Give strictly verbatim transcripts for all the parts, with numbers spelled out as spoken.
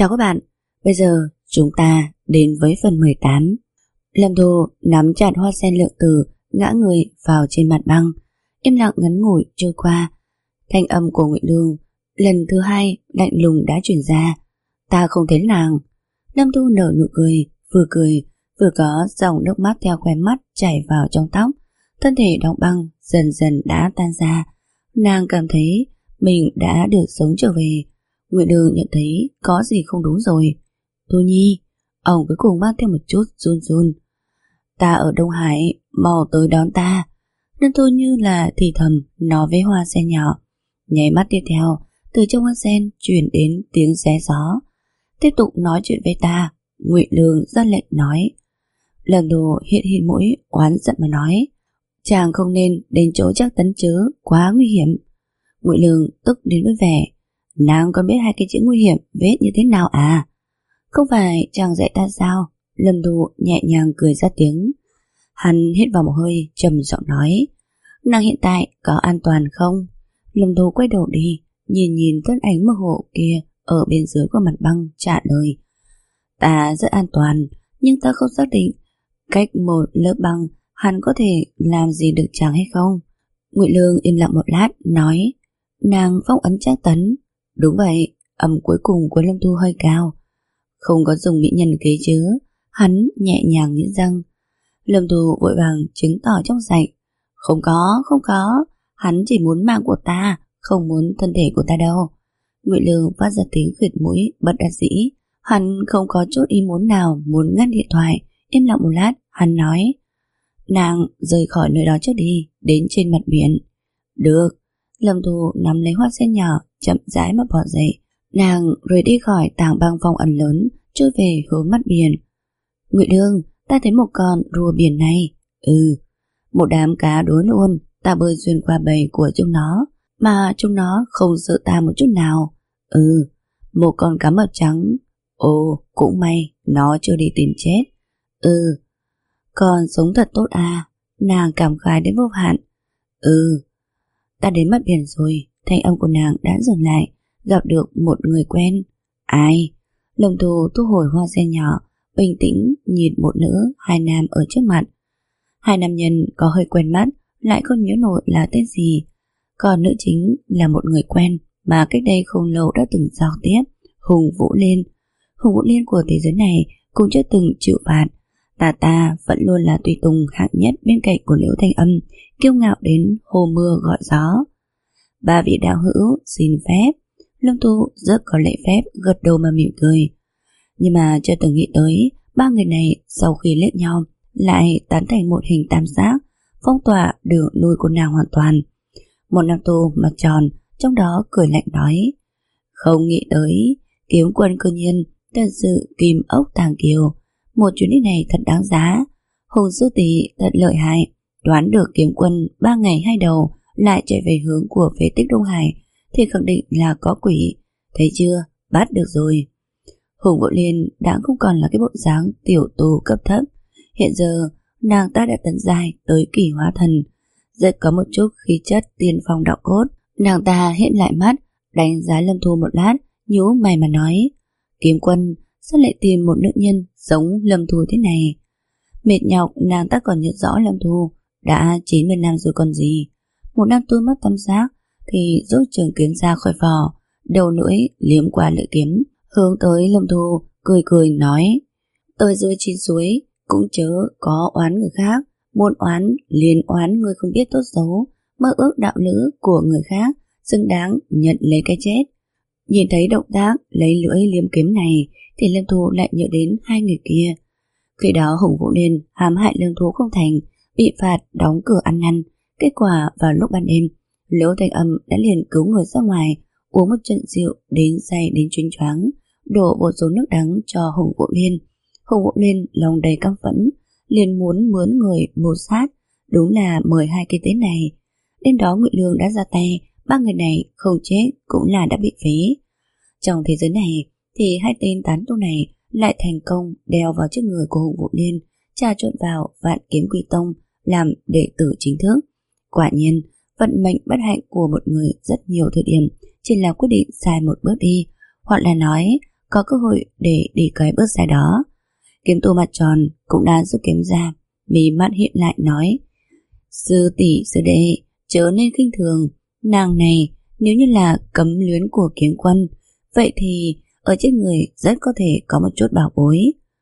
Chào các bạn, bây giờ chúng ta đến với phần mười tám. Lâm Thu nắm chặt hoa sen lượng tử, ngã người vào trên mặt băng. Im lặng ngắn ngủi trôi qua. Thanh âm của Ngụy Lương lần thứ hai lạnh lùng đã truyền ra. Ta không thấy nàng. Lâm Thu nở nụ cười, vừa cười vừa có dòng nước mắt theo khóe mắt chảy vào trong tóc. Thân thể đóng băng dần dần đã tan ra. Nàng cảm thấy mình đã được sống trở về. Ngụy Lương nhận thấy có gì không đúng rồi. Thu Nhi, ông cuối cùng mang theo một chút run run. Ta ở Đông Hải, mau tới đón ta. Lâm Thu như là thì thầm nói với hoa sen nhỏ. Nháy mắt tiếp theo, từ trong hoa sen truyền đến tiếng xé gió. Tiếp tục nói chuyện với ta. Ngụy Lương ra lệnh nói. Lâm Thu hiện hiện mũi oán giận mà nói. Chàng không nên đến chỗ Trác Tấn chớ, quá nguy hiểm. Ngụy Lương tức đến với vẻ. Nàng còn biết hai cái chữ nguy hiểm viết như thế nào à? Không phải chàng dạy ta sao? Lâm Thu nhẹ nhàng cười ra tiếng. Hắn hít vào một hơi, trầm giọng nói. Nàng hiện tại có an toàn không? Lâm Thu quay đầu đi, nhìn nhìn thân ảnh mơ hồ kia ở bên dưới của mặt băng, trả lời. Ta rất an toàn, nhưng ta không xác định cách một lớp băng hắn có thể làm gì được chàng hay không. Ngụy Lương im lặng một lát, nói. Nàng phong ấn Trác Tấn. Đúng vậy, âm cuối cùng của Lâm Thu hơi cao. Không có dùng mỹ nhân kế chứ. Hắn nhẹ nhàng nghiến răng. Lâm Thu vội vàng chứng tỏ trong sạch. Không có, không có. Hắn chỉ muốn mạng của ta, không muốn thân thể của ta đâu. Ngụy Lương phát ra tiếng khịt mũi bất đắc dĩ. Hắn không có chút ý muốn nào muốn ngắt điện thoại. Im lặng một lát, hắn nói. Nàng rời khỏi nơi đó trước đi, đến trên mặt biển. Được. Lâm Thu nắm lấy hoa sen nhỏ, chậm rãi mà bỏ dậy. Nàng rời đi khỏi tảng băng phong ẩn lớn, trôi về hướng mặt biển. Ngụy Lương, ta thấy một con rùa biển này. Ừ, một đám cá đối luôn. Ta bơi xuyên qua bầy của chúng nó, mà chúng nó không sợ ta một chút nào. Ừ, một con cá mập trắng. Ồ, cũng may nó chưa đi tìm chết. Ừ, còn sống thật tốt à? Nàng cảm khái đến vô hạn. Ừ, ta đến mặt biển rồi. Thanh âm của nàng đã dừng lại. Gặp được một người quen. Ai? Lâm Thu thu hồi hoa sen nhỏ, bình tĩnh nhìn một nữ hai nam ở trước mặt. Hai nam nhân có hơi quen mắt, lại không nhớ nổi là tên gì. Còn nữ chính là một người quen mà cách đây không lâu đã từng giao tiếp. Hùng Vũ Liên. Hùng Vũ Liên của thế giới này cũng chưa từng chịu phạt. Tà ta vẫn luôn là tùy tùng hạng nhất bên cạnh của Liễu Thanh Âm, kiêu ngạo đến hồ mưa gọi gió. Ba vị đạo hữu xin phép. Lâm Thu rất có lễ phép gật đầu mà mỉm cười. Nhưng mà chưa từng nghĩ tới ba người này sau khi liếc nhau lại tán thành một hình tam giác, phong tỏa đường lui của nàng hoàn toàn. Một nam tu mặt tròn trong đó cười lạnh nói. Không nghĩ tới Kiếm Quân cư nhiên thật sự kim ốc tàng kiều. Một chuyến đi này thật đáng giá. Hùng sư tỷ thật lợi hại. Đoán được Kiếm Quân ba ngày hai đầu lại chạy về hướng của phế tích Đông Hải thì khẳng định là có quỷ. Thấy chưa, bắt được rồi. Hùng Vũ Liên đã không còn là cái bộ dáng tiểu tù cấp thấp. Hiện giờ nàng ta đã tấn dài tới kỳ hóa thần, rất có một chút khí chất tiên phong đạo cốt. Nàng ta hiện lại mắt, đánh giá Lâm Thu một lát, nhíu mày mà nói. Kiếm Quân sao lại tìm một nữ nhân giống Lâm Thu thế này? Mệt nhọc nàng ta còn nhớ rõ Lâm Thu đã chín mươi năm rồi còn gì. Một nam tu mắt tam giác thì rút trường kiếm ra khỏi vỏ, đầu lưỡi liếm qua lưỡi kiếm, hướng tới Lâm Thu cười cười nói. Tới dưới chín suối cũng chớ có oán người khác, muốn oán liền oán người không biết tốt xấu, mơ ước đạo lữ của người khác, xứng đáng nhận lấy cái chết. Nhìn thấy động tác lấy lưỡi liếm kiếm này thì Lâm Thu lại nhớ đến hai người kia. Khi đó Hùng Vũ Liên hãm hại Lâm Thu không thành, bị phạt đóng cửa ăn năn. Kết quả vào lúc ban đêm, Liễu Thanh Âm đã liền cứu người ra ngoài, uống một trận rượu đến say đến choáng choáng, đổ một số nước đắng cho Hùng Vũ Liên. Hùng Vũ Liên lòng đầy căm phẫn, liền muốn mướn người mưu sát. Đúng là mời hai cái tên này. Đêm đó Ngụy Lương đã ra tay, ba người này không chết cũng là đã bị phế. Trong thế giới này thì hai tên tán tu này lại thành công đeo vào chiếc người của Hùng Vũ Liên, trà trộn vào Vạn Kiếm Quy Tông làm đệ tử chính thức. Quả nhiên, vận mệnh bất hạnh của một người rất nhiều thời điểm chỉ là quyết định sai một bước đi, hoặc là nói có cơ hội để đi cái bước dài đó. Kiếm tu mặt tròn cũng đã rút kiếm ra, mí mắt hiện lại nói: Sư tỷ sư đệ, chớ nên khinh thường. Nàng này nếu như là cấm luyến của kiếm quân, vậy thì ở trên người rất có thể có một chút bảo bối.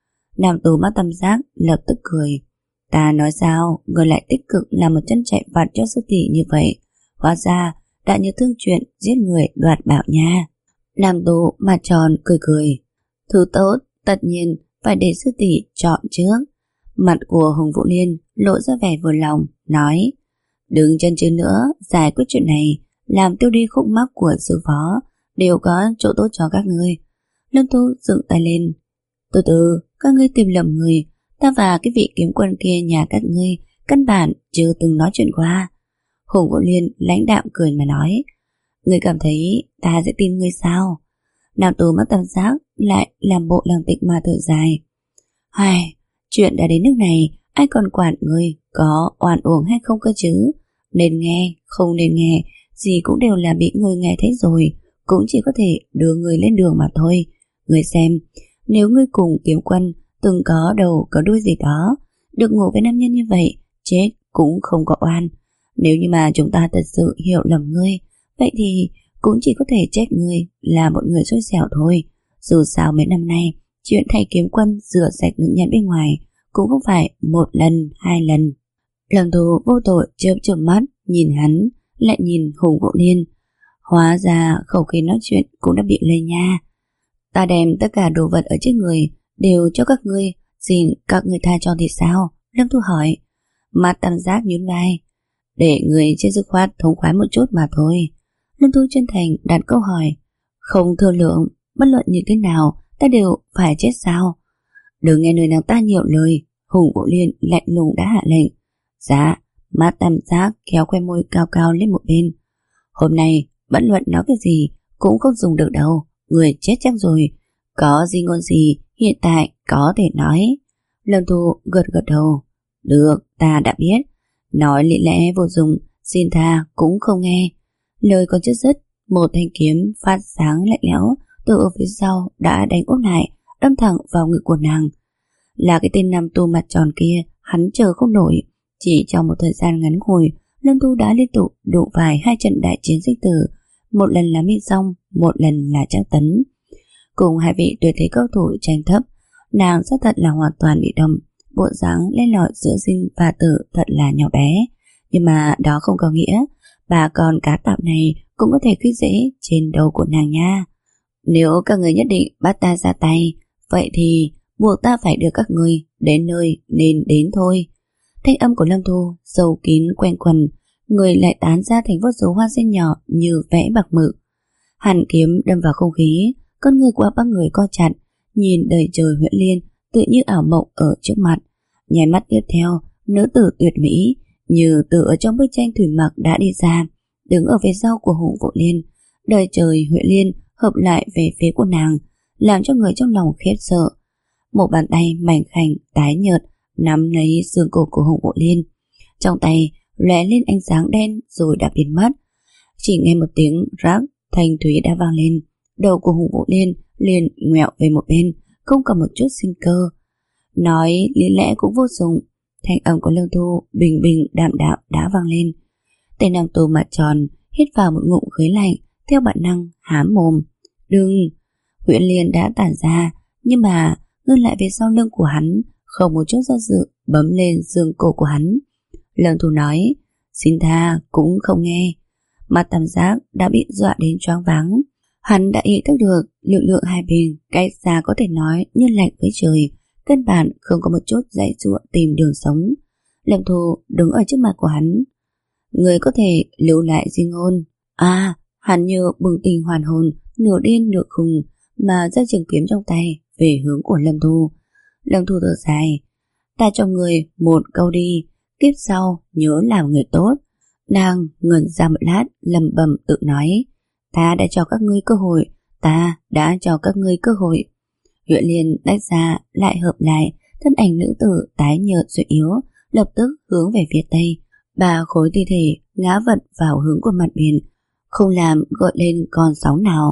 Nam tù mắt tam giác lập tức cười: Ta nói sao, người lại tích cực làm một chân chạy vặt cho sư tỷ như vậy? Hóa ra đã nhớ thương chuyện giết người đoạt bảo nha. Nam tù mặt tròn cười cười: Thứ tốt tất nhiên phải để sư tỷ chọn trước. Mặt của Hùng Vũ Liên lộ ra vẻ vừa lòng, nói: Đừng chần chừ nữa, giải quyết chuyện này, làm tiêu đi khúc mắc của sư phó, đều có chỗ tốt cho các ngươi. Lâm Thu dựng tay lên: Từ từ, các ngươi tìm lầm người, ta và cái vị kiếm quân kia nhà các ngươi căn bản chưa từng nói chuyện qua. Hùng Vũ Liên lãnh đạm cười mà nói: Ngươi cảm thấy ta sẽ tin ngươi sao? Nam tù mắt tam giác lại làm bộ làm tịch mà thở dài: Ai, chuyện đã đến nước này, ai còn quản ngươi có oan uổng hay không cơ chứ? Nên nghe, không nên nghe, gì cũng đều là bị ngươi nghe thấy rồi, cũng chỉ có thể đưa ngươi lên đường mà thôi. Ngươi xem, nếu ngươi cùng kiếm quân từng có đầu có đuôi gì đó, được ngủ với nam nhân như vậy, chết cũng không có oan. Nếu như mà chúng ta thật sự hiểu lầm ngươi, vậy thì cũng chỉ có thể trách ngươi là một người xui xẻo thôi. Dù sao mấy năm nay, chuyện thầy kiếm quân rửa sạch nữ nhân bên ngoài cũng không phải một lần, hai lần. Lâm Thu vô tội chớp chớp mắt, nhìn hắn, lại nhìn Hùng Vũ Liên. Hóa ra khẩu khí nói chuyện cũng đã bị lây nha. Ta đem tất cả đồ vật ở trên người đều cho các ngươi, xin các ngươi tha cho thì sao? Lâm Thu hỏi. Mắt tam giác nhún vai: Để người trên dứt khoát thống khoái một chút mà thôi. Lâm Thu chân thành đặt câu hỏi: Không thương lượng, bất luận như thế nào ta đều phải chết sao? Đừng nghe nơi nào ta nhiều lời. Hùng Vũ Liên lạnh lùng đã hạ lệnh. Dạ. Mắt tam giác kéo khoe môi cao cao lên một bên: Hôm nay bất luận nói cái gì cũng không dùng được đâu, người chết chắc rồi. Có gì ngôn gì hiện tại có thể nói. Lâm Thu gật gật đầu: Được, ta đã biết. Nói lý lẽ vô dụng, xin tha cũng không nghe. Lời còn chưa dứt, một thanh kiếm phát sáng lạnh lẽo từ ở phía sau đã đánh úp lại, đâm thẳng vào ngực của nàng. Là cái tên nam tu mặt tròn kia, hắn chờ không nổi. Chỉ trong một thời gian ngắn ngủi, Lâm Thu đã liên tục đụng phải hai trận đại chiến sinh tử, một lần là Mi Song, một lần là Trác Tấn. Cùng hai vị tuyệt thế cao thủ tranh thấp, nàng xác thật là hoàn toàn bị động. Bộ dáng lên lỏi giữa sinh và tử thật là nhỏ bé, nhưng mà đó không có nghĩa bà con cá tạp này cũng có thể khi dễ trên đầu của nàng nha. Nếu các người nhất định bắt ta ra tay, vậy thì buộc ta phải đưa các người đến nơi nên đến thôi. Thanh âm của Lâm Thu sâu kín quen quần, người lại tán ra thành vô số hoa sen nhỏ như vẽ bạc mực. Hàn kiếm đâm vào không khí, con người của ba người co chặt, nhìn đầy trời huyễn liên tự như ảo mộng ở trước mặt. Nháy mắt tiếp theo, nữ tử tuyệt mỹ như từ ở trong bức tranh thủy mặc đã đi ra, đứng ở phía sau của Hùng Vũ Liên. Đời trời huyễn liên hợp lại về phía của nàng, làm cho người trong lòng khiếp sợ. Một bàn tay mảnh khảnh tái nhợt nắm lấy xương cổ của Hùng Vũ Liên, trong tay lóe lên ánh sáng đen rồi đã biến mất. Chỉ nghe một tiếng rắc thanh thúy đã vang lên, đầu của Hùng Vũ Liên liền ngoẹo về một bên, không còn một chút sinh cơ. Nói lý lẽ cũng vô dụng. Thanh âm của Lâm Thu bình bình đạm đạm đã vang lên. Tên nam tù mặt tròn hít vào một ngụm khí lạnh, theo bản năng hám mồm. Đừng! Huyễn liên đã tản ra, nhưng mà ngưng lại về sau lưng của hắn, không một chút do dự bấm lên xương cổ của hắn. Lâm Thu nói: Xin tha cũng không nghe. Mắt tam giác đã bị dọa đến choáng váng. Hắn đã ý thức được lực lượng hai bên cách xa có thể nói như lạnh với trời, căn bản không có một chút dãy dụa tìm đường sống. Lâm Thu đứng ở trước mặt của hắn. Người có thể lưu lại di ngôn. À, hắn như bừng tỉnh hoàn hồn, nửa điên nửa khùng mà giơ trường kiếm trong tay về hướng của Lâm Thu. Lâm Thu thở dài: Ta cho người một câu đi, kiếp sau nhớ làm người tốt. Nàng ngẩn ra một lát, lẩm bẩm tự nói: Ta đã cho các ngươi cơ hội, ta đã cho các ngươi cơ hội. Huyễn liên tách ra lại hợp lại, thân ảnh nữ tử tái nhợt rồi yếu lập tức hướng về phía tây. Ba khối thi thể ngã vật vào hướng của mặt biển, không làm gợn lên con sóng nào.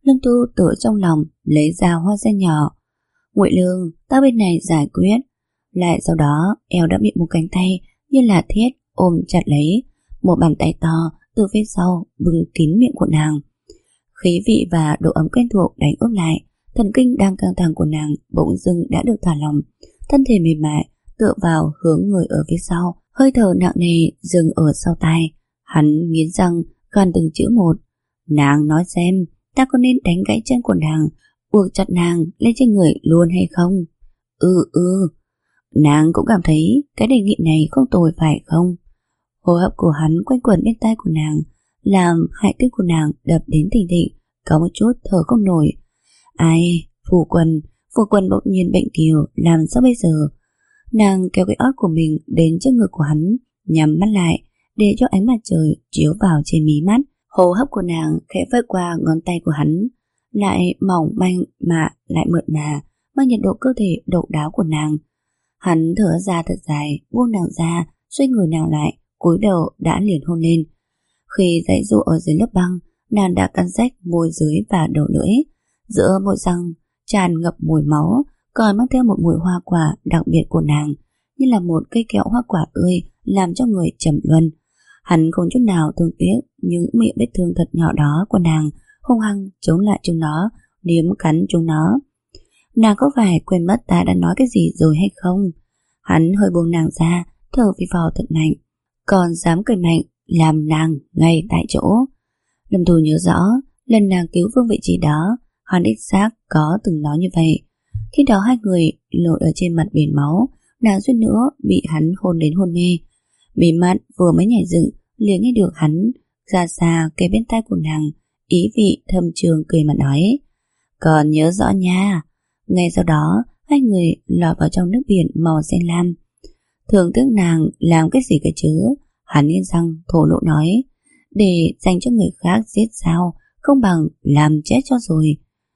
Lâm Tu tự trong lòng lấy ra hoa sen nhỏ. Ngụy Lương, ta bên này giải quyết. Lại sau đó eo đã bị một cánh tay như là thiết ôm chặt lấy, một bàn tay to từ phía sau bưng kín miệng của nàng. Khí vị và độ ấm quen thuộc đánh úp lại, thần kinh đang căng thẳng của nàng bỗng dưng đã được thả lỏng, thân thể mềm mại tựa vào hướng người ở phía sau, hơi thở nặng nề dừng ở sau tai. Hắn nghiến răng gằn từng chữ một. Nàng nói xem, ta có nên đánh gãy chân của nàng, buộc chặt nàng lên trên người luôn hay không? Ừ ừ. Nàng cũng cảm thấy cái đề nghị này không tồi phải không? Hô hấp của hắn quanh quẩn bên tai của nàng, làm hại tim của nàng đập đến thình thịch, có một chút thở không nổi. Ai, phu quân, phu quân bỗng nhiên bệnh kiều, làm sao bây giờ? Nàng kéo cái ót của mình đến trước ngực của hắn, nhắm mắt lại để cho ánh mặt trời chiếu vào trên mí mắt. Hô hấp của nàng khẽ vơi qua ngón tay của hắn, lại mỏng manh mà lại mượt mà, mang nhiệt độ cơ thể độc đáo của nàng. Hắn thở ra thật dài, buông nàng ra, xoay người nàng lại, cúi đầu đã liền hôn lên. Khi dãy dụ ở dưới lớp băng, nàng đã cắn rách môi dưới và đầu lưỡi. Giữa môi răng tràn ngập mùi máu, còn mang theo một mùi hoa quả đặc biệt của nàng, như là một cây kẹo hoa quả tươi làm cho người trầm luân. Hắn không chút nào thương tiếc những miệng vết thương thật nhỏ đó của nàng, hung hăng chống lại chúng nó, liếm cắn chúng nó. Nàng có phải quên mất ta đã nói cái gì rồi hay không? Hắn hơi buông nàng ra, thở phì phò thật mạnh, còn dám cười mạnh làm nàng ngay tại chỗ. Lâm Thu nhớ rõ lần nàng cứu Vương vị trí đó, hắn đích xác có từng nói như vậy. Khi đó hai người lội ở trên mặt biển máu, nàng suýt nữa bị hắn hôn đến hôn mê. Mí mắt vừa mới nhảy dựng liền nghe được hắn ra xa kề bên tai của nàng, ý vị thâm trường cười mà nói. Còn nhớ rõ nha. Ngay sau đó hai người lọt vào trong nước biển màu xanh lam. Thường tiếc nàng làm cái gì cái chứ? Hắn nghiến răng thổ lộ nói. Để dành cho người khác giết sao, không bằng làm chết cho rồi.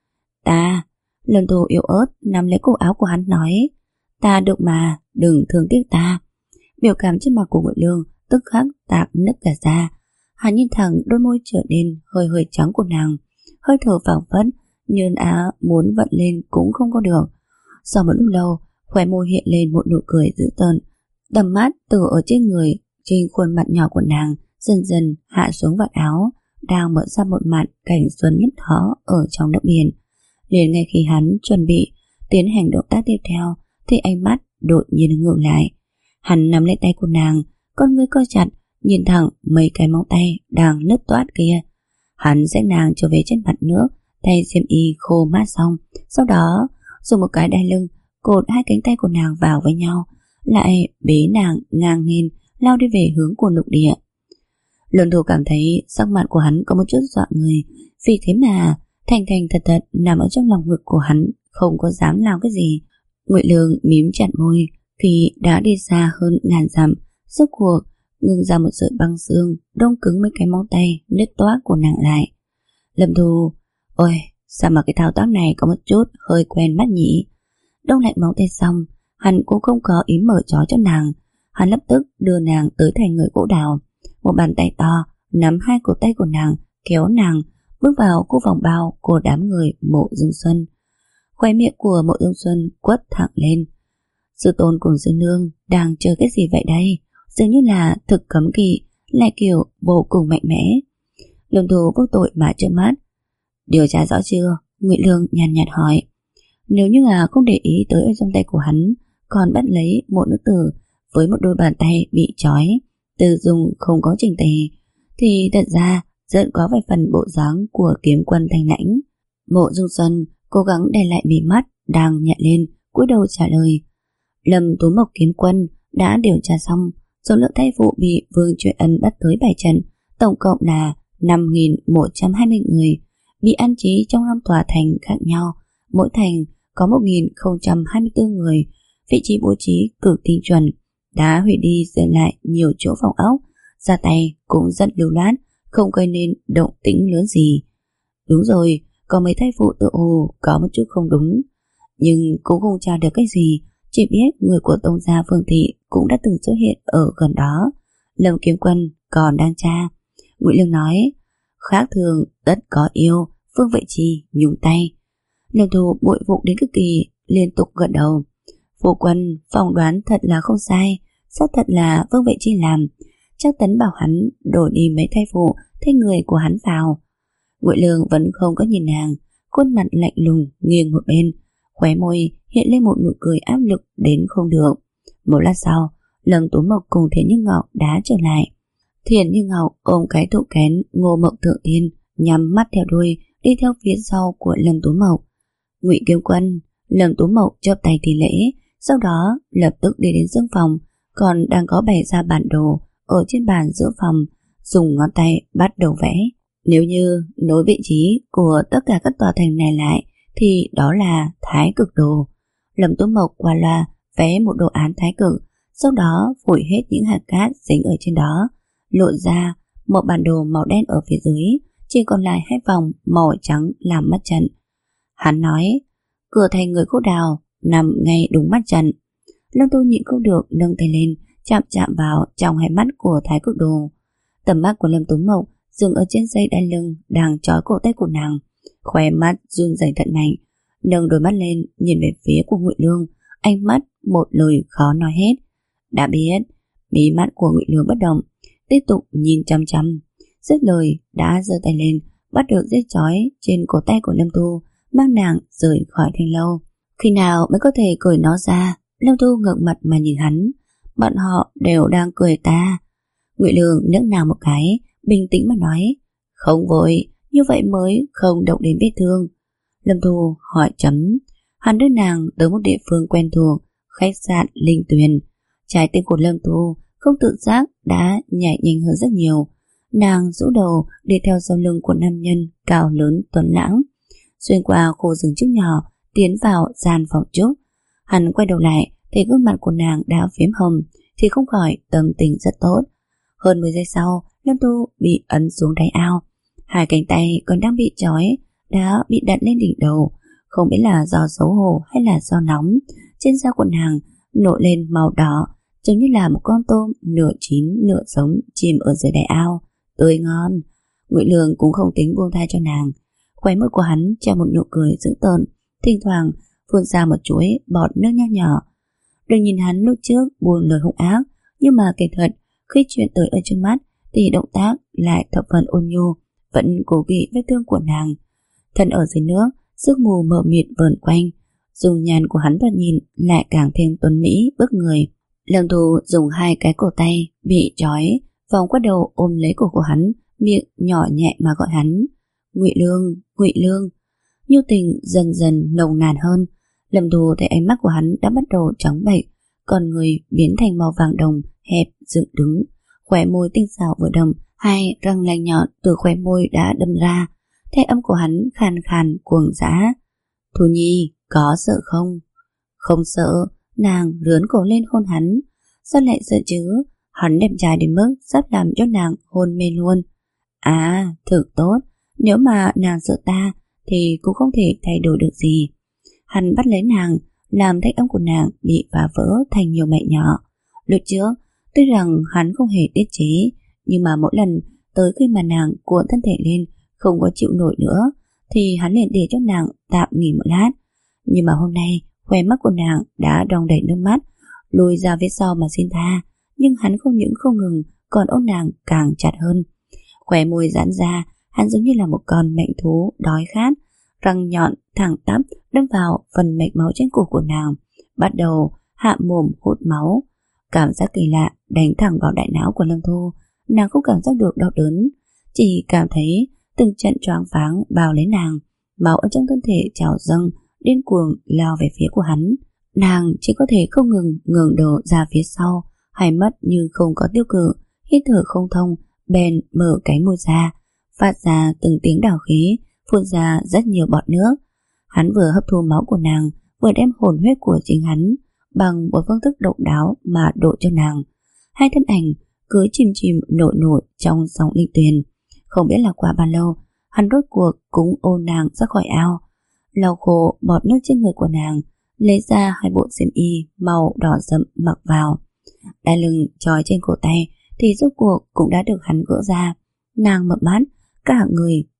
Ta, Lâm Thu yếu ớt nắm lấy cổ áo của hắn nói. Ta được mà, đừng thương tiếc ta. Biểu cảm trên mặt của Ngụy Lương tức khắc tạc nứt cả ra. Hắn nhìn thẳng đôi môi trở nên hơi hơi trắng của nàng, hơi thở phảng phất như á muốn vận lên cũng không có được. Sau một lúc lâu, khóe môi hiện lên một nụ cười dữ tợn, tầm mắt từ ở trên người, trên khuôn mặt nhỏ của nàng dần dần hạ xuống vạt áo, đang mở ra một mặt cảnh xuân lấp thó ở trong nước biển. Liền ngay khi hắn chuẩn bị tiến hành động tác tiếp theo, thì ánh mắt đột nhiên ngừng lại. Hắn nắm lấy tay của nàng, con ngươi co chặt, nhìn thẳng mấy cái móng tay đang nứt toát kia. Hắn sẽ nàng trở về trên mặt nước, thay xiêm y khô mát xong, sau đó dùng một cái đai lưng cột hai cánh tay của nàng vào với nhau, lại bế nàng ngang nhiên lao đi về hướng của lục địa. Luân Thu cảm thấy sắc mặt của hắn có một chút dọa người, vì thế mà thành thành thật thật nằm ở trong lòng ngực của hắn, không có dám làm cái gì. Ngụy Lương mím chặt môi, khi đã đi xa hơn ngàn dặm, rốt cuộc ngừng ra một sợi băng xương đông cứng mấy cái móng tay nứt toát của nàng lại. Lâm Thu, ôi, sao mà cái thao tác này có một chút hơi quen mắt nhỉ? Đông lại móng tay xong, hắn cũng không có ý mở chó cho nàng. Hắn lập tức đưa nàng tới thành người gỗ đào. Một bàn tay to nắm hai cổ tay của nàng, kéo nàng bước vào khu vòng bao của đám người Mộ Dương Xuân. Khóe miệng của Mộ Dương Xuân quất thẳng lên. Sư tôn cùng sư nương đang chơi cái gì vậy đây? Dường như là thực cấm kỵ, lại kiểu vô cùng mạnh mẽ. Lâm Thu vô tội mà trợn mắt. Điều tra rõ chưa? Ngụy Lương nhàn nhạt hỏi. Nếu như là không để ý tới ở trong tay của hắn còn bắt lấy một nữ tử với một đôi bàn tay bị trói, từ dùng không có chỉnh tề, thì thật ra rất có vài phần bộ dáng của kiếm quân thanh lãnh. Mộ Dương Xuân cố gắng đè lại mí mắt đang nhẹ lên, cúi đầu trả lời. Lâm Tú Mộc kiếm quân đã điều tra xong, số lượng thai phụ bị Vương Truyền Ân bắt tới bảy trận, tổng cộng là năm nghìn một trăm hai mươi người, bị an trí trong năm tòa thành khác nhau, mỗi thành có một nghìn không trăm hai mươi tư người, vị trí bố trí cực tinh chuẩn, đã hủy đi dừng lại nhiều chỗ phòng ốc, ra tay cũng rất lưu loát, không gây nên động tĩnh lớn gì. Đúng rồi, có mấy thai phụ tự hồ có một chút không đúng, nhưng cũng không tra được cái gì, chỉ biết người của tông gia Phương Thị cũng đã từng xuất hiện ở gần đó. Lâm kiếm quân còn đang tra. Ngụy Lương nói, khác thường tất có yêu, Vương Vệ Chi nhúng tay. Lâm Thu bội vụ đến cực kỳ, liên tục gật đầu. Phu quân phỏng đoán thật là không sai, xác thật là Vương Vệ Chi làm. Chắc Tấn bảo hắn đổ đi mấy thai phụ thay người của hắn vào. Ngụy Lương vẫn không có nhìn nàng, khuôn mặt lạnh lùng nghiêng một bên, khóe môi hiện lên một nụ cười áp lực đến không được. Một lát sau, Lâm Tú Mộc cùng Thiện Như Ngọc đã trở lại. Thiện Như Ngọc ôm cái tụ kén Ngô Mộng Thượng Tiên, nhắm mắt theo đuôi đi theo phía sau của Lâm Tú Mộc. Ngụy Kiếm Quân. Lâm Tú Mộc chớp tay thi lễ, sau đó lập tức đi đến dương phòng, còn đang có bày ra bản đồ ở trên bàn giữa phòng, dùng ngón tay bắt đầu vẽ. Nếu như nối vị trí của tất cả các tòa thành này lại thì đó là Thái Cực Đồ. Lâm Tú Mộc qua loa vẽ một đồ án Thái Cực, sau đó phủi hết những hạt cát dính ở trên đó, lộ ra một bản đồ màu đen ở phía dưới, chỉ còn lại hai vòng màu trắng làm mắt trận. Hắn nói, cửa thành người Khô Đào nằm ngay đúng mắt trận. Lâm Tu nhịn không được nâng tay lên, chạm chạm vào trong hai mắt của Thái Cực Đồ. Tầm mắt của Lâm Tú Mộc dừng ở trên dây đai lưng đang trói cổ tay của nàng, khóe mắt run rẩy thật mạnh, nâng đôi mắt lên nhìn về phía của Ngụy Lương, ánh mắt một lời khó nói hết. Đã biết. Mí mắt của Ngụy Lương bất động, tiếp tục nhìn chăm chăm. Dứt lời đã giơ tay lên, bắt được dây trói trên cổ tay của Lâm Tu, mang nàng rời khỏi thanh lâu. Khi nào mới có thể cởi nó ra? Lâm Tu ngượng mặt mà nhìn hắn. Bọn họ đều đang cười ta. Ngụy Lương nhấc nàng một cái, bình tĩnh mà nói, không vội, như vậy mới không động đến vết thương. Lâm Tu hỏi chấm. Hắn đưa nàng tới một địa phương quen thuộc, khách sạn Linh Tuyền. Trái tim của Lâm Tu không tự giác đã nhảy nhanh hơn rất nhiều. Nàng rũ đầu đi theo sau lưng của nam nhân cao lớn tuấn lãng, xuyên qua khu rừng trúc nhỏ, tiến vào gian phòng trúc. Hắn quay đầu lại thì gương mặt của nàng đã phím hồng, thì không khỏi tâm tình rất tốt. Hơn mười giây sau, Lâm Tu bị ấn xuống đáy ao. Hai cánh tay còn đang bị trói đã bị đặt lên đỉnh đầu. Không biết là do xấu hổ hay là do nóng, trên da của nàng nổi lên màu đỏ, giống như là một con tôm nửa chín nửa sống chìm ở dưới đáy ao, tươi ngon. Ngụy Lương cũng không tính buông tha cho nàng. Khóe môi của hắn treo một nụ cười dữ tợn, thỉnh thoảng phun ra một chuỗi bọt nước nho nhỏ. Đừng nhìn hắn lúc trước buông lời hung ác, nhưng mà kỳ thật khi chuyện tới ở trước mắt thì động tác lại thập phần ôn nhu, vẫn cố kỵ vết thương của nàng. Thân ở dưới nước, sương mù mờ mịt vờn quanh, dung nhan của hắn thoạt nhìn lại càng thêm tuấn mỹ bức người. Lâm Tu dùng hai cái cổ tay bị trói vòng qua đầu ôm lấy cổ của hắn, miệng nhỏ nhẹ mà gọi hắn, Ngụy Lương, Ngụy Lương. Nhu tình dần dần nồng nàn hơn. Lâm Tu thấy ánh mắt của hắn đã bắt đầu trắng bệch, còn người biến thành màu vàng đồng hẹp dựng đứng, khóe môi tinh xảo vừa đầm, hai răng lành nhọn từ khóe môi đã đâm ra. Thanh âm của hắn khàn khàn cuồng dã. Thu Nhi, có sợ không? Không sợ. Nàng rướn cổ lên hôn hắn. Sao lại sợ chứ? Hắn đẹp trai đến mức sắp làm cho nàng hôn mê luôn. À, thực tốt. Nếu mà nàng sợ ta thì cũng không thể thay đổi được gì. Hắn bắt lấy nàng, làm thanh âm của nàng bị phá vỡ thành nhiều mảnh nhỏ. Lúc trước, tuy rằng hắn không hề tiết chế, nhưng mà mỗi lần tới khi mà nàng cuộn thân thể lên không có chịu nổi nữa thì hắn liền để cho nàng tạm nghỉ một lát. Nhưng mà hôm nay khóe mắt của nàng đã đong đầy nước mắt, lùi ra phía sau mà xin tha. Nhưng hắn không những không ngừng, còn ôm nàng càng chặt hơn. Khóe môi giãn ra, hắn giống như là một con mệnh thú đói khát, răng nhọn thẳng tắp đâm vào phần mạch máu trên cổ của nàng, bắt đầu hạ mồm hút máu. Cảm giác kỳ lạ đánh thẳng vào đại não của Lâm Thu. Nàng không cảm giác được đau đớn, chỉ cảm thấy từng trận choáng váng bao lấy nàng, máu ở trong thân thể trào dâng, điên cuồng lao về phía của hắn. Nàng chỉ có thể không ngừng ngẩng đầu ra phía sau, hai mắt như không có tiêu cự, hít thở không thông, bèn mở cái môi ra, phát ra từng tiếng đào khí, phun ra rất nhiều bọt nước. Hắn vừa hấp thu máu của nàng, vừa đem hồn huyết của chính hắn bằng một phương thức độc đáo mà đổ cho nàng. Hai thân ảnh cứ chìm chìm nổi nổi trong dòng linh tuyền. Không biết là qua bao lâu, hắn rốt cuộc cũng ôm nàng ra khỏi ao, lau khô bọt nước trên người của nàng, lấy ra hai bộ xiêm y màu đỏ sẫm mặc vào. Đai lưng trói trên cổ tay thì rốt cuộc cũng đã được hắn gỡ ra. Nàng mở mắt, cả người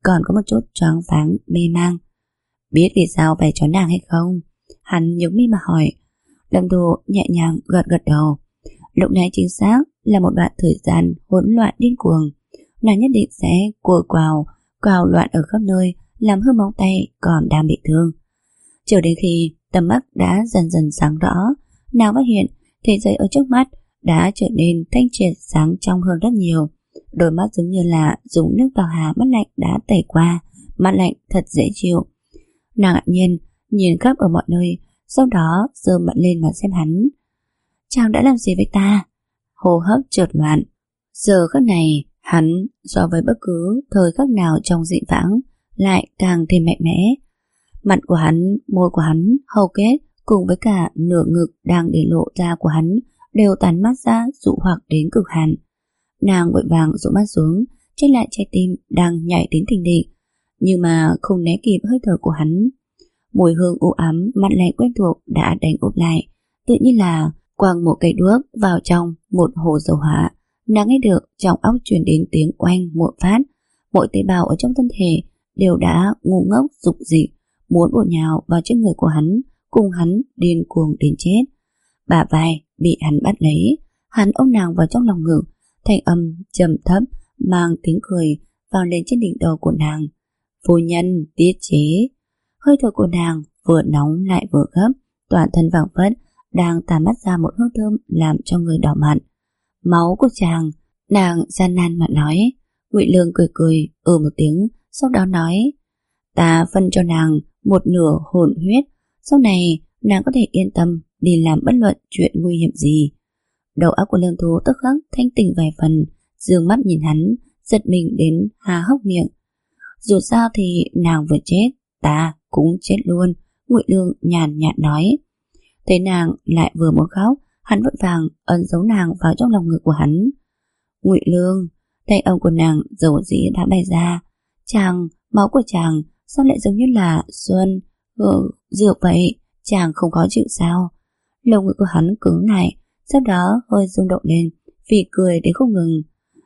còn có một chút choáng váng mê mang. Biết vì sao phải cho nàng hay không? Hắn nhướng mi mà hỏi. Lâm Thu nhẹ nhàng gật gật đầu. Lúc này chính xác là một đoạn thời gian hỗn loạn điên cuồng. Nàng nhất định sẽ cùa quào, quào loạn ở khắp nơi, làm hư móng tay còn đang bị thương. Chờ đến khi tầm mắt đã dần dần sáng rõ, nàng phát hiện thế giới ở trước mắt đã trở nên thanh triệt sáng trong hơn rất nhiều. Đôi mắt giống như là dùng nước tàu hà mắt lạnh đã tẩy qua, mắt lạnh thật dễ chịu. Nàng ngạc nhiên nhìn khắp ở mọi nơi, sau đó giơ mặt lên và xem hắn. Chàng đã làm gì với ta? Hô hấp chợt loạn. Giờ khắc này hắn so với bất cứ thời khắc nào trong dị vãng lại càng thêm mạnh mẽ. Mặt của hắn, môi của hắn, hầu kết cùng với cả nửa ngực đang để lộ ra của hắn đều tàn mắt ra dụ hoặc đến cực hạn. Nàng vội vàng dụ mắt xuống, check lại trái tim đang nhảy đến thình thịch, nhưng mà không né kịp hơi thở của hắn. Mùi hương u ám, mặn lạnh quen thuộc đã đánh úp lại, tự nhiên là quăng một cây đuốc vào trong một hồ dầu hỏa. Nàng nghe được trong óc truyền đến tiếng oanh một phát, mỗi tế bào ở trong thân thể đều đã ngu ngốc dục dịch, muốn bổ nhào vào trên người của hắn, cùng hắn điên cuồng đến chết. Bả vai bị hắn bắt lấy, hắn ôm nàng vào trong lòng ngực, thanh âm trầm thấp mang tiếng cười vang lên trên đỉnh đầu của nàng. Phu nhân tiết chế. Hơi thở của nàng vừa nóng lại vừa gấp, toàn thân vàng phất đang tàn mắt ra một hương thơm làm cho người đỏ mặt. Máu của chàng. Nàng gian nan mà nói. Ngụy Lương cười cười ừ một tiếng, sau đó nói, ta phân cho nàng một nửa hồn huyết, sau này nàng có thể yên tâm đi làm bất luận chuyện nguy hiểm gì. Đầu óc của Lương Thú tức khắc thanh tỉnh vài phần, dương mắt nhìn hắn, giật mình đến há hốc miệng. Dù sao thì nàng vừa chết, ta cũng chết luôn, Ngụy Lương nhàn nhạt nói. Thấy nàng lại vừa muốn khóc, hắn vội vàng ấn giấu nàng vào trong lòng ngực của hắn. Ngụy Lương, tay ông của nàng dầu dĩ đã bay ra. Chàng, máu của chàng sao lại giống như là xuân ừ, dược vậy? Chàng không có chịu sao? Lồng ngực của hắn cứng lại, sau đó hơi rung động lên, phì cười đến không ngừng.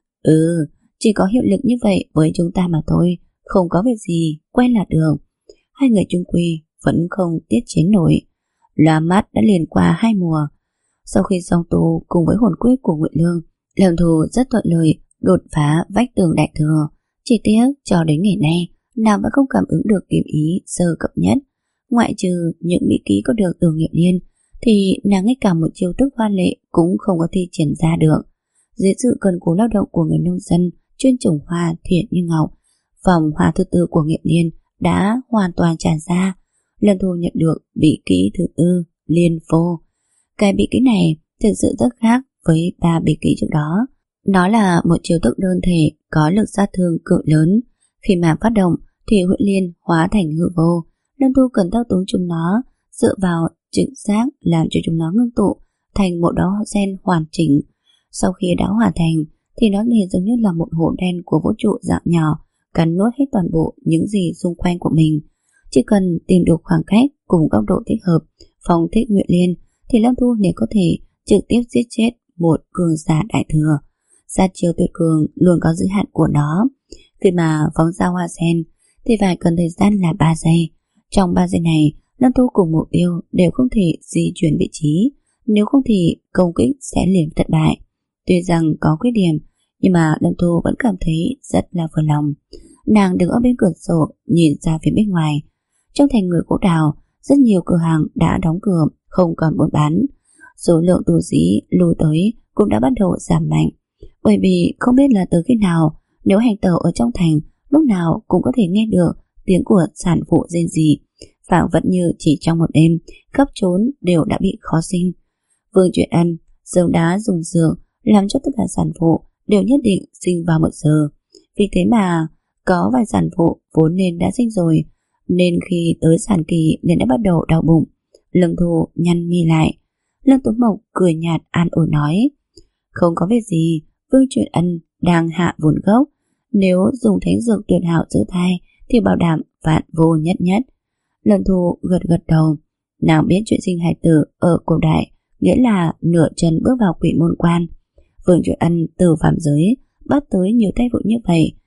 Ừ, chỉ có hiệu lực như vậy với chúng ta mà thôi, không có việc gì, quen là được. Hai người chung quy vẫn không tiết chế nổi. Loa mắt đã liền qua hai mùa. Sau khi xong tu cùng với hồn quyết của Ngụy Lương, Lâm Thu rất thuận lợi đột phá vách tường đại thừa. Chỉ tiếc cho đến ngày nay nàng vẫn không cảm ứng được kiếm ý sơ cấp nhất. Ngoại trừ những mỹ ký có được từ Nghiệp Liên, thì nàng ngay cả một chiêu thức hoa lệ cũng không có thi triển ra được. Dưới sự cần cù lao động của người nông dân chuyên trồng hoa thiện như ngọc, vòng hoa thứ tư của Nghiệp Liên đã hoàn toàn tràn ra. Lâm Thu nhận được bí kỹ thứ tư, Liên Phô. Cái bí kỹ này thực sự rất khác với ba bí kỹ trước đó. Nó là một chiêu thức đơn thể có lực sát thương cực lớn. Khi mà phát động thì huyễn liên hóa thành hư vô. Lâm Thu cần thao túng chúng nó, dựa vào trực giác làm cho chúng nó ngưng tụ thành một đóa hoa sen hoàn chỉnh. Sau khi đã hoàn thành thì nó liền giống như là một hố đen của vũ trụ dạng nhỏ, cắn nuốt hết toàn bộ những gì xung quanh của mình. Chỉ cần tìm được khoảng cách cùng góc độ thích hợp, phóng thích huyễn liên, thì Lâm Thu liền có thể trực tiếp giết chết một cường giả đại thừa. Sát chiêu tuyệt cường luôn có giới hạn của nó. Khi mà phóng ra hoa sen thì phải cần thời gian là ba giây. Trong ba giây này, Lâm Thu cùng mục tiêu đều không thể di chuyển vị trí, nếu không thì công kích sẽ liền thất bại. Tuy rằng có khuyết điểm, nhưng mà Lâm Thu vẫn cảm thấy rất là vừa lòng. Nàng đứng ở bên cửa sổ nhìn ra phía bên ngoài. Trong thành người Gỗ Đào, rất nhiều cửa hàng đã đóng cửa, không còn buôn bán. Số lượng tu sĩ lùi tới cũng đã bắt đầu giảm mạnh, bởi vì không biết là từ khi nào, nếu hành tẩu ở trong thành, lúc nào cũng có thể nghe được tiếng của sản phụ rên rỉ, phảng phất như chỉ trong một đêm, khắp trốn đều đã bị khó sinh. Vương Chuyện Ân sớm đã dùng dược làm cho tất cả sản phụ đều nhất định sinh vào một giờ. Vì thế mà có vài sản phụ vốn nên đã sinh rồi, nên khi tới sản kỳ liền đã bắt đầu đau bụng. Lâm Thu nhăn mi lại. Lâm Tuấn Mộc cười nhạt an ủi nói, không có việc gì, Vương Chuyện Ân đang hạ vốn gốc, nếu dùng thánh dược tuyệt hảo giữ thai thì bảo đảm vạn vô nhất nhất. Lâm Thu gật gật đầu. Nàng biết chuyện sinh hài tử ở cổ đại nghĩa là nửa chân bước vào quỷ môn quan. Vương Chuyện Ân từ phạm giới bắt tới nhiều tay vụ như vậy,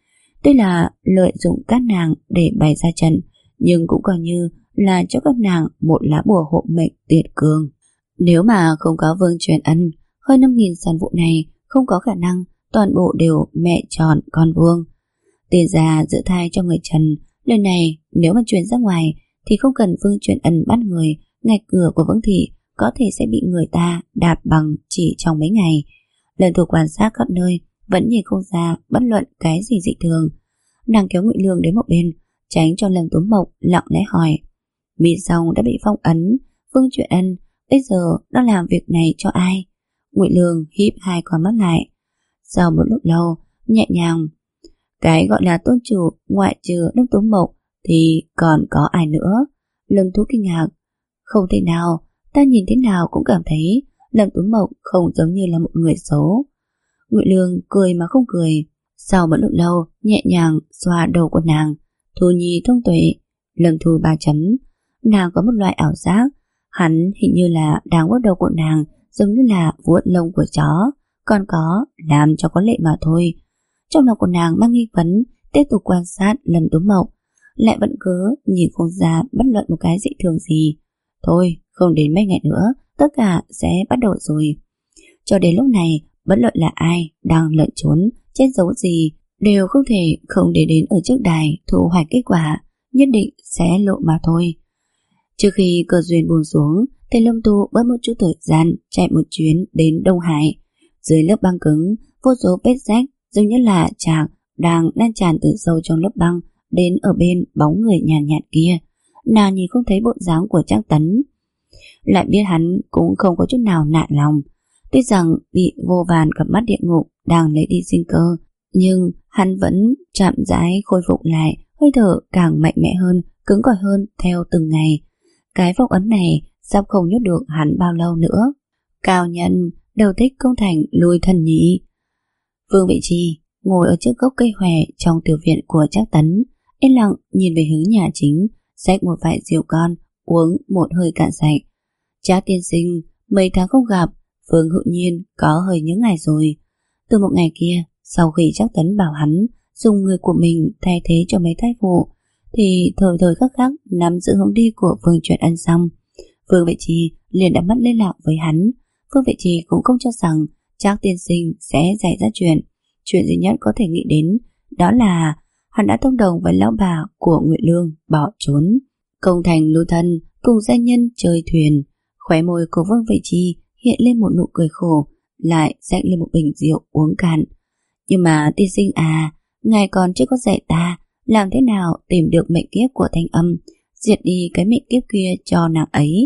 Tuy là lợi dụng các nàng để bày ra trận, nhưng cũng coi như là cho các nàng một lá bùa hộ mệnh tuyệt cường. Nếu mà không có Vương Truyền Ân, hơn năm nghìn sản vụ này không có khả năng toàn bộ đều mẹ tròn con Vương. Tiền gia giữ thai cho người Trần, lần này nếu mà truyền ra ngoài thì không cần Vương Truyền Ân bắt người, ngạch cửa của Vương thị có thể sẽ bị người ta đạp bằng chỉ trong mấy ngày. Lần thuộc quan sát khắp nơi vẫn nhìn không ra bất luận cái gì dị thường. Nàng kéo Ngụy Lương đến một bên, tránh cho Lâm Tú Mộc lặng lẽ hỏi: Mi Song đã bị phong ấn, Vương Truyền Ân bây giờ đang làm việc này cho ai? Ngụy Lương híp hai con mắt lại, sau một lúc lâu nhẹ nhàng: Cái gọi là tôn chủ ngoại trừ Lâm Tú Mộc thì còn có ai nữa? Lâm Tú kinh ngạc: Không thể nào, ta nhìn thế nào cũng cảm thấy Lâm Tú Mộc không giống như là một người xấu. Ngụy Lương cười mà không cười, sau một lúc lâu nhẹ nhàng xoa đầu của nàng: Thu Nhi thông tuệ. Lâm Thu ba chấm. Nàng có một loại ảo giác, hắn hình như là đang vuốt đầu của nàng giống như là vuốt lông của chó, còn có làm cho có lệ mà thôi. Trong lòng của nàng mang nghi vấn, tiếp tục quan sát Lâm Tú Mộc, lại vẫn cứ nhìn không ra bất luận một cái dị thường gì. Thôi, không đến mấy ngày nữa, tất cả sẽ bắt đầu rồi. Cho đến lúc này, bất luận là ai đang lẩn trốn, che giấu gì, đều không thể không để đến ở trước đài thu hoạch kết quả, nhất định sẽ lộ mà thôi. Trước khi cờ duyên buông xuống, thì Lâm Tu bớt một chút thời gian chạy một chuyến đến Đông Hải. Dưới lớp băng cứng, vô số vết rách giống như là chạc đang lan tràn từ sâu trong lớp băng đến ở bên bóng người nhàn nhạt, nhạt kia. Nàng nhìn không thấy bộ dáng của Trác Tấn, lại biết hắn cũng không có chút nào nản lòng. Tuy rằng bị vô vàn cặp mắt địa ngục đang lấy đi sinh cơ, nhưng hắn vẫn chậm rãi khôi phục lại, hơi thở càng mạnh mẽ hơn, cứng cỏi hơn theo từng ngày. Cái phong ấn này sắp không nhốt được hắn bao lâu nữa. Cao Nhân, đầu thích công thành lùi thần nhị. Vương Vị Chi ngồi ở trước gốc cây hòe trong tiểu viện của Trác Tấn, yên lặng nhìn về hướng nhà chính, xách một vại rượu con, uống một hơi cạn sạch. Trác tiên sinh, mấy tháng không gặp, Phương Hữu Nhiên có hơi nhớ ngài rồi. Từ một ngày kia, sau khi Trác Tấn bảo hắn dùng người của mình thay thế cho mấy thai phụ, thì thời thời khắc khắc nắm giữ hướng đi của Vương Truyền Ân xong, Vương Vệ Chi liền đã mất liên lạc với hắn. Vương Vệ Chi cũng không cho rằng Trác tiên sinh sẽ xảy ra chuyện. Chuyện duy nhất có thể nghĩ đến đó là hắn đã thông đồng với lão bà của Ngụy Lương bỏ trốn. Công thành lưu thân cùng gia nhân chơi thuyền, khóe môi của Vương Vệ Chi hiện lên một nụ cười khổ, lại xách lên một bình rượu uống cạn. Nhưng mà tiên sinh à, ngài còn chưa có dạy ta làm thế nào tìm được mệnh kiếp của Thanh Âm, diệt đi cái mệnh kiếp kia cho nàng ấy.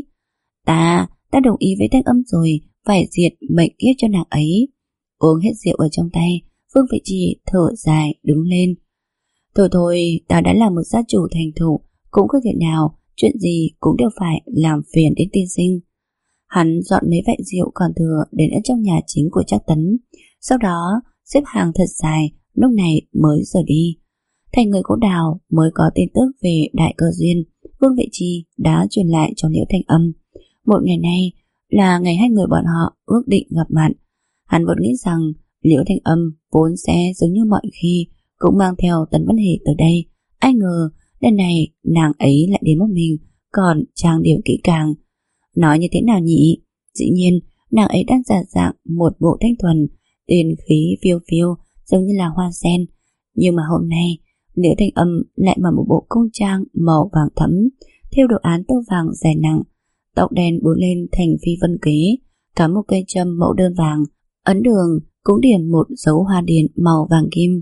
Ta, ta đồng ý với Thanh Âm rồi, phải diệt mệnh kiếp cho nàng ấy. Uống hết rượu ở trong tay, Vương Vệ Chi thở dài đứng lên. Thôi thôi, ta đã là một gia chủ thành thục, cũng có thể nào chuyện gì cũng đều phải làm phiền đến tiên sinh. Hắn dọn mấy vại rượu còn thừa đến ở trong nhà chính của Trác Tấn, sau đó xếp hàng thật dài, lúc này mới rời đi. Thành người Gỗ Đào mới có tin tức về đại cơ duyên, Vương Vệ Chi đã truyền lại cho Liễu Thanh Âm. Một ngày nay là ngày hai người bọn họ ước định gặp mặt. Hắn vẫn nghĩ rằng Liễu Thanh Âm vốn sẽ giống như mọi khi, cũng mang theo Tấn Văn Hề tới đây. Ai ngờ lần này nàng ấy lại đến một mình, còn trang điểm kỹ càng. Nói như thế nào nhỉ? Dĩ nhiên nàng ấy đang giả dạng một bộ thanh thuần, tiền khí phiêu phiêu giống như là hoa sen. Nhưng mà hôm nay Liễu Thanh Âm lại mặc một bộ cung trang màu vàng thẫm, thêu đồ án tơ vàng dài nặng, tóc đen búi lên thành phi vân kế, cắm một cây châm mẫu đơn vàng, ấn đường cũng điểm một dấu hoa điền màu vàng kim.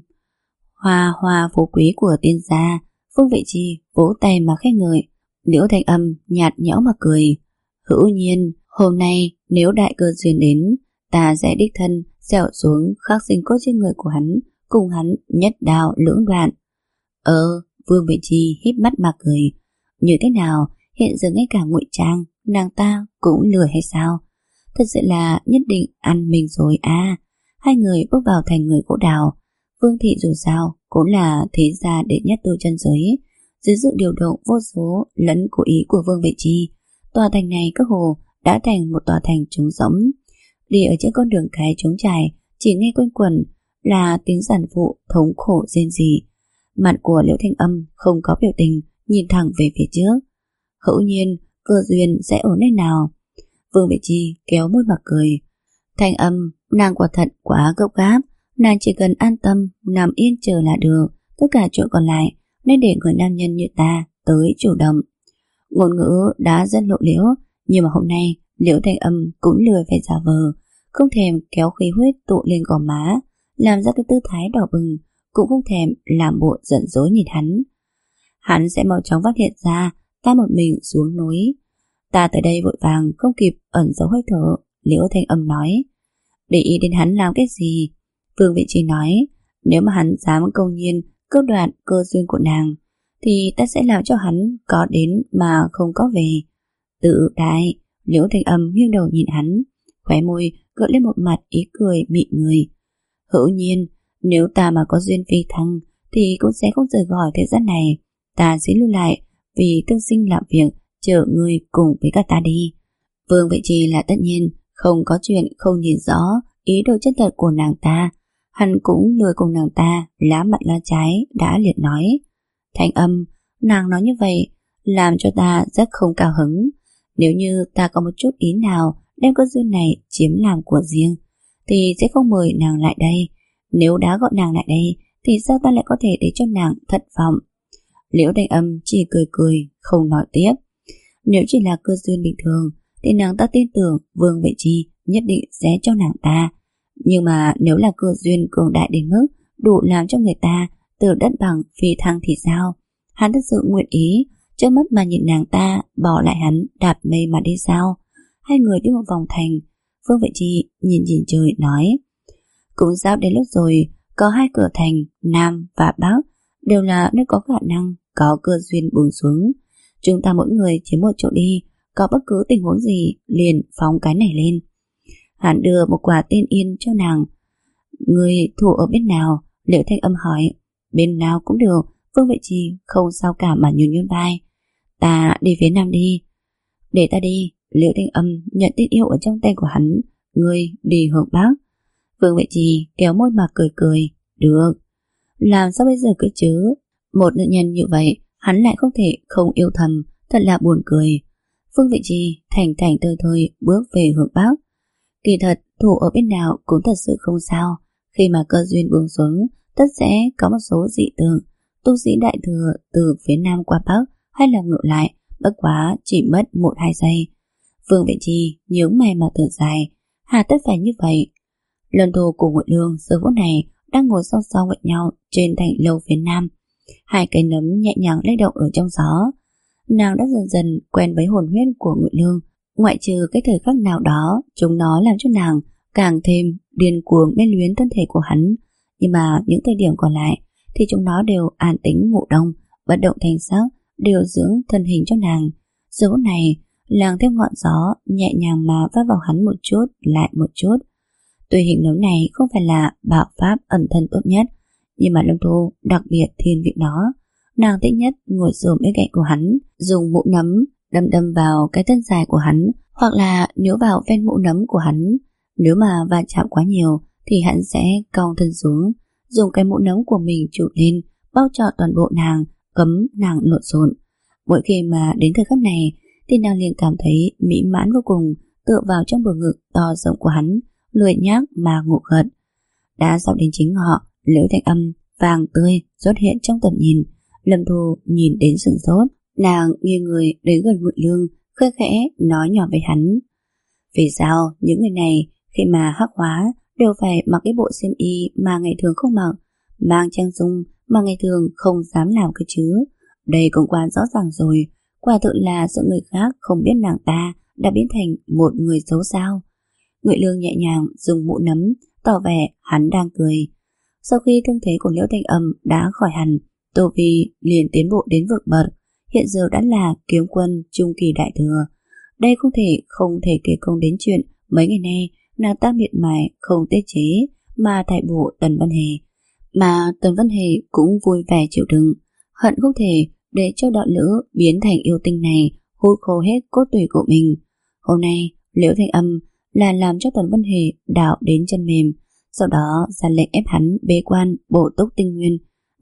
Hoa hoa phú quý của tiên gia. Vương Vệ Chi vỗ tay mà khen ngợi. Liễu Thanh Âm nhạt nhẽo mà cười. Hữu Nhiên, hôm nay nếu đại cơ duyên đến, ta sẽ đích thân xẻo xuống khắc sinh cốt trên người của hắn, cùng hắn nhất đao lưỡng đoạn. Ờ, Vương Vệ Chi híp mắt mà cười. Như thế nào, hiện giờ ngay cả ngụy trang nàng ta cũng lừa hay sao? Thật sự là nhất định ăn mình rồi à. Hai người bước vào thành người Gỗ Đào. Vương thị dù sao cũng là thế gia đệ nhất tu chân giới, dưới sự điều động vô số lẫn cố ý của Vương Vệ Chi, tòa thành này cơ hồ đã thành một tòa thành trống rỗng. Đi ở trên con đường cái trống trải, chỉ nghe quanh quẩn là tiếng giản phụ thống khổ rên rỉ. Mặt của Liễu Thanh Âm không có biểu tình, nhìn thẳng về phía trước. Hữu nhiên cơ duyên sẽ ở nơi nào? Vương Vệ Chi kéo môi mà cười. Thanh Âm, nàng quả thật quá gấp gáp. Nàng chỉ cần an tâm nằm yên chờ là được. Tất cả chuyện còn lại nên để người nam nhân như ta tới chủ động. Ngôn ngữ đã rất lộ liễu, nhưng mà hôm nay Liễu Thanh Âm cũng lười phải giả vờ, không thèm kéo khí huyết tụ lên gò má, làm ra cái tư thái đỏ bừng, cũng không thèm làm bộ giận dỗi nhìn hắn. Hắn sẽ mau chóng phát hiện ra ta một mình xuống núi. Ta tới đây vội vàng không kịp ẩn giấu hơi thở. Liễu Thanh Âm nói. Để ý đến hắn làm cái gì? Vương Vị Chi nói. Nếu mà hắn dám công nhiên cướp đoạt cơ duyên của nàng, thì ta sẽ làm cho hắn có đến mà không có về. Tự đại. Liễu Thanh Âm nghiêng đầu nhìn hắn, khóe môi gợi lên một mặt ý cười mị người. Hữu nhiên, nếu ta mà có duyên phi thăng thì cũng sẽ không rời khỏi thế gian này. Ta sẽ lưu lại vì tương sinh làm việc, chờ ngươi cùng với cả ta đi. Vương Vệ Trì là tất nhiên không có chuyện không nhìn rõ ý đồ chân thật của nàng ta. Hắn cũng lười cùng nàng ta lá mặt lá trái, đã liệt nói. Thanh Âm, nàng nói như vậy làm cho ta rất không cao hứng. Nếu như ta có một chút ý nào đem cơ duyên này chiếm làm của riêng thì sẽ không mời nàng lại đây. Nếu đã gọi nàng lại đây thì sao ta lại có thể để cho nàng thất vọng? Liễu Thanh Âm chỉ cười cười, không nói tiếp. Nếu chỉ là cơ duyên bình thường thì nàng ta tin tưởng Vương Vệ Chi nhất định sẽ cho nàng ta. Nhưng mà nếu là cơ duyên cường đại đến mức đủ làm cho người ta từ đất bằng phi thăng thì sao? Hắn thật sự nguyện ý trước mắt mà nhìn nàng ta bỏ lại hắn đạp mây mà đi sao? Hai người đi một vòng thành. Vương Vệ Chi nhìn nhìn trời nói. Cũng sắp đến lúc rồi, có hai cửa thành Nam và Bắc đều là nơi có khả năng có cơ duyên buông xuống. Chúng ta mỗi người chiếm một chỗ đi, có bất cứ tình huống gì liền phóng cái này lên. Hắn đưa một quả tiên yên cho nàng. Người thủ ở bên nào? Liễu Thanh Âm hỏi. Bên nào cũng được. Vương Vệ Chi không sao cả mà nhún nhún vai. Ta đi phía Nam đi. Để ta đi. Liễu Thanh Âm nhận tiên yêu ở trong tay của hắn. Ngươi đi hướng Bắc. Vương Vệ Chi kéo môi mà cười cười. Được. Làm sao bây giờ cứ chứ? Một nữ nhân như vậy hắn lại không thể không yêu thầm, thật là buồn cười. Vương Vệ Chi thành thành tơi thôi bước về hướng Bắc. Kỳ thật thủ ở bên nào cũng thật sự không sao. Khi mà cơ duyên buông xuống, tất sẽ có một số dị tượng. Tu sĩ đại thừa từ phía Nam qua Bắc hay là ngược lại, bất quá chỉ mất một hai giây. Vương Vệ Chi nhướng mày mà thở dài. Hà tất phải như vậy? Lần thù của Ngụy Lương giờ phút này đang ngồi song song với nhau trên thành lầu phía Nam. Hai cây nấm nhẹ nhàng lay động ở trong gió. Nàng đã dần dần quen với hồn huyết của Ngụy Lương. Ngoại trừ cái thời khắc nào đó, chúng nó làm cho nàng càng thêm điên cuồng mê luyến thân thể của hắn. Nhưng mà những thời điểm còn lại thì chúng nó đều an tĩnh ngủ đông, bất động thanh sắc, điều dưỡng thân hình cho nàng. Giờ phút này, làng theo ngọn gió nhẹ nhàng mà vắt vào hắn một chút lại một chút. Tuy hình nấm này không phải là bảo pháp ẩn thân tốt nhất, nhưng mà Lâm Thu đặc biệt thiên vị nó. Nàng thích nhất ngồi xổm bên cạnh của hắn, dùng mũ nấm đâm đâm vào cái thân dài của hắn, hoặc là níu vào ven mũ nấm của hắn. Nếu mà va chạm quá nhiều thì hắn sẽ cong thân xuống, dùng cái mũ nấm của mình trụ lên, bao trọn toàn bộ nàng, cấm nàng lộn xộn. Mỗi khi mà đến thời khắc này thì nàng liền cảm thấy mỹ mãn vô cùng, tựa vào trong bờ ngực to rộng của hắn, lười nhác mà ngủ gật. Đã sắp đến chính ngọ, Liễu Thanh Âm vàng tươi xuất hiện trong tầm nhìn. Lâm Thu nhìn đến sửng sốt, nàng nghiêng người đến gần Ngụy Lương, khẽ khẽ nói nhỏ với hắn. Vì sao những người này khi mà hắc hóa đều phải mặc cái bộ xiêm y mà ngày thường không mặc, mang trang dung mà ngày thường không dám làm cơ chứ? Đây cũng quá rõ ràng rồi, quả thực là sợ người khác không biết nàng ta đã biến thành một người xấu sao? Ngụy Lương nhẹ nhàng dùng mũ nấm, tỏ vẻ hắn đang cười. Sau khi thương thế của Liễu Thanh Âm đã khỏi hẳn, Tô Vi liền tiến bộ đến vượt bậc, hiện giờ đã là kiếm quân trung kỳ đại thừa. Đây không thể không thể kể công đến chuyện mấy ngày nay nàng ta miệt mài không tiết chế mà thải bộ Tần Văn Hề, mà Tần Văn Hề cũng vui vẻ chịu đựng, hận không thể để cho đạo lữ biến thành yêu tinh này hút khô hết cốt tủy của mình. Hôm nay Liễu Thanh Âm là làm cho Tần Văn Hề đảo đến chân mềm, sau đó ra lệnh ép hắn bế quan bổ túc tinh nguyên.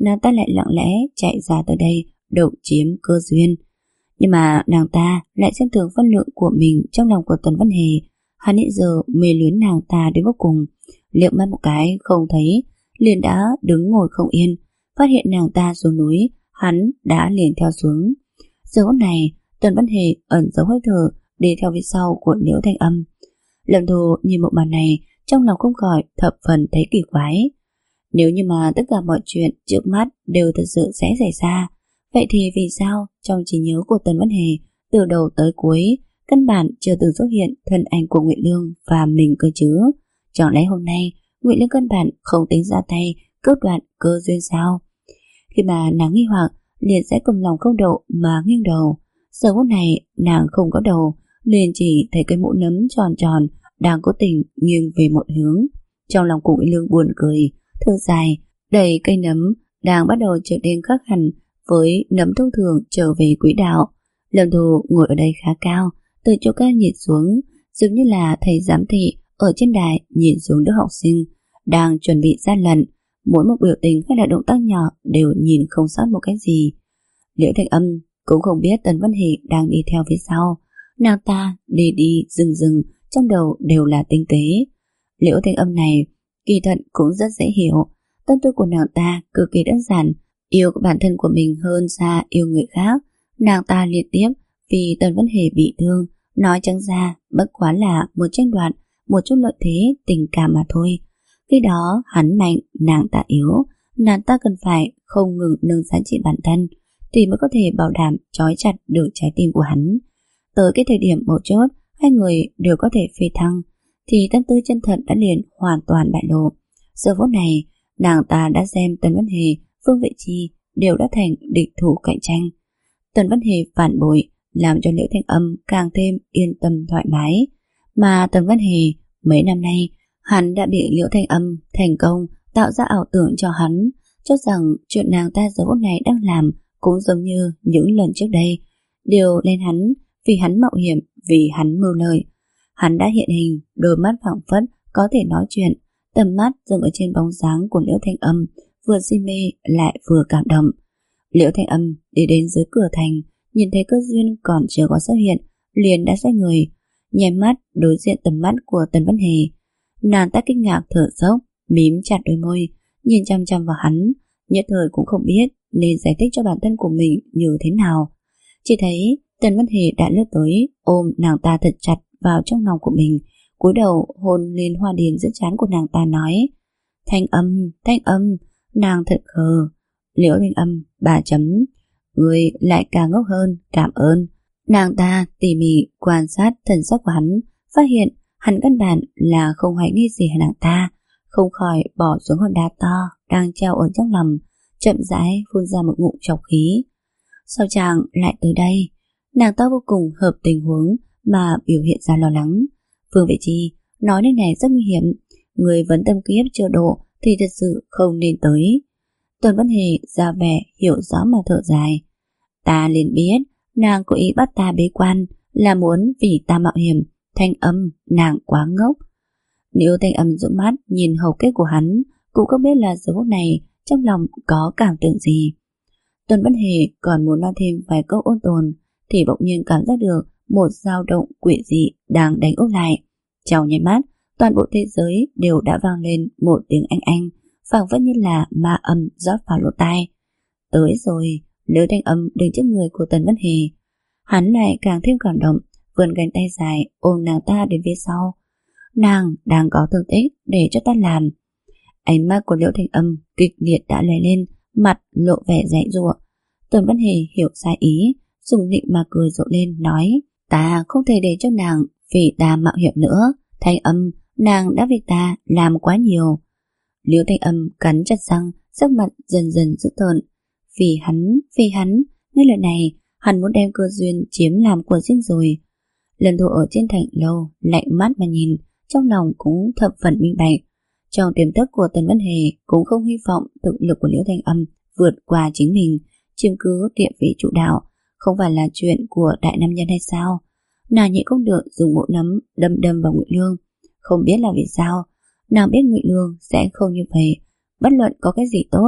nàng ta lại lặng lẽ chạy ra tới đây đậu chiếm cơ duyên. Nhưng mà nàng ta lại xem thường phân lượng của mình trong lòng của Tần Văn Hề. Hắn hiện giờ mê luyến nàng ta đến vô cùng, liếc mắt một cái không thấy liền đã đứng ngồi không yên. Phát hiện nàng ta xuống núi, hắn đã liền theo xuống. Giờ phút này Tần Văn Hề ẩn giấu hơi thở đi theo phía sau của Liễu Thanh Âm. Lâm Thu nhìn một màn này, trong lòng không khỏi thập phần thấy kỳ quái. Nếu như mà tất cả mọi chuyện trước mắt đều thật sự sẽ xảy ra, vậy thì vì sao trong trí nhớ của Tần Văn Hề từ đầu tới cuối căn bản chưa từng xuất hiện thân ảnh của Ngụy Lương và mình cơ chứ? Chẳng lẽ hôm nay Ngụy Lương căn bản không tính ra tay cướp đoạt cơ duyên sao? Khi mà nàng nghi hoặc, liền sẽ cầm lòng không đậu mà nghiêng đầu. Giờ phút này nàng không có đầu, liền chỉ thấy cái mũ nấm tròn tròn đang cố tình nghiêng về một hướng. Trong lòng của Ngụy Lương buồn cười, thở dài, đẩy cây nấm đang bắt đầu trở nên khác hẳn với nấm thông thường trở về quỹ đạo. Lâm Thu ngồi ở đây khá cao, từ chỗ cao nhìn xuống, giống như là thầy giám thị ở trên đài nhìn xuống đứa học sinh đang chuẩn bị gian lận. Mỗi một biểu tình hay là động tác nhỏ đều nhìn không sót một cái gì. Liễu Thanh Âm cũng không biết Tần Văn Hề đang đi theo phía sau. Nàng ta đi đi dừng dừng, trong đầu đều là tinh tế. Liễu Thanh Âm này kỳ thật cũng rất dễ hiểu. Tâm tư của nàng ta cực kỳ đơn giản, yêu bản thân của mình hơn xa yêu người khác. Nàng ta liên tiếp vì Tần Văn Hề bị thương, nói trắng ra bất quá là một tranh đoạt, một chút lợi thế tình cảm mà thôi. Khi đó hắn mạnh, nàng ta yếu, nàng ta cần phải không ngừng nâng giá trị bản thân thì mới có thể bảo đảm trói chặt được trái tim của hắn. Tới cái thời điểm mấu chốt hai người đều có thể phi thăng thì tâm tư chân thật đã liền hoàn toàn bại lộ. Giờ phút này nàng ta đã xem Tần Văn Hề, Phương Vệ Chi đều đã thành địch thủ cạnh tranh. Tần Văn Hề phản bội làm cho Liễu Thanh Âm càng thêm yên tâm thoải mái. Mà Tần Văn Hề mấy năm nay hắn đã bị Liễu Thanh Âm thành công tạo ra ảo tưởng cho hắn, cho rằng chuyện nàng ta giờ phút này đang làm cũng giống như những lần trước đây, đều lên hắn vì hắn mạo hiểm, vì hắn mưu lợi. Hắn đã hiện hình, đôi mắt phảng phất có thể nói chuyện, tầm mắt dừng ở trên bóng dáng của Liễu Thanh Âm, vừa si mê lại vừa cảm động. Liễu Thanh Âm đi đến dưới cửa thành, nhìn thấy cơ duyên còn chưa có xuất hiện, liền đã xoay người, nháy mắt đối diện tầm mắt của Tần Văn Hề. Nàng ta kinh ngạc thở dốc, mím chặt đôi môi, nhìn chăm chăm vào hắn, nhất thời cũng không biết nên giải thích cho bản thân của mình như thế nào. Chỉ thấy Tần Văn Hề đã lướt tới, ôm nàng ta thật chặt vào trong lòng của mình, cúi đầu hôn lên hoa điền giữa trán của nàng ta, nói: Thanh Âm, Thanh Âm, nàng thật khờ. Liễu Thanh Âm bà chấm, người lại càng ngốc hơn, cảm ơn. Nàng ta tỉ mỉ quan sát thần sắc của hắn, phát hiện hắn căn bản là không hoài nghi gì nàng ta, không khỏi bỏ xuống hòn đá to đang treo ở trong lòng, chậm rãi phun ra một ngụm trọc khí. Sao chàng lại tới đây? Nàng ta vô cùng hợp tình huống mà biểu hiện ra lo lắng. Phương Vệ Chi nói nơi này rất nguy hiểm, người vấn tâm kiếp chưa độ thì thật sự không nên tới. Tần Văn Hề ra vẻ hiểu rõ mà thở dài. Ta liền biết nàng cố ý bắt ta bế quan là muốn vì ta mạo hiểm. Thanh Âm, nàng quá ngốc. Nếu Thanh Âm dụi mắt nhìn hầu kết của hắn, cũng không biết là giờ phút này trong lòng có cảm tưởng gì. Tần Văn Hề còn muốn nói thêm vài câu ôn tồn thì bỗng nhiên cảm giác được một dao động quỷ dị đang đánh úp lại. Trong nháy mắt, toàn bộ thế giới đều đã vang lên một tiếng anh anh, phảng phất như là ma âm rót vào lỗ tai. Tới rồi. Liễu Thanh Âm đứng trước người của Tần Văn Hề. Hắn lại càng thêm cảm động, vươn cánh tay dài ôm nàng ta đến phía sau. Nàng đang có thương tích để cho ta làm. Ánh mắt của Liễu Thanh Âm kịch liệt đã lóe lên, mặt lộ vẻ dãy giụa. Tần Văn Hề hiểu sai ý, dùng nịnh mà cười rộ lên, nói: Ta không thể để cho nàng vì ta mạo hiểm nữa. Thanh Âm, nàng đã vì ta làm quá nhiều. Liễu Thanh Âm cắn chặt răng, sắc mặt dần dần dữ tợn. Vì hắn, vì hắn, ngay lần này hắn muốn đem cơ duyên chiếm làm của riêng rồi. Lần Thu ở trên thành lâu lạnh mắt mà nhìn, trong lòng cũng thập phần minh bạch. Trong tiềm thức của Tần Văn Hề cũng không hy vọng thực lực của Liễu Thanh Âm vượt qua chính mình, chiếm cứ địa vị chủ đạo, không phải là chuyện của đại nam nhân hay sao? Nàng nhịn không được dùng mũ nấm đâm đâm vào Ngụy Lương. Không biết là vì sao, nàng biết Ngụy Lương sẽ không như vậy, bất luận có cái gì tốt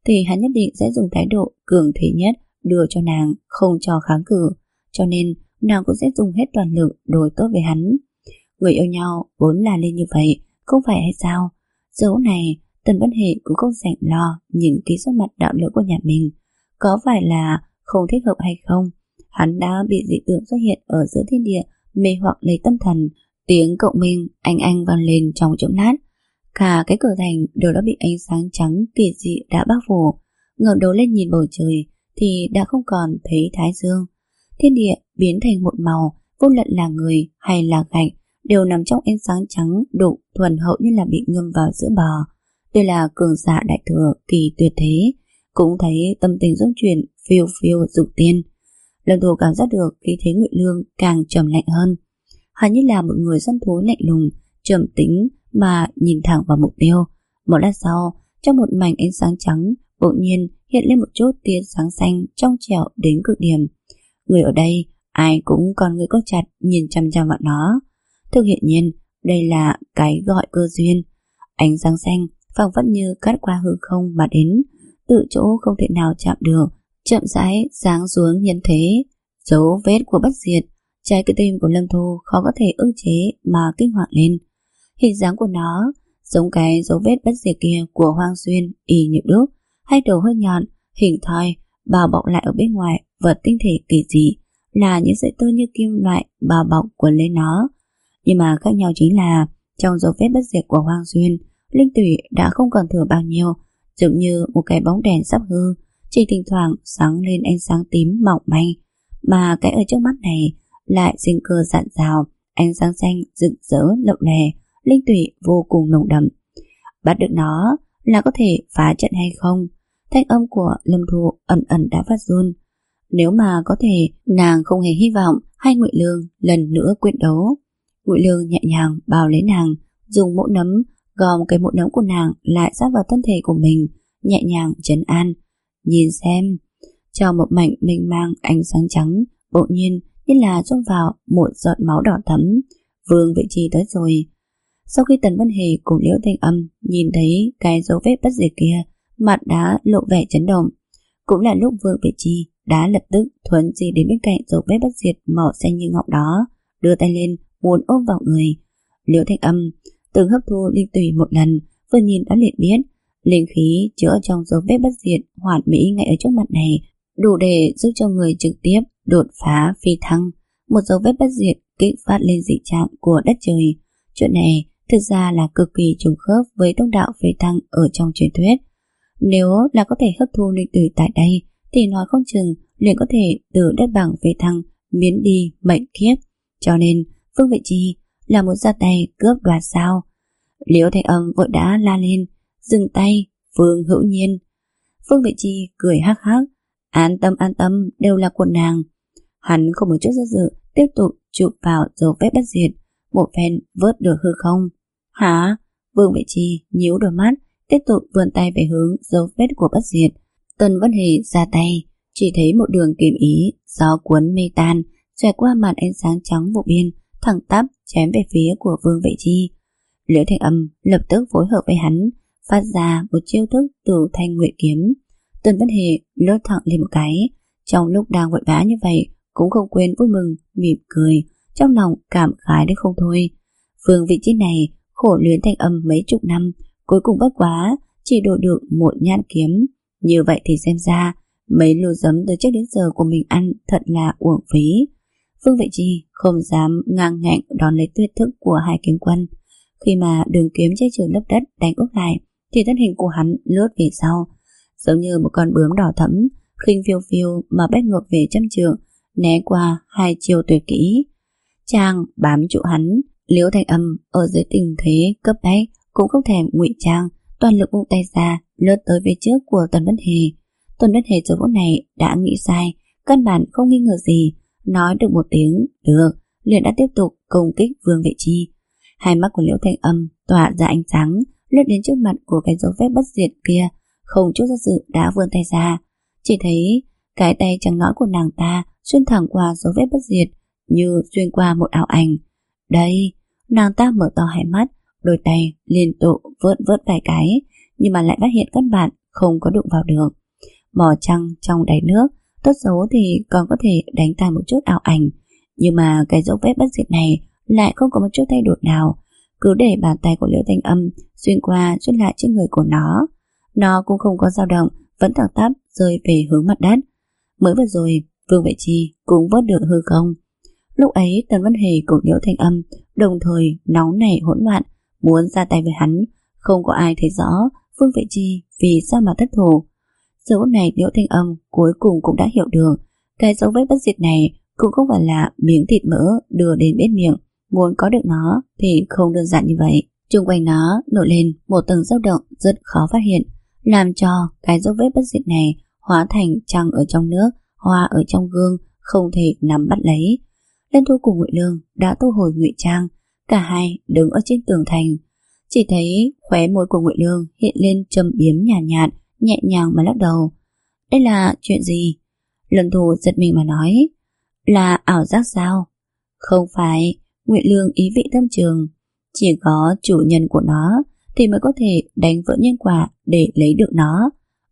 thì hắn nhất định sẽ dùng thái độ cường thế nhất đưa cho nàng, không cho kháng cự. Cho nên nàng cũng sẽ dùng hết toàn lực đối tốt với hắn. Người yêu nhau vốn là nên như vậy, không phải hay sao? Dẫu này Tần Vân Hề cũng không rảnh lo những ký sắc mặt đạo lữ của nhà mình có phải là không thích hợp hay không. Hắn đã bị dị tượng xuất hiện ở giữa thiên địa mê hoặc lấy tâm thần. Tiếng cộng minh anh anh vang lên trong chốc lát. Cả cái cửa thành đều đã bị ánh sáng trắng kỳ dị đã bao phủ. Ngẩng đầu lên nhìn bầu trời thì đã không còn thấy thái dương. Thiên địa biến thành một màu, vô luận là người hay là gạch đều nằm trong ánh sáng trắng đục thuần hậu như là bị ngâm vào giữa bò. Đây là cường giả đại thừa kỳ tuyệt thế, cũng thấy tâm tình dung chuyển phiêu phiêu dục tiên. Lâm Thu cảm giác được khí thế Ngụy Lương càng trầm lạnh hơn. Hắn như là một người săn thú lạnh lùng, trầm tĩnh mà nhìn thẳng vào mục tiêu. Một lát sau, trong một mảnh ánh sáng trắng, bỗng nhiên hiện lên một chút tia sáng xanh trong trẻo đến cực điểm. Người ở đây ai cũng còn người có chặt nhìn chăm chăm vào nó. Thực hiện nhiên, đây là cái gọi cơ duyên. Ánh sáng xanh phảng phất như cắt qua hư không mà đến, tự chỗ không thể nào chạm được, chậm rãi giáng xuống nhân thế. Dấu vết của bất diệt. Trái cái tim của Lâm Thu khó có thể ức chế mà kinh hoàng lên. Hình dáng của nó giống cái dấu vết bất diệt kia của Hoang Xuyên y như đúc, hai đầu hơi nhọn, hình thoi bao bọc lại ở bên ngoài vật tinh thể kỳ dị, là những sợi tơ như kim loại bao bọc quấn lên nó. Nhưng mà khác nhau chính là trong dấu vết bất diệt của Hoang Xuyên, linh tủy đã không còn thừa bao nhiêu, giống như một cái bóng đèn sắp hư, chỉ thỉnh thoảng sáng lên ánh sáng tím mỏng manh. Mà cái ở trước mắt này lại sinh cơ rạng rào, ánh sáng xanh rực rỡ lộng lè, linh tủy vô cùng nồng đậm. Bắt được nó là có thể phá trận hay không? Thanh âm của Lâm Thu ẩn ẩn đã phát run. Nếu mà có thể, nàng không hề hy vọng hai Ngụy Lương lần nữa quyết đấu. Ngụy Lương nhẹ nhàng bào lấy nàng, dùng mũ nấm gom cái mũ nấm của nàng lại sát vào thân thể của mình, nhẹ nhàng trấn an. Nhìn xem, trong một mảnh mênh mang ánh sáng trắng, bỗng nhiên như là trông vào một giọt máu đỏ thẫm. Vương Vị Chi tới rồi. Sau khi Tần Vân Hề cùng Liễu Thanh Âm nhìn thấy cái dấu vết bất diệt kia, mặt đã lộ vẻ chấn động. Cũng là lúc Vương Vị Chi đã lập tức thuấn di đến bên cạnh dấu vết bất diệt màu xanh như ngọc đó, đưa tay lên muốn ôm vào người. Liễu Thanh Âm từng hấp thu linh tùy một lần, vừa nhìn đã liền biết linh khí chứa trong dấu vết bất diệt hoàn mỹ ngay ở trước mặt này, đủ để giúp cho người trực tiếp đột phá phi thăng. Một dấu vết bất diệt kích phát lên dị trạng của đất trời. Chuyện này thực ra là cực kỳ trùng khớp với tông đạo phi thăng ở trong truyền thuyết. Nếu là có thể hấp thu linh tùy tại đây thì nói không chừng liền có thể từ đất bằng phi thăng miễn đi mệnh kiếp. Cho nên Vương Vị Chi là một ra tay cướp đoạt sao? Liễu Thanh Âm vội đã la lên, dừng tay. Vương Hữu Nhiên. Vương Vị Chi cười hắc hắc. An tâm an tâm, đều là của nàng. Hắn không một chút do dự tiếp tục chụp vào dấu vết bất diệt, một phen vớt được hư không. Hả? Vương Vị Chi nhíu đôi mắt, tiếp tục vươn tay về hướng dấu vết của bất diệt. Tần Vân Hề ra tay, chỉ thấy một đường kiếm ý gió cuốn mê tan xòe qua màn ánh sáng trắng vô biên, thẳng tắp chém về phía của Vương Vị Chi. Liễu Thanh Âm lập tức phối hợp với hắn, phát ra một chiêu thức từ thanh nguyệt kiếm. Tần Vân Hề lướt thẳng lên một cái, trong lúc đang vội vã như vậy cũng không quên vui mừng mỉm cười, trong lòng cảm khái đến không thôi. Vương Vị Chi này khổ luyến Thanh Âm mấy chục năm, cuối cùng bất quá chỉ đổi được một nhát kiếm. Như vậy thì xem ra mấy lô giấm từ trước đến giờ của mình ăn thật là uổng phí. Vương Vị Chi không dám ngang ngạnh đón lấy tuyệt thức của hai kiếm quân. Khi mà đường kiếm che trời lấp đất đánh úp lại thì thân hình của hắn lướt về sau, giống như một con bướm đỏ thẫm, khinh phiêu phiêu mà bét ngược về trăm trượng, né qua hai chiêu tuyệt kỹ. Trang bám trụ hắn. Liễu Thanh Âm ở dưới tình thế cấp bách cũng không thèm ngụy trang, toàn lực buông tay ra, lướt tới phía trước của Tần Vân Hề. Tần Vân Hề giờ phút này đã nghĩ sai, căn bản không nghi ngờ gì, nói được một tiếng được, liền đã tiếp tục công kích Vương Vị Chi. Hai mắt của Liễu Thanh Âm tỏa ra ánh sáng, lướt đến trước mặt của cái dấu vết bất diệt kia, không chút do dự đã vươn tay ra. Chỉ thấy cái tay trắng nõn của nàng ta xuyên thẳng qua dấu vết bất diệt, như xuyên qua một ảo ảnh. Đây, nàng ta mở to hai mắt, đôi tay liên tục vớt vớt vài cái, nhưng mà lại phát hiện căn bản không có đụng vào được. Mỏ trăng trong đáy nước, tốt xấu thì còn có thể đánh tan một chút ảo ảnh, nhưng mà cái dấu vết bất diệt này lại không có một chút thay đổi nào. Cứ để bàn tay của Liễu Thanh Âm xuyên qua xuyên lại trên người của nó, nó cũng không có dao động, vẫn thẳng tắp rơi về hướng mặt đất. Mới vừa rồi Vương Vệ Chi cũng vớt được hư không. Lúc ấy Tần Vân Hề cùng Liễu Thanh Âm đồng thời nóng nảy hỗn loạn, muốn ra tay với hắn. Không có ai thấy rõ Vương Vệ Chi vì sao mà thất thủ. Giờ phút này Liễu Thanh Âm cuối cùng cũng đã hiểu được, cái dấu vết bất diệt này cũng không phải là miếng thịt mỡ đưa đến bên miệng. Muốn có được nó thì không đơn giản như vậy. Xung quanh nó nổi lên một tầng dao động rất khó phát hiện, làm cho cái dấu vết bất diệt này hóa thành trăng ở trong nước, hoa ở trong gương, không thể nắm bắt lấy. Lân Thu cùng Ngụy Lương đã thu hồi ngụy trang, cả hai đứng ở trên tường thành. Chỉ thấy khóe môi của Ngụy Lương hiện lên châm biếm nhàn nhạt, nhạt, nhẹ nhàng mà lắc đầu. Đây là chuyện gì? Lân Thu giật mình mà nói. Là ảo giác sao? Không phải. Ngụy Lương ý vị thâm trường. Chỉ có chủ nhân của nó thì mới có thể đánh vỡ nhân quả để lấy được nó.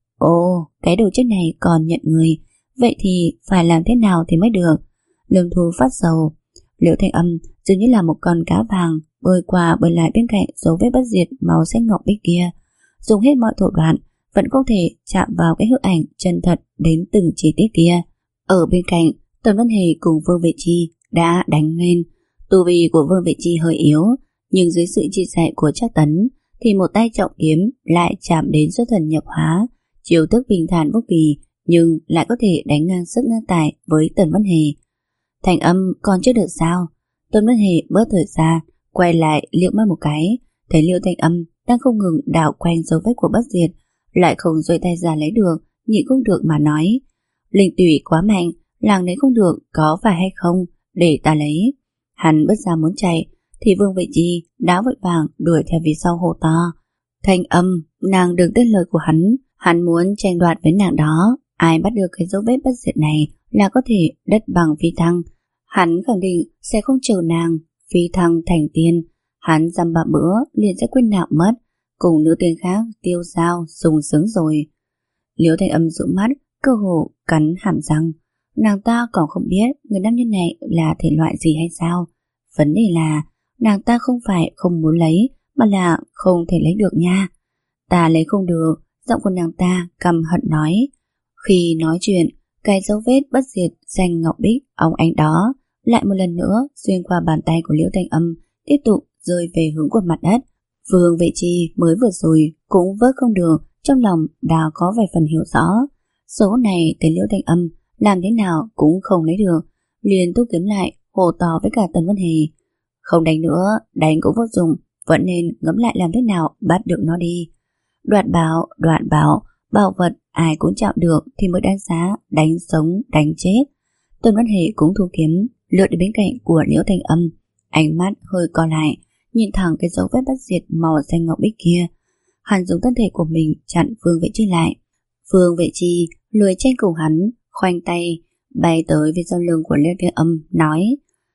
Ồ, cái đồ chết này còn nhận người, vậy thì phải làm thế nào thì mới được? Lương Thu phát sầu. Liễu Thanh Âm dường như là một con cá vàng bơi qua bơi lại bên cạnh dấu vết bất diệt màu xanh ngọc bích kia, dùng hết mọi thủ đoạn vẫn không thể chạm vào cái hư ảnh chân thật đến từng chi tiết kia. Ở bên cạnh, Tần Vân Hề cùng Vương Vệ Chi đã đánh lên. Tu vi của Vương Vệ Chi hơi yếu, nhưng dưới sự chỉ dạy của Trác Tấn thì một tay trọng kiếm lại chạm đến xuất thần nhập hóa, chiêu thức bình thản vô kỳ, nhưng lại có thể đánh ngang sức ngang tài với Tần Vân Hề. Thành Âm còn chưa được sao? Tần Vân Hề bớt thời ra, quay lại liếc mắt một cái, thấy Liễu Thanh Âm đang không ngừng đảo quanh dấu vết của bất diệt, lại không duỗi tay ra lấy được, nhịn không được mà nói: linh tùy quá mạnh, làng lấy không được, có phải hay không? Để ta lấy. Hắn bước ra muốn chạy thì Vương Vệ Chi đã vội vàng đuổi theo phía sau hô to: Thanh Âm, nàng đừng tin lời của hắn, hắn muốn tranh đoạt với nàng đó. Ai bắt được cái dấu vết bất diệt này là có thể đất bằng phi thăng. Hắn khẳng định sẽ không chờ nàng phi thăng thành tiên. Hắn dăm ba bữa liền sẽ quên nạo mất, cùng nữ tiên khác tiêu dao sung sướng rồi. Liễu Thanh Âm dụi mắt, cơ hồ cắn hàm răng. Nàng ta còn không biết người nam nhân này là thể loại gì hay sao. Vấn đề là nàng ta không phải không muốn lấy, mà là không thể lấy được nha. Ta lấy không được. Giọng của nàng ta căm hận nói. Khi nói chuyện, cái dấu vết bất diệt xanh ngọc bích óng ánh đó lại một lần nữa xuyên qua bàn tay của Liễu Thanh Âm, tiếp tục rơi về hướng của mặt đất. Vương Vệ Chi mới vừa rồi cũng vớt không được, trong lòng đã có vài phần hiểu rõ. Số này tới Liễu Thanh Âm làm thế nào cũng không lấy được, liền thu kiếm lại hồ to với cả Tần Vân Hề. Không đánh nữa, đánh cũng vô dụng, vẫn nên ngẫm lại làm thế nào bắt được nó đi. Đoạt bảo, đoạt bảo, bảo vật ai cũng chạm được thì mới đáng giá, đánh sống, đánh chết. Tần Vân Hề cũng thu kiếm, lướt đến bên cạnh của Liễu Thanh Âm, ánh mắt hơi co lại, nhìn thẳng cái dấu vết bất diệt màu xanh ngọc bích kia. Hắn dùng thân thể của mình chặn Vương Vệ Chi lại. Vương Vệ Chi lười tranh cùng hắn, khoanh tay bay tới phía sau lưng của Liễu Thanh Âm, nói: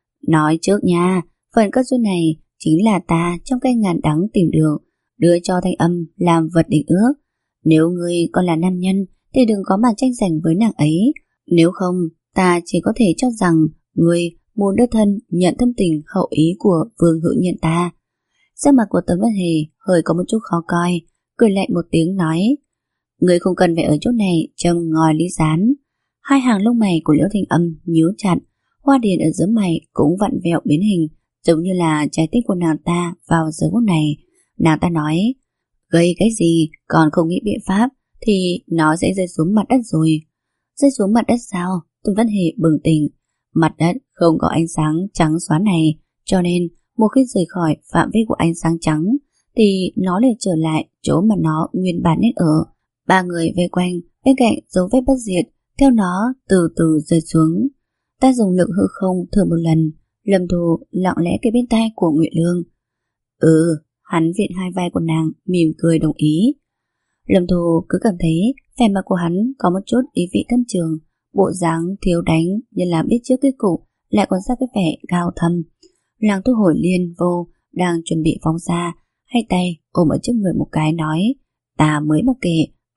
Nói trước nha, phần cơ duyên này chính là ta trong cây ngàn đắng tìm được, đưa cho Thanh Âm làm vật định ước. Nếu ngươi còn là nam nhân thì đừng có mà tranh giành với nàng ấy, nếu không ta chỉ có thể cho rằng ngươi muốn đưa thân nhận thâm tình hậu ý của Vương Hữu Nhiên ta. Sắc mặt của Tần Vân Hề hơi có một chút khó coi, cười lạnh một tiếng nói: Ngươi không cần phải ở chỗ này trông ngòi lý gián. Hai hàng lông mày của Liễu Thanh Âm nhíu chặt, hoa điền ở giữa mày cũng vặn vẹo biến hình, giống như là trái tim của nàng ta vào giờ phút này. Nàng ta nói: Gây cái gì còn không nghĩ biện pháp thì nó sẽ rơi xuống mặt đất rồi. Rơi xuống mặt đất sao? Tần Vân Hề bừng tỉnh. Mặt đất không có ánh sáng trắng xóa này, cho nên một khi rời khỏi phạm vi của ánh sáng trắng thì nó lại trở lại chỗ mà nó nguyên bản nên ở. Ba người vây quanh bên cạnh dấu vết bất diệt, theo nó từ từ rơi xuống. Ta dùng lực hư không thử một lần. Lâm Thu lặng lẽ kề bên tai của Ngụy Lương. Ừ, hắn viện hai vai của nàng, mỉm cười đồng ý. Lâm Thu cứ cảm thấy vẻ mặt của hắn có một chút ý vị thâm trường, bộ dáng thiếu đánh như là biết trước kết cục, lại còn ra cái vẻ cao thâm. Nàng thu hồi liên vô, đang chuẩn bị phóng ra, hai tay ôm ở trước người một cái nói: Ta mới mặc kệ,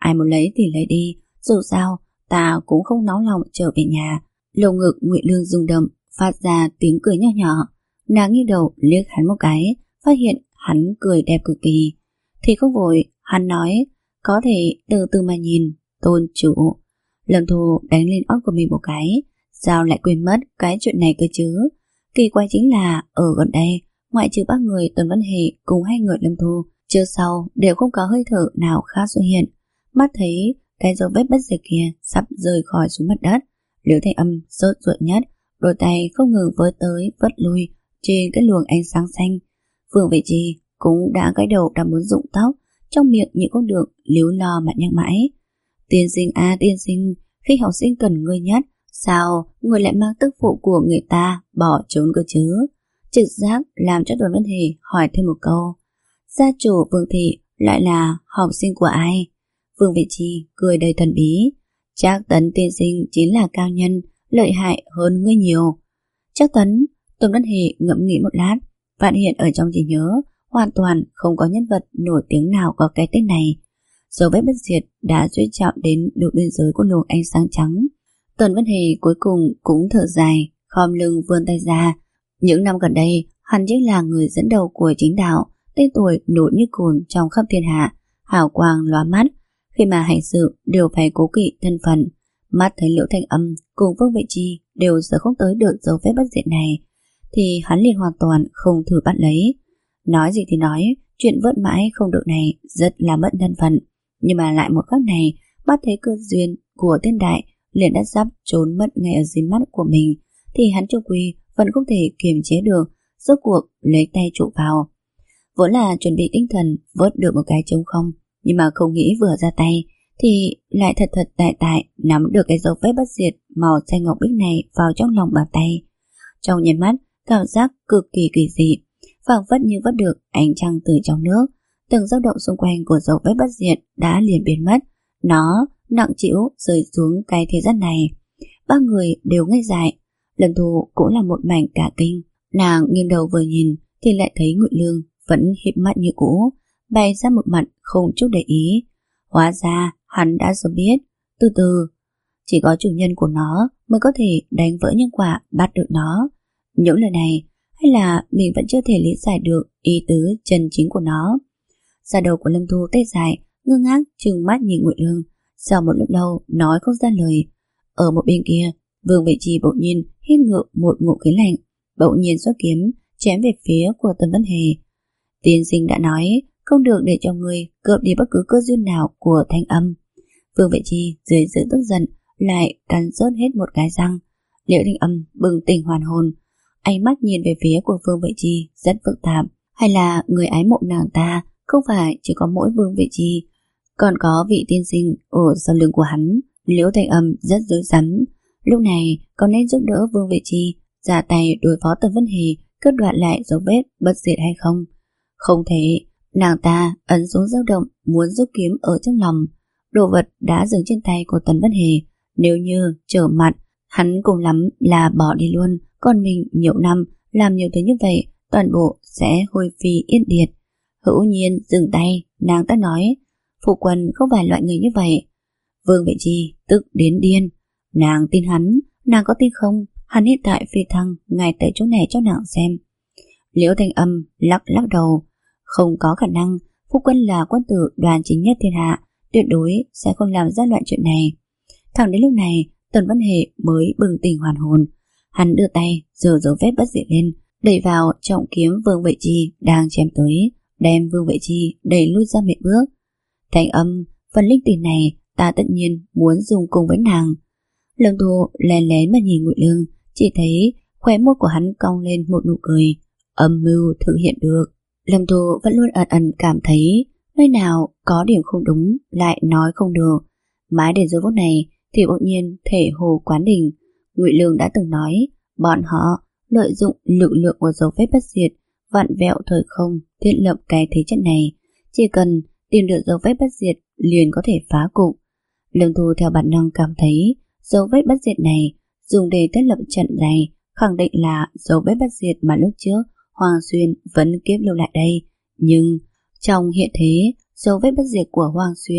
ai muốn lấy thì lấy đi, dù sao ta cũng không nóng lòng trở về nhà. Lồng ngực Ngụy Lương rung động, phát ra tiếng cười nhỏ nhỏ. Nàng nghiêng đầu liếc hắn một cái, phát hiện hắn cười đẹp cực kỳ. Thì không vội, hắn nói, có thể từ từ mà nhìn, tôn chủ. Lâm Thu đánh lên óc của mình một cái, sao lại quên mất cái chuyện này cơ chứ? Kỳ quái chính là ở gần đây, ngoại trừ ba người Tần Văn Hề cùng hai người Lâm Thu, trước sau đều không có hơi thở nào khác xuất hiện. Mắt thấy cái dấu vết bất diệt kia sắp rơi khỏi xuống mặt đất, Liễu Thanh Âm sốt ruột nhất, đôi tay không ngừng với tới vất lui trên cái luồng ánh sáng xanh. Vương Vệ Chi cũng đã cái đầu đã muốn rụng tóc, trong miệng những con đường líu lo mà nhắc mãi. Tiên sinh a tiên sinh, khi học sinh cần người nhất, sao người lại mang tức phụ của người ta bỏ trốn cơ chứ? Trực giác làm cho Tần Văn Hề hỏi thêm một câu. Gia chủ Vương Thị lại là học sinh của ai? Vương Vệ Chi cười đầy thần bí. Trác Tấn tiên sinh chính là cao nhân, lợi hại hơn ngươi nhiều. Trác Tấn, Tần Văn Hề ngẫm nghĩ một lát, phát hiện ở trong trí nhớ hoàn toàn không có nhân vật nổi tiếng nào có cái tên này. Dấu vết bất diệt đã duy chạm đến đường biên giới của luồng ánh sáng trắng. Tần Văn Hề cuối cùng cũng thở dài, khom lưng vươn tay ra. Những năm gần đây, hắn chính là người dẫn đầu của chính đạo, tên tuổi nổi như cồn trong khắp thiên hạ, hào quang lóa mắt. Khi mà hành sự đều phải cố kỵ thân phận. Mắt thấy Liễu Thanh Âm cùng Vương Vệ Chi đều sợ không tới được dấu vết bất diệt này, thì hắn liền hoàn toàn không thử bắt lấy. Nói gì thì nói, chuyện vớt mãi không được này rất là mất thân phận. Nhưng mà lại một khắc này, bắt thấy cơ duyên của tên đại liền đã sắp trốn mất ngay ở dưới mắt của mình, thì hắn Trung Quy vẫn không thể kiềm chế được, rốt cuộc lấy tay trụ vào. Vốn là chuẩn bị tinh thần vớt được một cái trống không, nhưng mà không nghĩ vừa ra tay thì lại thật thật tại tại nắm được cái dấu vết bất diệt màu xanh ngọc bích này vào trong lòng bàn tay. Trong nháy mắt, cảm giác cực kỳ kỳ dị, phảng phất như vớt được ánh trăng từ trong nước. Từng dao động xung quanh của dấu vết bất diệt đã liền biến mất, nó nặng trĩu rơi xuống cái thế gian này. Ba người đều ngây dại. Lâm Thu cũng là một mảnh cả kinh. Nàng nghiêng đầu vừa nhìn thì lại thấy Ngụy Lương vẫn híp mắt như cũ, bày ra một mặt không chút để ý. Hóa ra hắn đã sớm biết. Từ từ, chỉ có chủ nhân của nó mới có thể đánh vỡ nhân quả bắt được nó. Những lời này, hay là mình vẫn chưa thể lý giải được ý tứ chân chính của nó? Da đầu của Lâm Thu tê dại, ngơ ngác trừng mắt nhìn Ngụy Lương. Sau một lúc lâu nói không ra lời. Ở một bên kia, Vương Vệ Chi bỗng nhiên hít ngược một ngụm khí lạnh, bỗng nhiên xuất kiếm chém về phía của Tần Văn Hề. Tiên sinh đã nói không được để cho người cướp đi bất cứ cơ duyên nào của Thanh Âm. Vương Vệ Chi dưới sự tức giận lại cắn rớt hết một cái răng. Liễu Thanh Âm bừng tỉnh hoàn hồn, ánh mắt nhìn về phía của Vương Vệ Chi rất phức tạp. Hay là người ái mộ nàng ta không phải chỉ có mỗi Vương Vệ Chi, còn có vị tiên sinh ở sau lưng của hắn? Liễu Thanh Âm rất rối rắm. Lúc này có nên giúp đỡ Vương Vệ Chi ra tay đối phó Tần Văn Hề cướp đoạt lại dấu vết bất diệt hay không? Không thể. Nàng ta ấn xuống dao động muốn rút kiếm ở trong lòng. Đồ vật đã dừng trên tay của Tần Văn Hề, nếu như trở mặt, hắn cùng lắm là bỏ đi luôn. Còn mình nhiều năm làm nhiều thứ như vậy, toàn bộ sẽ hôi phi yên diệt. Hữu Nhiên dừng tay, nàng ta nói, phụ quân không phải loại người như vậy. Vương Vệ Chi tức đến điên. Nàng tin hắn, nàng có tin không? Hắn hiện tại phi thăng ngay tới chỗ này cho nàng xem. Liễu Thanh Âm lắc lắc đầu. Không có khả năng, phụ quân là quân tử đoàn chính nhất thiên hạ, tuyệt đối sẽ không làm ra loại chuyện này. Thẳng đến lúc này, Tần Văn Hề mới bừng tỉnh hoàn hồn. Hắn đưa tay giơ dấu vết bất diệt lên, đẩy vào trọng kiếm Vương Vệ Chi đang chém tới, đem Vương Vệ Chi đẩy lui ra mấy bước. Thanh Âm, phần linh tiền này ta tất nhiên muốn dùng cùng với nàng. Lâm Thu lén lén mà nhìn Ngụy Lương, chỉ thấy khóe môi của hắn cong lên một nụ cười. Âm mưu thực hiện được. Lâm Thu vẫn luôn ẩn ẩn cảm thấy nơi nào có điểm không đúng lại nói không được. Mãi đến giờ phút này thì bỗng nhiên thể hồ quán đỉnh. Ngụy Lương đã từng nói bọn họ lợi dụng lực lượng của dấu vết bất diệt vặn vẹo thời không thiết lập cái thế trận này. Chỉ cần tìm được dấu vết bất diệt liền có thể phá cục. Lâm Thu theo bản năng cảm thấy dấu vết bất diệt này dùng để thiết lập trận này khẳng định là dấu vết bất diệt mà lúc trước Hoàng Xuyên vẫn kiếp lưu lại đây. Nhưng trong hiện thế, dấu vết bất diệt của Hoàng Xuyên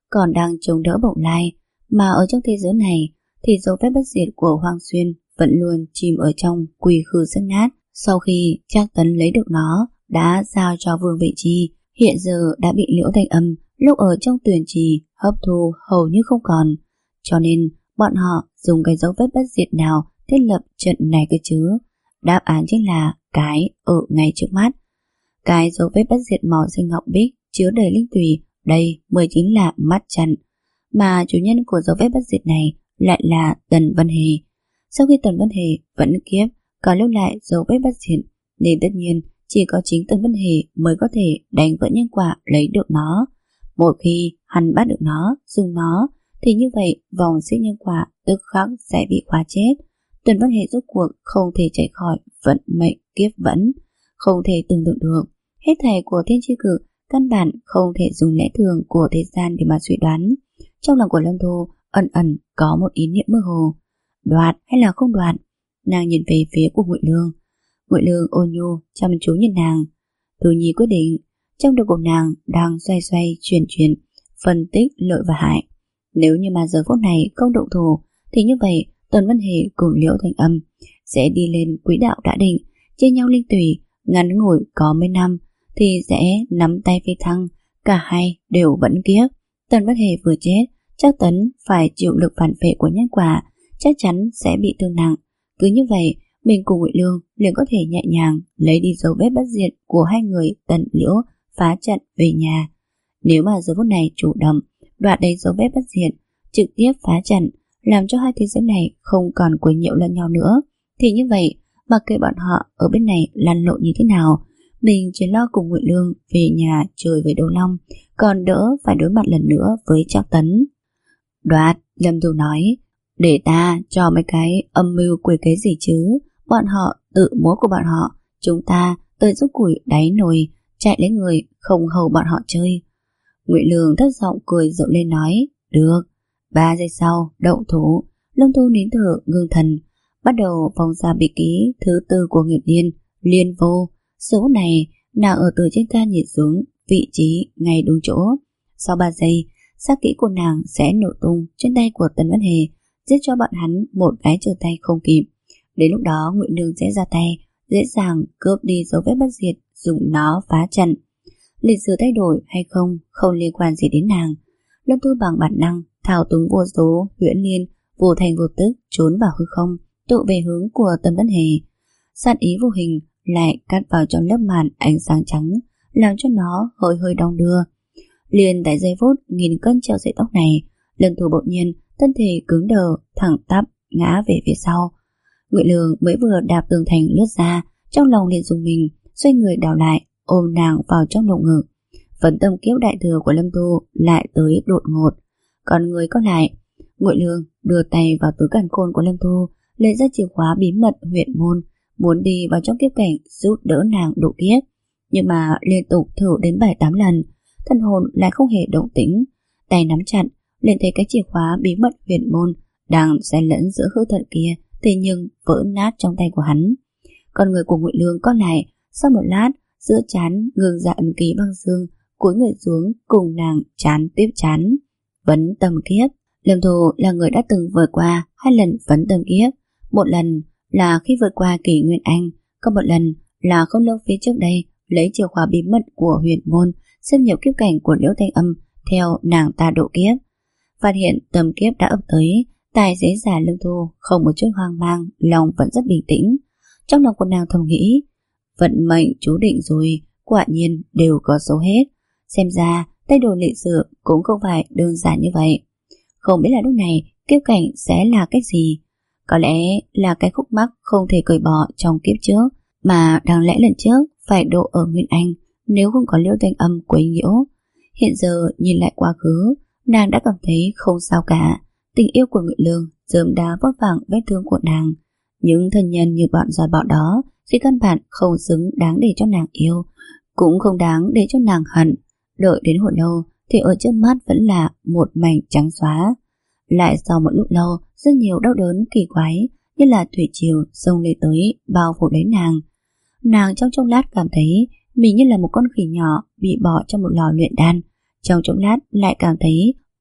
còn đang chống đỡ bổng lai. Mà ở trong thế giới này thì dấu vết bất diệt của Hoàng Xuyên vẫn luôn chìm ở trong quỷ khư rách nát. Sau khi Trác Tấn lấy được nó, đã giao cho Vương Vị Chi, hiện giờ đã bị Liễu Thanh Âm lúc ở trong tuyển trì hấp thu hầu như không còn. Cho nên bọn họ dùng cái dấu vết bất diệt nào thiết lập trận này cơ chứ? Đáp án chính là cái ở ngay trước mắt. Cái dấu vết bất diệt màu xanh ngọc bích chứa đầy linh tùy, đây mới chính là mắt trận. Mà chủ nhân của dấu vết bất diệt này lại là Tần Vân Hề. Sau khi Tần Vân Hề vẫn kiếp còn lưu lại dấu vết bất diệt, nên tất nhiên chỉ có chính Tần Vân Hề mới có thể đánh vỡ nhân quả lấy được nó. Một khi hắn bắt được nó, dùng nó, thì như vậy vòng xích nhân quả tức khắc sẽ bị khóa chết. Tần Vân Hề rốt cuộc không thể chạy khỏi vận mệnh kiếp vẫn, không thể tưởng tượng được. Hết thảy của thiên chi cực căn bản không thể dùng lẽ thường của thế gian để mà suy đoán. Trong lòng của Lâm Thu ẩn ẩn có một ý niệm mơ hồ, đoạt hay là không đoạt. Nàng nhìn về phía của Ngụy Lương. Ngụy Lương ôn nhu chăm chú nhìn nàng. Từ Nhi quyết định. Trong đầu của nàng đang xoay xoay chuyển chuyển, phân tích lợi và hại. Nếu như mà giờ phút này không động thủ, thì như vậy Tần Vân Hề cùng Liễu Thanh Âm sẽ đi lên quỹ đạo đã định, chia nhau linh tùy. Ngắn ngủi có mấy năm thì sẽ nắm tay phi thăng, cả hai đều vẫn kiếp. Tần Vân Hề vừa chết, Trác Tấn phải chịu lực phản vệ của nhân quả, chắc chắn sẽ bị thương nặng. Cứ như vậy, mình cùng Ngụy Lương liền có thể nhẹ nhàng lấy đi dấu vết bất diệt của hai người Tần Liễu phá trận về nhà. Nếu mà giờ phút này chủ động đoạt lấy dấu vết bất diệt, trực tiếp phá trận, làm cho hai thế giới này không còn quấy nhiễu lẫn nhau nữa, thì như vậy mặc kệ bọn họ ở bên này lăn lộn như thế nào, mình chỉ lo cùng Ngụy Lương về nhà chơi với Đấu Long, còn đỡ phải đối mặt lần nữa với Trác Tấn. Đoạt, Lâm Thu nói, để ta cho mấy cái âm mưu quỷ kế gì chứ, bọn họ tự múa của bọn họ, chúng ta tới giúp củi đáy nồi, chạy lấy người, không hầu bọn họ chơi. Ngụy Lương thất giọng cười rộ lên nói, được. Ba giây sau, động thủ. Lâm Thu nín thở ngưng thần, bắt đầu vòng ra bí ký thứ tư của nghiệp liên, liên vô. Số này, nàng ở từ trên cao nhìn xuống, vị trí ngay đúng chỗ. Sau ba giây, sát kỹ của nàng sẽ nổ tung trên tay của Tần Vân Hề, giết cho bọn hắn một cái trở tay không kịp. Đến lúc đó Ngụy Lương sẽ ra tay, dễ dàng cướp đi dấu vết bất diệt, dùng nó phá trận. Lịch sử thay đổi hay không không liên quan gì đến nàng. Lâm Thu bằng bản năng thao túng vô số huyễn liên, vô thành vô tức trốn vào hư không, tụ về hướng của Tần Vân Hề. Sát ý vô hình lại cắt vào trong lớp màn ánh sáng trắng, làm cho nó hơi hơi đong đưa. Liền tại giây phút nghìn cân treo sợi tóc này, Lâm Thu bỗng nhiên thân thể cứng đờ, thẳng tắp ngã về phía sau. Ngụy Lương mới vừa đạp tường thành lướt ra, trong lòng liền dùng mình, xoay người đảo lại, ôm nàng vào trong lồng ngực. Vấn tâm kiếp đại thừa của Lâm Thu lại tới đột ngột. Còn người có lại, Ngụy Lương đưa tay vào túi càn khôn của Lâm Thu, lấy ra chìa khóa bí mật huyễn môn, muốn đi vào trong kiếp cảnh giúp đỡ nàng độ kiếp. Nhưng mà liên tục thử đến bảy tám lần, thân hồn lại không hề động tĩnh. Tay nắm chặt, liền thấy cái chìa khóa bí mật huyễn môn đang xen lẫn giữa hư thật kia, thế nhưng vỡ nát trong tay của hắn. Còn người của Ngụy Lương có lại, sau một lát, giữa trán ngừng ra ấn ký băng xương, cúi người xuống cùng nàng chán tiếp chán. Vấn tâm kiếp. Lâm Thu là người đã từng vượt qua hai lần vấn tâm kiếp. Một lần là khi vượt qua kỷ Nguyên Anh, còn một lần là không lâu phía trước đây lấy chìa khóa bí mật của huyền môn, xâm nhập kiếp cảnh của Liễu Thanh Âm theo nàng ta độ kiếp. Phát hiện tâm kiếp đã ập tới, tài xế giả Lâm Thu không một chút hoang mang, lòng vẫn rất bình tĩnh. Trong lòng của nàng thầm nghĩ, vận mệnh chú định rồi, quả nhiên đều có số hết. Xem ra thay đổi lịch sử cũng không phải đơn giản như vậy. Không biết là lúc này kiếp cảnh sẽ là cái gì. Có lẽ là cái khúc mắc không thể cởi bỏ trong kiếp trước, mà đáng lẽ lần trước phải độ ở Nguyên Anh nếu không có Liễu Thanh Âm quấy nhiễu. Hiện giờ nhìn lại quá khứ, nàng đã cảm thấy không sao cả. Tình yêu của Ngụy Lương rơm đá vấp vẳng vết thương của nàng. Những thân nhân như bọn giỏi bọ đó thì căn bản không xứng đáng để cho nàng yêu, cũng không đáng để cho nàng hận. Đợi đến hồi lâu thì ở trước mắt vẫn là một mảnh trắng xóa. Lại sau một lúc lâu, rất nhiều đau đớn kỳ quái như là thủy triều xông lên tới bao phủ lấy nàng. Nàng trong chốc lát cảm thấy mình như là một con khỉ nhỏ bị bỏ trong một lò luyện đan, trong chốc lát lại cảm thấy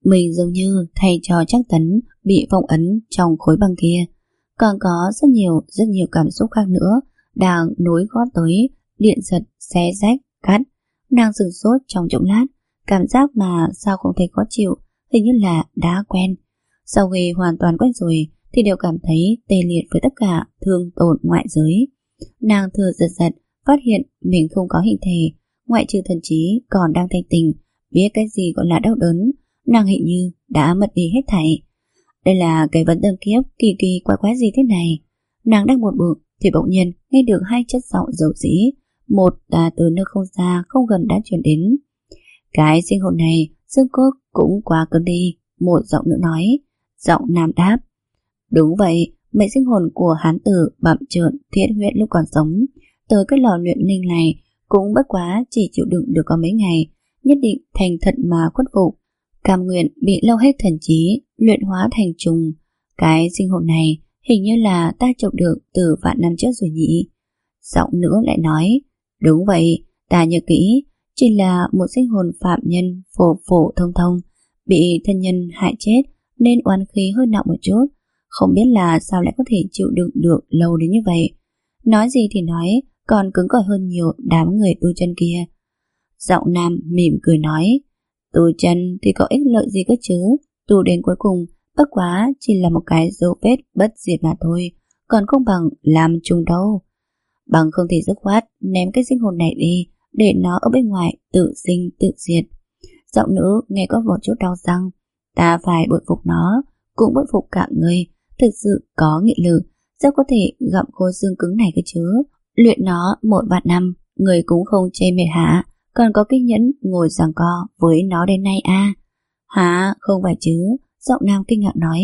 Mình giống như thầy trò Trác Tấn bị phong ấn trong khối băng kia. Còn có rất nhiều, rất nhiều cảm xúc khác nữa đang nối gót tới, điện giật, xé rách, cắt. Nàng sửng sốt trong chốc lát, cảm giác mà sao không thấy khó chịu, hình như là đã quen. Sau khi hoàn toàn quen rồi thì đều cảm thấy tê liệt với tất cả thương tổn ngoại giới. Nàng thừa giật giật, phát hiện mình không có hình thể, ngoại trừ thần trí còn đang thanh tình, biết cái gì gọi là đau đớn. Nàng hình như đã mất đi hết thảy. Đây là cái vấn tâm kiếp kỳ kỳ quái quái gì thế này? Nàng đang buồn bực thì bỗng nhiên nghe được hai chất giọng dầu dĩ, một là từ nơi không xa không gần đã truyền đến. Cái sinh hồn này xương cốt cũng quá cứng đi. Một giọng nữa nói. Giọng nam đáp. Đúng vậy, mệnh sinh hồn của hán tử bặm trợn thiết huyết lúc còn sống tới cái lò luyện linh này cũng bất quá chỉ chịu đựng được có mấy ngày, nhất định thành thật mà khuất phục, cam nguyện bị lâu hết thần trí, luyện hóa thành trùng. Cái sinh hồn này hình như là ta chụp được từ vạn năm trước rồi nhỉ? Giọng nữa lại nói. Đúng vậy, ta nhớ kỹ, chỉ là một sinh hồn phạm nhân phổ phổ thông thông, bị thân nhân hại chết nên oán khí hơi nặng một chút, không biết là sao lại có thể chịu đựng được lâu đến như vậy. Nói gì thì nói, còn cứng cỏi hơn nhiều đám người tu chân kia. Giọng nam mỉm cười nói. Tu chân thì có ích lợi gì cơ chứ, tu đến cuối cùng bất quá chỉ là một cái dấu vết bất diệt mà thôi, còn không bằng làm chung đâu. Bằng không thì dứt khoát ném cái sinh hồn này đi, để nó ở bên ngoài tự sinh tự diệt. Giọng nữ nghe có một chút đau răng. Ta phải bội phục nó, cũng bội phục cả người, thực sự có nghị lực, sao có thể gặm khô xương cứng này cơ chứ. Luyện nó một vạn năm, người cũng không chê mệt hả? Còn có kiên nhẫn ngồi giằng co với nó đến nay à? Hả, không phải chứ? Giọng nam kinh ngạc nói.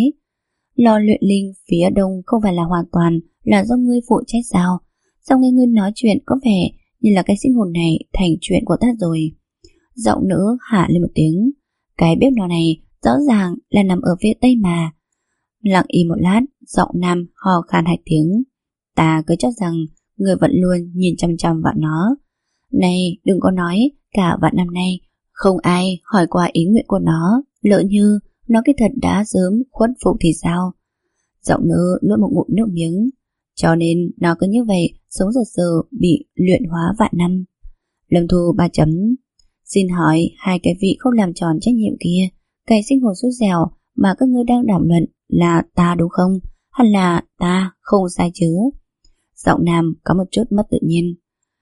Lò luyện linh phía đông không phải là hoàn toàn là do ngươi phụ trách sao? Sao nghe ngươi nói chuyện có vẻ như là cái sinh hồn này thành chuyện của ta rồi. Giọng nữ hạ lên một tiếng. Cái bếp lò này rõ ràng là nằm ở phía tây mà. Lặng im một lát, giọng nam hò khan hai tiếng. Ta cứ cho rằng người vẫn luôn nhìn chăm chăm vào nó. Này, đừng có nói cả vạn năm nay không ai hỏi qua ý nguyện của nó, lỡ như nó cái thật đã sớm khuất phục thì sao? Giọng nữ nuốt một ngụm nước miếng. Cho nên nó cứ như vậy sống giờ giờ bị luyện hóa vạn năm. Lâm Thu ba chấm. Xin hỏi hai cái vị không làm tròn trách nhiệm kia, cái sinh hồn sút dẻo mà các ngươi đang đàm luận là ta đúng không? Hay là ta không sai chứ? Giọng nam có một chút mất tự nhiên.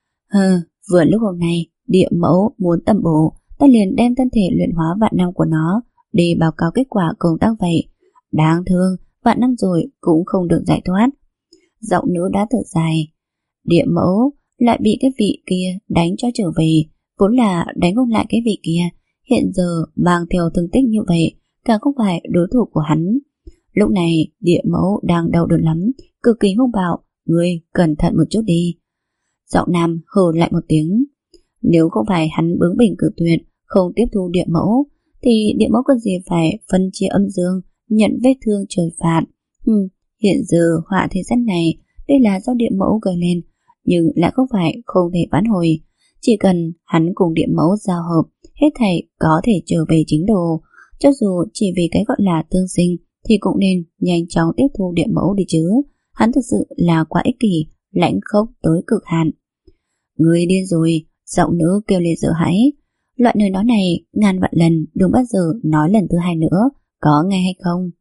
Hừ, vừa lúc hôm nay địa mẫu muốn tầm bổ, ta liền đem thân thể luyện hóa vạn năm của nó để báo cáo kết quả công tác vậy. Đáng thương, vạn năm rồi cũng không được giải thoát. Giọng nữ đã thở dài. Địa mẫu lại bị cái vị kia đánh cho trở về, vốn là đánh không lại cái vị kia, hiện giờ mang theo thương tích như vậy, càng không phải đối thủ của hắn. Lúc này địa mẫu đang đau đớn lắm, cực kỳ hung bạo, ngươi cẩn thận một chút đi. Giọng nam hừ lại một tiếng. Nếu không phải hắn bướng bỉnh cự tuyệt, không tiếp thu địa mẫu, thì địa mẫu cần gì phải phân chia âm dương, nhận vết thương trời phạt. Hừm, hiện giờ họa thế gian này, đây là do địa mẫu gây lên, nhưng lại không phải không thể vãn hồi. Chỉ cần hắn cùng địa mẫu giao hợp, hết thảy có thể trở về chính đồ. Cho dù chỉ vì cái gọi là tương sinh, thì cũng nên nhanh chóng tiếp thu địa mẫu đi chứ. Hắn thực sự là quá ích kỷ, lãnh khốc tới cực hạn. Người điên rồi, giọng nữ kêu lên sợ hãi. Loại lời nói này ngàn vạn lần đừng bao giờ nói lần thứ hai nữa, có nghe hay không?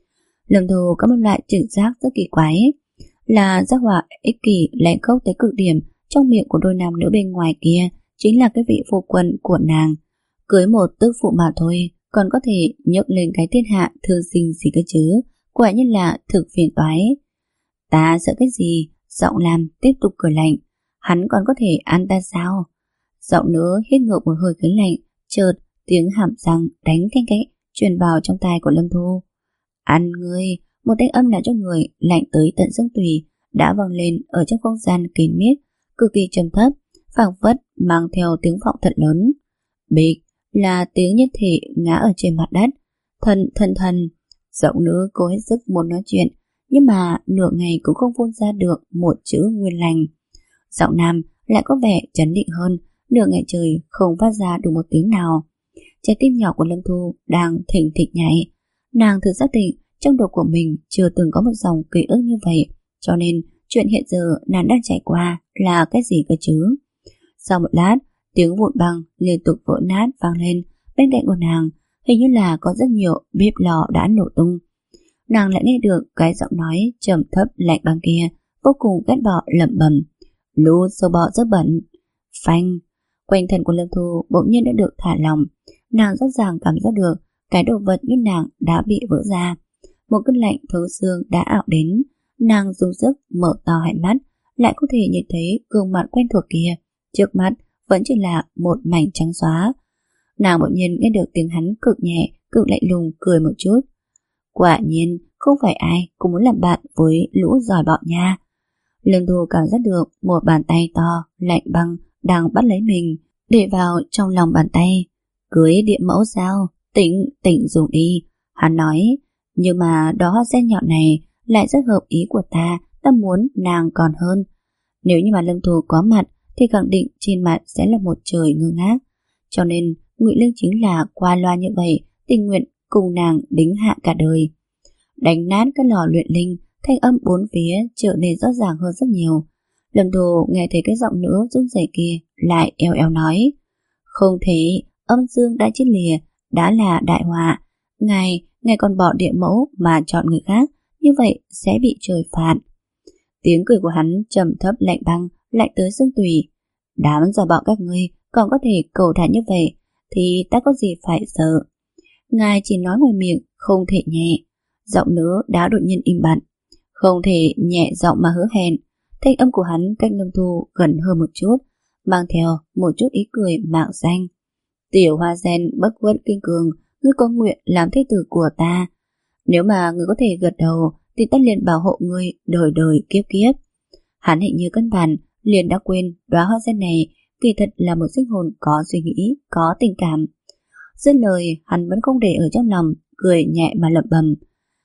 Lâm Thu có một loại trực giác rất kỳ quái, là giác họa ích kỷ lãnh khốc tới cực điểm trong miệng của đôi nam nữ bên ngoài kia chính là cái vị phu quân của nàng. Cưới một tức phụ mà thôi, còn có thể nhấc lên cái thiên hạ thương sinh gì cơ chứ, quả nhiên là thực phiền toái. Ta sợ cái gì? Giọng làm tiếp tục cười lạnh. Hắn còn có thể ăn ta sao? Giọng nữa hít ngược một hơi khí lạnh, chợt tiếng hàm răng đánh canh cánh truyền vào trong tai của Lâm Thu. Ăn ngươi! Một thanh âm làm cho người lạnh tới tận xương tủy đã vang lên ở trong không gian kín mít, cực kỳ trầm thấp, phảng phất mang theo tiếng vọng thật lớn. Bịch là tiếng nhất thể ngã ở trên mặt đất. Thần thần thần. Giọng nữ cố hết sức muốn nói chuyện, nhưng mà nửa ngày cũng không phun ra được một chữ nguyên lành. Giọng nam lại có vẻ chấn định hơn, nửa ngày trời không phát ra được một tiếng nào. trái tim nhỏ của Lâm Thu đang thình thịch nhảy. Nàng thử xác định trong đầu của mình chưa từng có một dòng ký ức như vậy, cho nên chuyện hiện giờ nàng đang trải qua là cái gì cơ chứ? Sau một lát, tiếng vụn băng liên tục vỡ nát vang lên. Bên cạnh của nàng hình như là có rất nhiều bếp lò đã nổ tung. Nàng lại nghe được cái giọng nói trầm thấp lạnh băng kia, vô cùng ghét bỏ lẩm bẩm: lũ sâu bọ rất bẩn. Phanh, quanh thân của Lâm Thu bỗng nhiên đã được thả lỏng. Nàng rõ ràng cảm giác được cái đồ vật như nàng đã bị vỡ ra. Một cơn lạnh thấu xương đã ảo đến. Nàng dùng sức mở to hai mắt, lại có thể nhìn thấy gương mặt quen thuộc kia. Trước mắt vẫn chỉ là một mảnh trắng xóa. Nàng bỗng nhiên nghe được tiếng hắn cực nhẹ, cực lạnh lùng cười một chút. Quả nhiên không phải ai cũng muốn làm bạn với lũ giỏi bọ nha. Lâm Thu cảm giác được một bàn tay to lạnh băng đang bắt lấy mình, để vào trong lòng bàn tay. Cưới địa mẫu sao? Tỉnh, tỉnh dùng đi. Hắn nói, nhưng mà đó hoa sen nhọn này lại rất hợp ý của ta, ta muốn nàng còn hơn. Nếu như mà Lâm Thu có mặt thì khẳng định trên mặt sẽ là một trời ngơ ngác. Cho nên Ngụy Lương chính là qua loa như vậy, tình nguyện cùng nàng đính hạ cả đời. Đánh nát cái lò luyện linh, thanh âm bốn phía trở nên rõ ràng hơn rất nhiều. Lâm Thu nghe thấy cái giọng nữ run rẩy kia lại eo eo nói: không thể, âm dương đã chết lìa, đã là đại họa. Ngài, ngài còn bỏ địa mẫu mà chọn người khác, như vậy sẽ bị trời phạt. Tiếng cười của hắn trầm thấp lạnh băng, lạnh tới xương tủy. Đám giỏi bọ các ngươi còn có thể cầu thả như vậy, thì ta có gì phải sợ. Ngài chỉ nói ngoài miệng, không thể nhẹ. Giọng nữ đã đột nhiên im bặt. Không thể nhẹ giọng mà hứa hẹn. Thanh âm của hắn cách Lâm Thu gần hơn một chút, mang theo một chút ý cười mạo danh. Tiểu hoa sen bất khuất kiên cường, ngươi có nguyện làm thế tử của ta. Nếu mà ngươi có thể gật đầu thì ta liền bảo hộ ngươi đời đời kiếp kiếp. Hắn hình như căn bản liền đã quên đóa hoa sen này kỳ thật là một sinh hồn có suy nghĩ, có tình cảm. Dứt lời hắn vẫn không để ở trong lòng, cười nhẹ mà lẩm bẩm: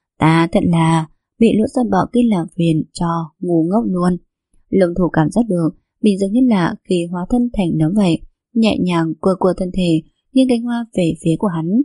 ta thật là bị lũ giỏi bọ kia làm phiền cho ngu ngốc luôn. Lâm Thu cảm giác được mình giống như là khi hóa thân thành nấm vậy, nhẹ nhàng cua cua thân thể, nghiêng cánh hoa về phía của hắn.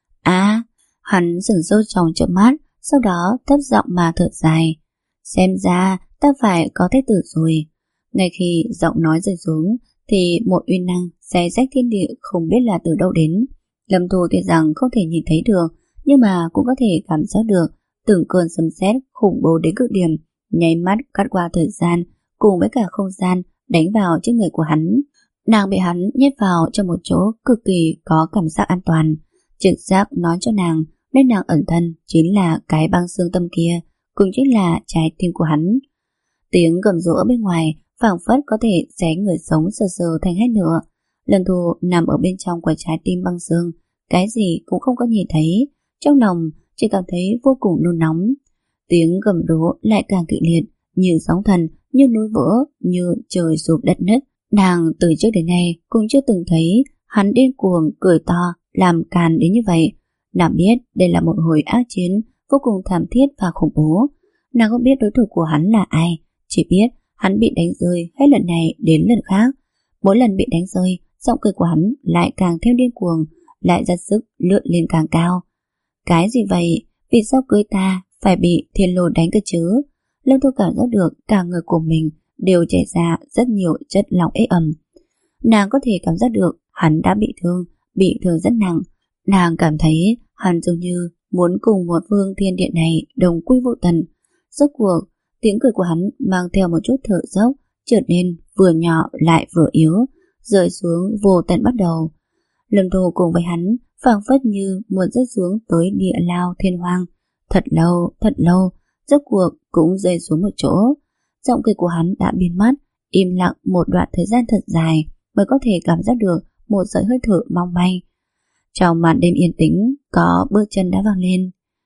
À, hắn sửng sốt trong chớp mắt, sau đó thấp giọng mà thở dài. Xem ra ta phải có thế tử rồi. Ngay khi giọng nói rơi xuống thì một uy năng xé rách thiên địa không biết là từ đâu đến. Lâm Thu tuy rằng không thể nhìn thấy được, nhưng mà cũng có thể cảm giác được từng cơn sấm sét khủng bố đến cực điểm, nháy mắt cắt qua thời gian cùng với cả không gian đánh vào trên người của hắn. Nàng bị hắn nhét vào trong một chỗ cực kỳ có cảm giác an toàn. Trực giác nói cho nàng nên nàng ẩn thân chính là cái băng xương tâm kia, cũng chính là trái tim của hắn. Tiếng gầm rú ở bên ngoài phảng phất có thể xé người sống sờ sờ thành hai nửa. Lâm Thu nằm ở bên trong của trái tim băng xương, cái gì cũng không có nhìn thấy, trong lòng chỉ cảm thấy vô cùng nôn nóng. Tiếng gầm rú lại càng kịch liệt, như sóng thần, như núi vỡ, như trời sụp đất nứt. Nàng từ trước đến nay cũng chưa từng thấy hắn điên cuồng cười to làm càn đến như vậy. Nàng biết đây là một hồi ác chiến vô cùng thảm thiết và khủng bố. Nàng không biết đối thủ của hắn là ai, chỉ biết hắn bị đánh rơi hết lần này đến lần khác. Mỗi lần bị đánh rơi, giọng cười của hắn lại càng thêm điên cuồng, lại ra sức lượn lên càng cao. Cái gì vậy? Vì sao cưới ta phải bị thiên lôi đánh cơ chứ? Lâm Thu cảm giác được cả người của mình đều chảy ra rất nhiều chất lỏng ế ẩm. Nàng có thể cảm giác được hắn đã bị thương, bị thương rất nặng. Nàng cảm thấy hắn giống như muốn cùng một phương thiên địa này đồng quy vô tận. Rốt cuộc, tiếng cười của hắn mang theo một chút thở dốc, trở nên vừa nhỏ lại vừa yếu, rơi xuống vô tận bắt đầu. Lâm Thu cùng với hắn phảng phất như muốn rơi xuống tới địa lao thiên hoang. Thật lâu, thật lâu, rốt cuộc cũng rơi xuống một chỗ. Giọng cười của hắn đã biến mất, im lặng một đoạn thời gian thật dài mới có thể cảm giác được một sợi hơi thở mong manh. Trong màn đêm yên tĩnh, có bước chân đã vang lên.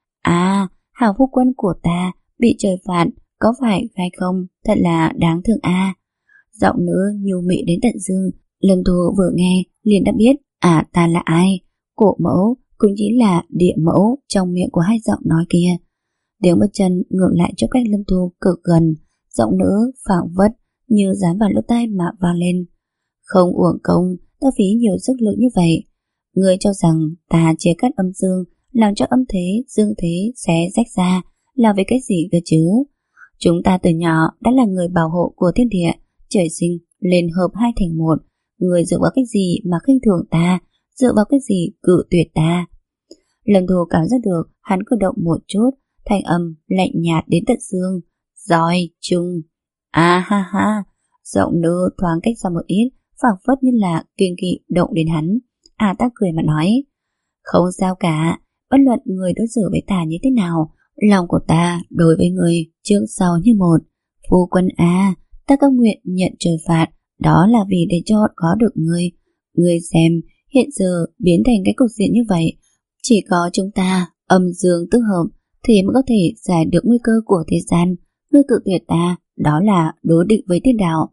À, hảo phu quân của ta bị trời phạt, có phải hay không? Thật là đáng thương a. À. Giọng nữ nhu mị đến tận xương. Lâm Thu vừa nghe liền đã biết à ta là ai. Cổ mẫu cũng chính là địa mẫu trong miệng của hai giọng nói kia. Tiếng bước chân ngược lại cho cách Lâm Thu cực gần. Giọng nữ phảng phất như dán vào lỗ tai mà vang lên. Không uổng công ta phí nhiều sức lực như vậy. Ngươi cho rằng ta chia cắt âm dương, làm cho âm thế, dương thế xé rách ra là với cái gì cơ chứ? Chúng ta từ nhỏ đã là người bảo hộ của thiên địa, trời sinh lên hợp hai thành một. Ngươi dựa vào cái gì mà khinh thường ta, dựa vào cái gì cự tuyệt ta? Lâm Thu cảm giác được hắn cử động một chút, thanh âm lạnh nhạt đến tận xương. Rồi, chung. À ha ha, giọng nữ thoáng cách ra một ít, phảng phất như là kiên kỵ động đến hắn. À ta cười mà nói, không sao cả, bất luận người đối xử với ta như thế nào, lòng của ta đối với người trước sau như một. Phu quân à, ta cam nguyện nhận trời phạt, đó là vì để cho có được ngươi. Ngươi xem, hiện giờ biến thành cái cục diện như vậy, chỉ có chúng ta âm dương tương hợp thì mới có thể giải được nguy cơ của thế gian. Ngươi cự tuyệt ta, đó là đối địch với thiên đạo.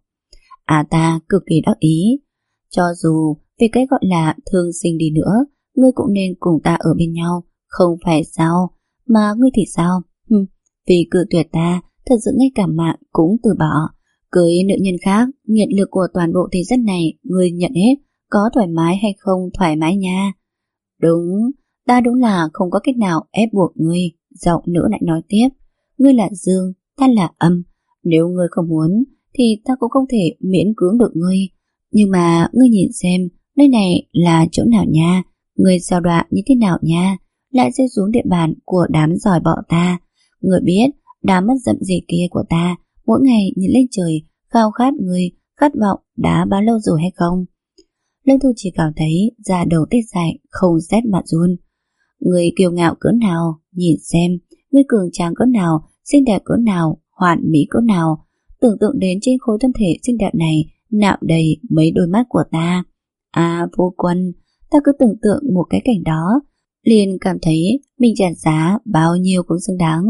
À ta cực kỳ đắc ý. Cho dù vì cái gọi là thương sinh đi nữa, ngươi cũng nên cùng ta ở bên nhau, không phải sao? Mà ngươi thì sao? Hừm, vì cự tuyệt ta, thật sự ngay cả mạng cũng từ bỏ. Cưới nữ nhân khác, nhiệt lực của toàn bộ thế gian này ngươi nhận hết, có thoải mái hay không thoải mái nha? Đúng, ta đúng là không có cách nào ép buộc ngươi. Giọng nữ lại nói tiếp, ngươi là dương, ta là âm. Nếu ngươi không muốn thì ta cũng không thể miễn cưỡng được ngươi. Nhưng mà ngươi nhìn xem, nơi này là chỗ nào nha? Ngươi sao đọa như thế nào nha? Lại rơi xuống địa bàn của đám giỏi bọ ta. Ngươi biết đám mất dậm gì kia của ta mỗi ngày nhìn lên trời khao khát ngươi, khát vọng đã bao lâu rồi hay không? Lâm Thu chỉ cảm thấy da đầu tê dại, không rét mà run. Ngươi kiêu ngạo cỡ nào, nhìn xem, ngươi cường tráng cỡ nào, xinh đẹp cỡ nào, hoàn mỹ cỡ nào. Tưởng tượng đến trên khối thân thể xinh đẹp này nạm đầy mấy đôi mắt của ta. À phu quân, ta cứ tưởng tượng một cái cảnh đó, liền cảm thấy mình trả giá bao nhiêu cũng xứng đáng.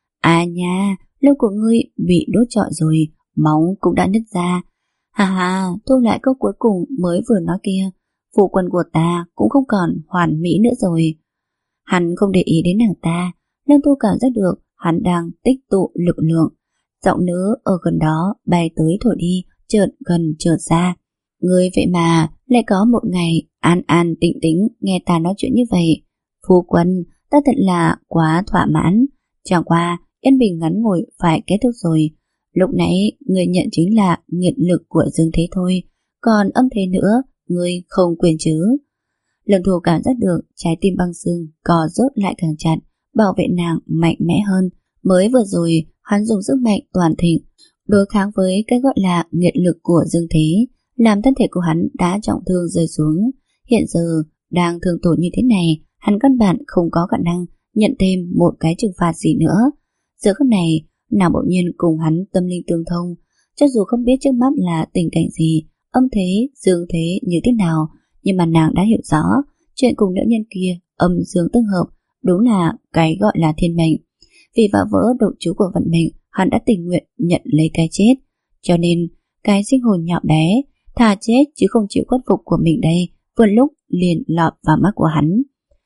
À nha, lông của ngươi bị đốt trọi rồi, móng cũng đã nứt ra. Hà hà, thu lại câu cuối cùng mới vừa nói kia, phu quân của ta cũng không còn hoàn mỹ nữa rồi. Hắn không để ý đến nàng ta, Lâm Thu cảm giác được hắn đang tích tụ lực lượng. Giọng nữ ở gần đó bay tới thổi đi, chợt gần chợt xa. Ngươi vậy mà lại có một ngày an an tĩnh tĩnh nghe ta nói chuyện như vậy. Phu quân, ta thật là quá thỏa mãn. Chẳng qua yên bình ngắn ngủi phải kết thúc rồi. Lúc nãy ngươi nhận chính là nghiệt lực của dương thế thôi, còn âm thế nữa ngươi không quyền chứ? Lâm Thu cảm giác được trái tim băng xương cò rốt lại càng chặt, bảo vệ nàng mạnh mẽ hơn. Mới vừa rồi hắn dùng sức mạnh toàn thịnh đối kháng với cái gọi là nghiệt lực của dương thế, làm thân thể của hắn đã trọng thương rơi xuống. Hiện giờ đang thương tổn như thế này, hắn căn bản không có khả năng nhận thêm một cái trừng phạt gì nữa. Giờ khắc này nàng bỗng nhiên cùng hắn tâm linh tương thông, cho dù không biết trước mắt là tình cảnh gì, âm thế, dương thế như thế nào, nhưng mà nàng đã hiểu rõ chuyện cùng nữ nhân kia âm dương tương hợp đúng là cái gọi là thiên mệnh. Vì phá vỡ độ chú của vận mệnh, hắn đã tình nguyện nhận lấy cái chết. Cho nên cái sinh hồn nhỏ bé thà chết chứ không chịu khuất phục của mình đây vừa lúc liền lọt vào mắt của hắn.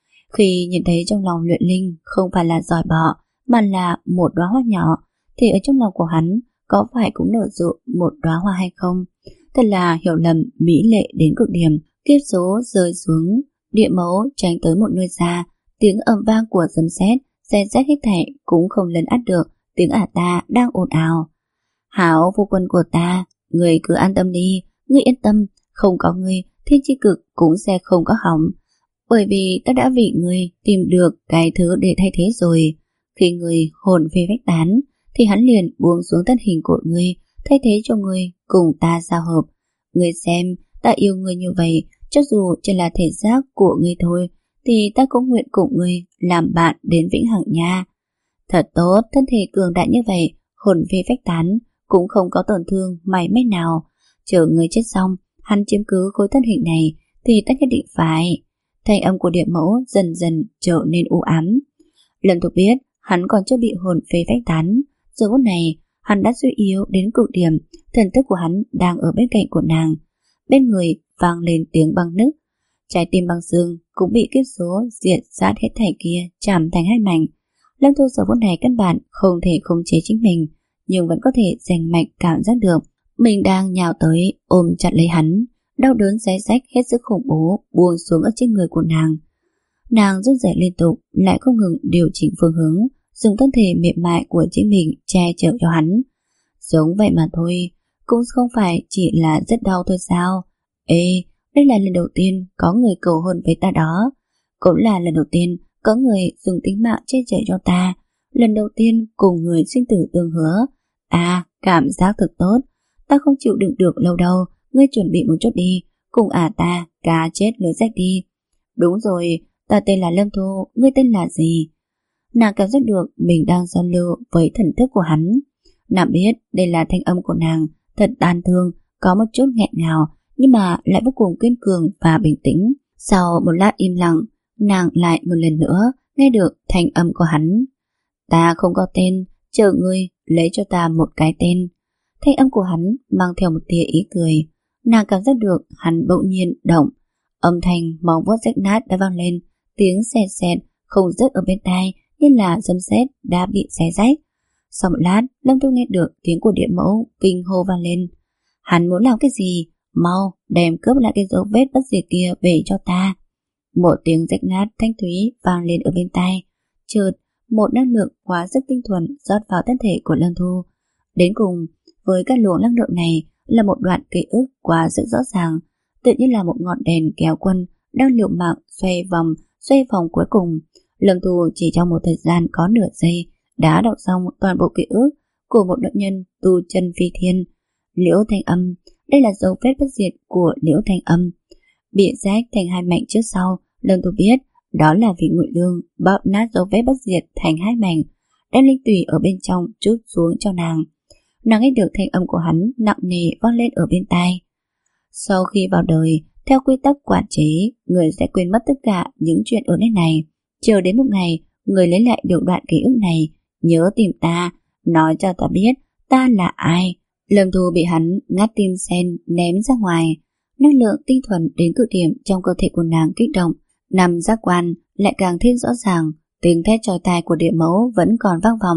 Khi nhìn thấy trong lòng luyện linh không phải là giỏi bọ mà là một đóa hoa nhỏ, thì ở trong lòng của hắn có phải cũng nở rộ một đóa hoa hay không? Thật là hiểu lầm mỹ lệ đến cực điểm. Kiếp số rơi xuống, địa mẫu tránh tới một nơi xa, tiếng ầm vang của sấm sét xé rách hết thảy cũng không lấn át được tiếng ả ta đang ồn ào. Hảo phu quân của ta, người cứ an tâm đi, ngươi yên tâm, không có ngươi thiên chi cực cũng sẽ không có hỏng, bởi vì ta đã vì ngươi tìm được cái thứ để thay thế rồi. Khi ngươi hồn phê vách tán thì hắn liền buông xuống thân hình của ngươi, thay thế cho ngươi cùng ta giao hợp. Ngươi xem, ta yêu ngươi như vậy, cho dù chỉ là thể xác của ngươi thôi, thì ta cũng nguyện cùng ngươi làm bạn đến vĩnh hằng nha. Thật tốt, thân thể cường đại như vậy, hồn phi phách tán cũng không có tổn thương mảy may nào. Chờ ngươi chết xong, hắn chiếm cứ khối thân hình này thì ta nhất định phải. Thanh âm của địa mẫu dần dần trở nên u ám. Lâm Thục biết hắn còn chưa bị hồn phê phách tán. Giờ phút này hắn đã suy yếu đến cực điểm, thần thức của hắn đang ở bên cạnh của nàng. Bên người vang lên tiếng băng nứt, trái tim băng xương cũng bị kiếp số diệt sát hết thảy kia chạm thành hai mảnh. Lâm Thu giờ phút này căn bản không thể khống chế chính mình, nhưng vẫn có thể rành mạch cảm giác được mình đang nhào tới ôm chặt lấy hắn. đau đớn xé rách hết sức khủng bố buông xuống ở trên người của nàng. Nàng run rẩy liên tục, lại không ngừng điều chỉnh phương hướng, dùng thân thể mềm mại của chính mình che chở cho hắn. Giống vậy mà thôi, cũng không phải chỉ là rất đau thôi sao? Ê, đây là lần đầu tiên có người cầu hôn với ta đó. Cũng là lần đầu tiên có người dùng tính mạng che chở cho ta. Lần đầu tiên cùng người sinh tử tương hứa. À, cảm giác thật tốt. Ta không chịu đựng được lâu đâu. Ngươi chuẩn bị một chút đi. Cùng ả ta, cá chết lưới rách đi. Đúng rồi, ta tên là Lâm Thu, ngươi tên là gì? Nàng cảm giác được mình đang giao lưu với thần thức của hắn. Nàng biết đây là thanh âm của nàng, thật đáng thương, có một chút nghẹn ngào, nhưng mà lại vô cùng kiên cường và bình tĩnh. Sau một lát im lặng, nàng lại một lần nữa nghe được thanh âm của hắn. Ta không có tên, chờ ngươi lấy cho ta một cái tên. Thanh âm của hắn mang theo một tia ý cười. Nàng cảm giác được hắn bỗng nhiên động. Âm thanh móng vuốt rách nát đã vang lên, tiếng xẹt xẹt không dứt ở bên tai, như là dấm sét đã bị xé rách. Sau một lát, Lâm Thu nghe được tiếng của địa mẫu kinh hô vang lên. Hắn muốn làm cái gì? Mau đem cướp lại cái dấu vết bất diệt kia về cho ta. Một tiếng rách nát thanh thúy vang lên ở bên tai. Chợt một năng lượng quá sức tinh thuần rót vào thân thể của Lâm Thu. Đến cùng với các luồng năng lượng này là một đoạn ký ức quá sức rõ ràng, tự như là một ngọn đèn kéo quân đang liều mạng xoay vòng xoay vòng cuối cùng. Lâm Thu chỉ trong một thời gian có nửa giây đã đọc xong toàn bộ ký ức của một nữ nhân tu chân phi thiên. Liễu Thanh Âm, đây là dấu vết bất diệt của Liễu Thanh Âm, bị rách thành hai mảnh trước sau. Lâm Thu biết đó là vì Ngụy Lương bóp nát dấu vết bất diệt thành hai mảnh, đem linh tùy ở bên trong trút xuống cho nàng. Nàng nghe được thanh âm của hắn nặng nề vang lên ở bên tai. Sau khi vào đời, theo quy tắc quản chế, người sẽ quên mất tất cả những chuyện ở nơi này. Chờ đến một ngày, người lấy lại được đoạn ký ức này, nhớ tìm ta, nói cho ta biết ta là ai. Lâm Thu bị hắn ngắt tim sen ném ra ngoài. Năng lượng tinh thuần đến cực điểm trong cơ thể của nàng kích động, nằm giác quan lại càng thêm rõ ràng. Tiếng thét chói tai của địa mẫu vẫn còn vang vọng.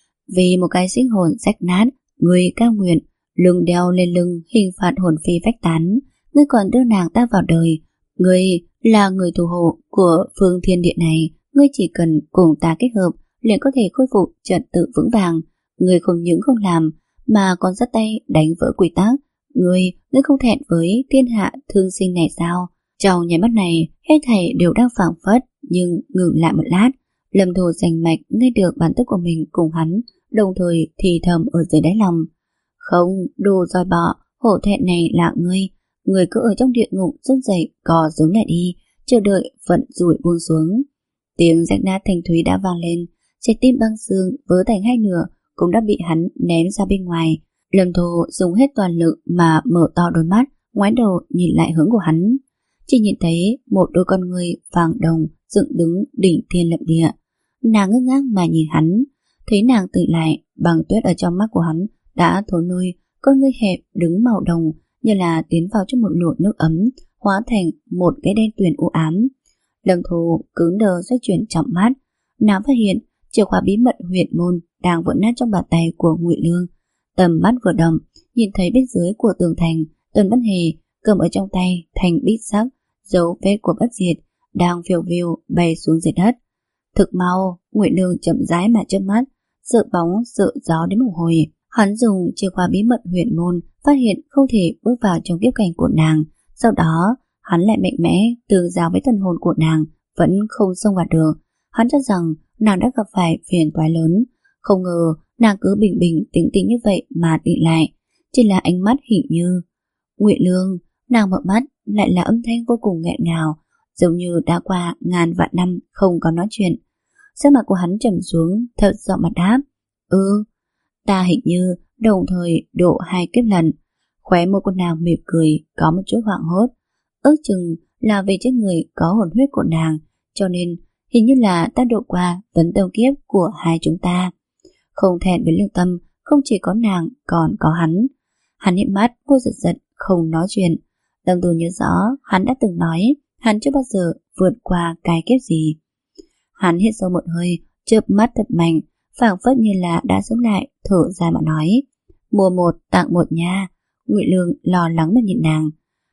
Vì một cái sinh hồn rách nát, người cao nguyện lưng đeo lên lưng hình phạt hồn phi phách tán, ngươi còn đưa nàng ta vào đời. Ngươi là người thủ hộ của phương thiên địa này, ngươi chỉ cần cùng ta kết hợp liền có thể khôi phục trật tự vững vàng. Ngươi không những không làm mà còn dắt tay đánh vỡ quy tắc. Ngươi, ngươi không thẹn với thiên hạ thương sinh này sao? Trong nháy mắt này, hết thảy đều đang phảng phất, nhưng ngừng lại một lát, Lâm Thu rành mạch nghe được bản tức của mình cùng hắn, đồng thời thì thầm ở dưới đáy lòng. Không, đồ dòi bọ, hổ thẹn này là ngươi. Ngươi cứ ở trong địa ngục run rẩy cò giống lại đi, chờ đợi vận rủi buông xuống. Tiếng rách nát thanh thúy đã vang lên, trái tim băng xương vỡ thành hai nửa cũng đã bị hắn ném ra bên ngoài. Lâm Thu dùng hết toàn lực mà mở to đôi mắt, ngoái đầu nhìn lại hướng của hắn. Chỉ nhìn thấy một đôi con ngươi vàng đồng dựng đứng đỉnh thiên lập địa. Nàng ngơ ngác mà nhìn hắn, thấy nàng tự lại, bằng tuyết ở trong mắt của hắn đã thối lui, con ngươi hẹp đứng màu đồng như là tiến vào trong một luồng nước ấm, hóa thành một cái đen tuyền u ám. Lâm Thu cứng đờ xoay chuyển trọng mắt, nàng phát hiện chìa khóa bí mật huyệt môn đang vỡ nát trong bàn tay của Ngụy Lương. Tầm mắt vừa động, nhìn thấy bên dưới của tường thành, Tần Bất Hề cầm ở trong tay thành bít sắc dấu vết của bất diệt đang phiêu phiêu bay xuống dưới đất. Thực mau, Ngụy Lương chậm rãi mà chớp mắt, sợ bóng sợ gió đến một hồi. Hắn dùng chìa khóa bí mật huyệt môn, phát hiện không thể bước vào trong kiếp cảnh của nàng. Sau đó, hắn lại mạnh mẽ tương giao với thần hồn của nàng, vẫn không xông vào được. Hắn cho rằng nàng đã gặp phải phiền toái lớn, không ngờ nàng cứ bình bình tĩnh tĩnh như vậy mà tỉnh lại, chỉ là ánh mắt hình như. Ngụy Lương, nàng mở mắt lại là âm thanh vô cùng nghẹn ngào, giống như đã qua ngàn vạn năm không có nói chuyện. Sắc mặt của hắn trầm xuống, thật giọng mặt đáp. Ừ, ta hình như đồng thời độ hai kiếp lần. Khóe môi của nàng mỉm cười, có một chút hoảng hốt. Ước chừng là về trên người có hồn huyết của nàng, cho nên hình như là ta độ qua vấn tâm kiếp của hai chúng ta. Không thẹn với lương tâm, không chỉ có nàng còn có hắn. Hắn nhếch mắt, vô giật giật, không nói chuyện. Lâm Thu nhớ rõ hắn đã từng nói hắn chưa bao giờ vượt qua cái kiếp gì. Hắn hít sâu một hơi, chớp mắt thật mạnh, phảng phất như là đã sống lại, thở ra mà nói. Mua một tặng một nha. Ngụy Lương lo lắng mà nhìn nàng.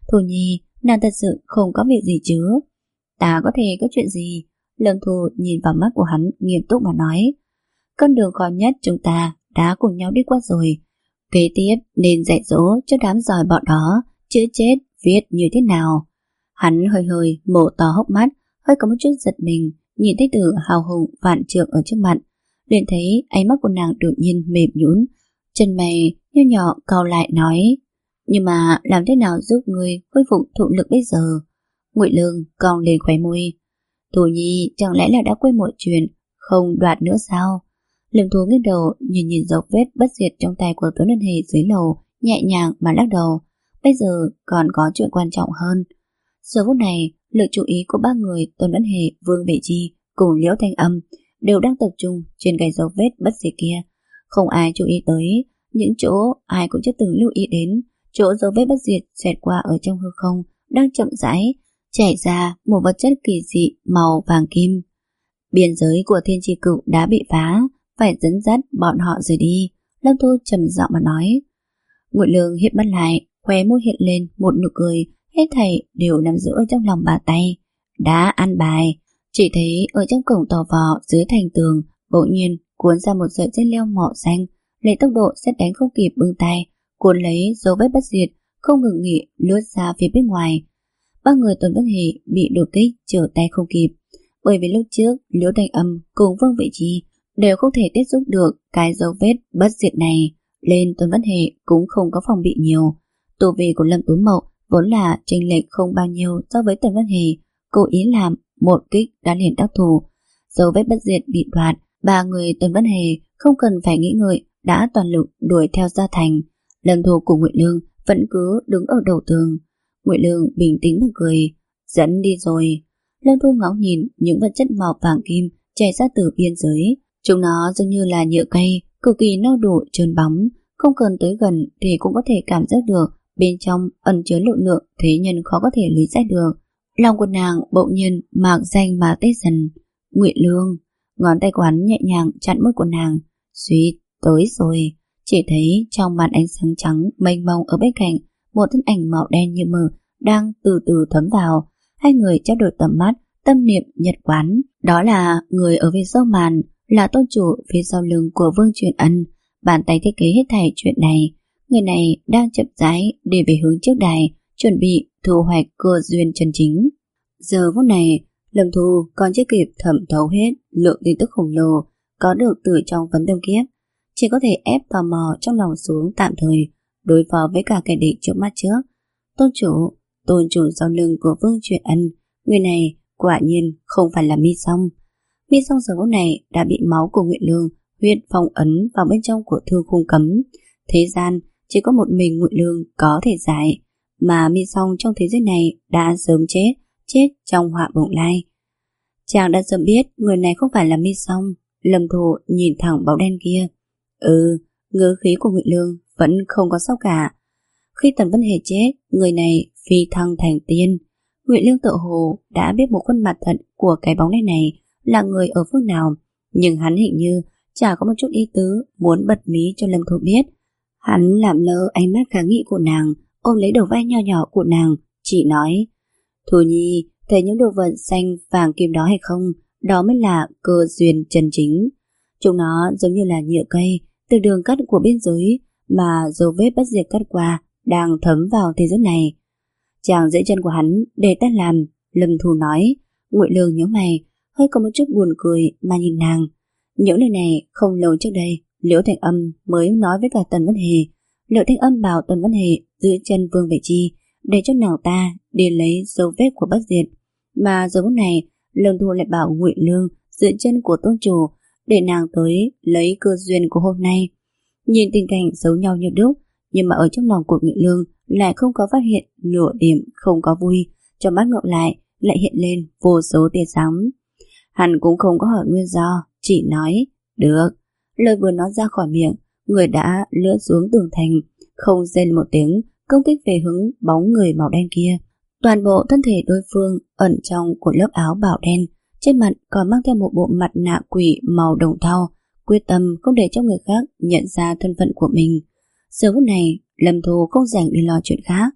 Thu Nhi, nàng thật sự không có việc gì chứ? Ta có thể có chuyện gì? Lâm Thu nhìn vào mắt của hắn nghiêm túc mà nói. Con đường khó nhất chúng ta đã cùng nhau đi qua rồi. Kế tiếp nên dạy dỗ cho đám giỏi bọn đó chữ chết viết như thế nào. Hắn hơi hơi mở to hốc mắt, hơi có một chút giật mình, nhìn thấy từ hào hùng vạn trượng ở trước mặt, liền thấy ánh mắt của nàng đột nhiên mềm nhũn, chân mày nho nhỏ cau lại nói: nhưng mà làm thế nào giúp người khôi phục thụ lực bây giờ? Ngụy Lương cong lên khóe môi. Thu Nhi chẳng lẽ là đã quên một chuyện, không đoạt nữa sao? Lâm Thu nghiêng đầu nhìn nhìn dấu vết bất diệt trong tay của Tuấn Ân Hề dưới lầu, nhẹ nhàng mà lắc đầu. Bây giờ còn có chuyện quan trọng hơn. Giờ phút này, lực chú ý của ba người Tuấn Ân Hề, Vương Bệ Chi cùng Liễu Thanh Âm đều đang tập trung trên cái dấu vết bất diệt kia. Không ai chú ý tới những chỗ ai cũng chưa từng lưu ý đến. Chỗ dấu vết bất diệt xẹt qua ở trong hư không đang chậm rãi chảy ra một vật chất kỳ dị màu vàng kim. Biên giới của Thiên Chi Cựu đã bị phá, phải dẫn dắt bọn họ rời đi. Lâm Thu trầm giọng mà nói. Ngụy Lương hiếp mắt lại, khóe môi hiện lên một nụ cười, hết thảy đều nằm giữ trong lòng bàn tay. Đã ăn bài. Chỉ thấy ở trong cổng tò vò dưới thành tường bỗng nhiên cuốn ra một sợi dây leo màu xanh, lấy tốc độ sét đánh không kịp bưng tay, cuốn lấy dấu vết bất diệt, không ngừng nghỉ lướt ra phía bên ngoài. Ba người Tuấn Vân Hề bị đột kích trở tay không kịp, bởi vì lúc trước Liễu Thanh Âm cùng Vương Vị Chi đều không thể tiếp xúc được cái dấu vết bất diệt này, nên Tuấn Vân Hề cũng không có phòng bị nhiều. Tu vi của Lâm Tú Mậu vốn là chênh lệch không bao nhiêu so với Tuấn Vân Hề, cố ý làm một kích đã liền đắc thủ. Dấu vết bất diệt bị đoạt, ba người Tuấn Vân Hề không cần phải nghĩ ngợi đã toàn lực đuổi theo ra thành. Lâm Thu cùng Ngụy Lương vẫn cứ đứng ở đầu tường. Ngụy Lương bình tĩnh mà cười. Dẫn đi rồi. Lâm Thu ngó nhìn những vật chất màu vàng kim chảy ra từ biên giới. Chúng nó giống như là nhựa cây, cực kỳ no đủ trơn bóng, không cần tới gần thì cũng có thể cảm giác được bên trong ẩn chứa lượng lượng thế nhân khó có thể lý giải được. Lòng của nàng bỗng nhiên mạc danh mà tê dần. Ngụy Lương, ngón tay của hắn nhẹ nhàng chặn môi của nàng. Suýt, tới rồi. Chỉ thấy trong màn ánh sáng trắng mênh mông ở bên cạnh, một thân ảnh màu đen như mờ đang từ từ thấm vào. Hai người trao đổi tầm mắt, tâm niệm nhật quán. Đó là người ở phía sau màn, là tôn chủ phía sau lưng của Vương Truyền Ân, bàn tay thiết kế hết thảy chuyện này. Người này đang chậm rãi đi về hướng trước đài, chuẩn bị thu hoạch cơ duyên chân chính. Giờ phút này, Lâm Thu còn chưa kịp thẩm thấu hết lượng tin tức khổng lồ có được từ trong vấn tâm kiếp, chỉ có thể ép tò mò trong lòng xuống tạm thời, đối phó với cả kẻ địch trước mắt trước. Tôn chủ, tôn chủ sau lưng của Vương Truyền Ân, người này quả nhiên không phải là Mi Song. Mi Song giờ phút này đã bị máu của Ngụy Lương huyết phong ấn vào bên trong của thương khung cấm. Thế gian chỉ có một mình Ngụy Lương có thể giải, mà Mi Song trong thế giới này đã sớm chết, chết trong họa bổng lai. Chàng đã sớm biết người này không phải là Mi Song. Lâm Thu nhìn thẳng bóng đen kia. Ừ, ngữ khí của Ngụy Lương vẫn không có sao cả. Khi Tần Vân Hề chết, người này phi thăng thành tiên. Ngụy Lương tự hồ đã biết một khuôn mặt thật của cái bóng đen này là người ở phương nào, nhưng hắn hình như chả có một chút ý tứ muốn bật mí cho Lâm Thu biết. Hắn làm lơ ánh mắt kháng nghị của nàng, ôm lấy đầu vai nho nhỏ của nàng, chỉ nói: Thu Nhi, thấy những đồ vật xanh vàng kim đó hay không? Đó mới là cơ duyên chân chính. Chúng nó giống như là nhựa cây từ đường cắt của biên giới mà dấu vết bất diệt cắt qua đang thấm vào thế giới này. Chàng dễ chân của hắn để ta làm. Lâm Thu nói. Ngụy Lương nhớ mày, hơi có một chút buồn cười mà nhìn nàng. Những lời này không lâu trước đây Liễu Thanh Âm mới nói với cả Tần Vân Hề. Liễu Thanh Âm bảo Tần Vân Hề giữ chân Vương Vệ Chi để cho nàng ta đi lấy dấu vết của bất diệt, mà giờ phút này Lâm Thu lại bảo Ngụy Lương giữ chân của tôn chủ để nàng tới lấy cơ duyên của hôm nay. Nhìn tình cảnh giấu nhau như đúc, nhưng mà ở trong lòng của Ngụy Lương lại không có phát hiện nửa điểm không có vui, trong mắt ngược lại lại hiện lên vô số tia sáng. Hắn cũng không có hỏi nguyên do, chỉ nói được. Lời vừa nói ra khỏi miệng, người đã lướt xuống tường thành, không rên một tiếng, công kích về hướng bóng người màu đen kia. Toàn bộ thân thể đối phương ẩn trong của lớp áo bảo đen, trên mặt còn mang theo một bộ mặt nạ quỷ màu đồng thau, quyết tâm không để cho người khác nhận ra thân phận của mình. Giờ phút này, Lâm Thu không rảnh đi lo chuyện khác,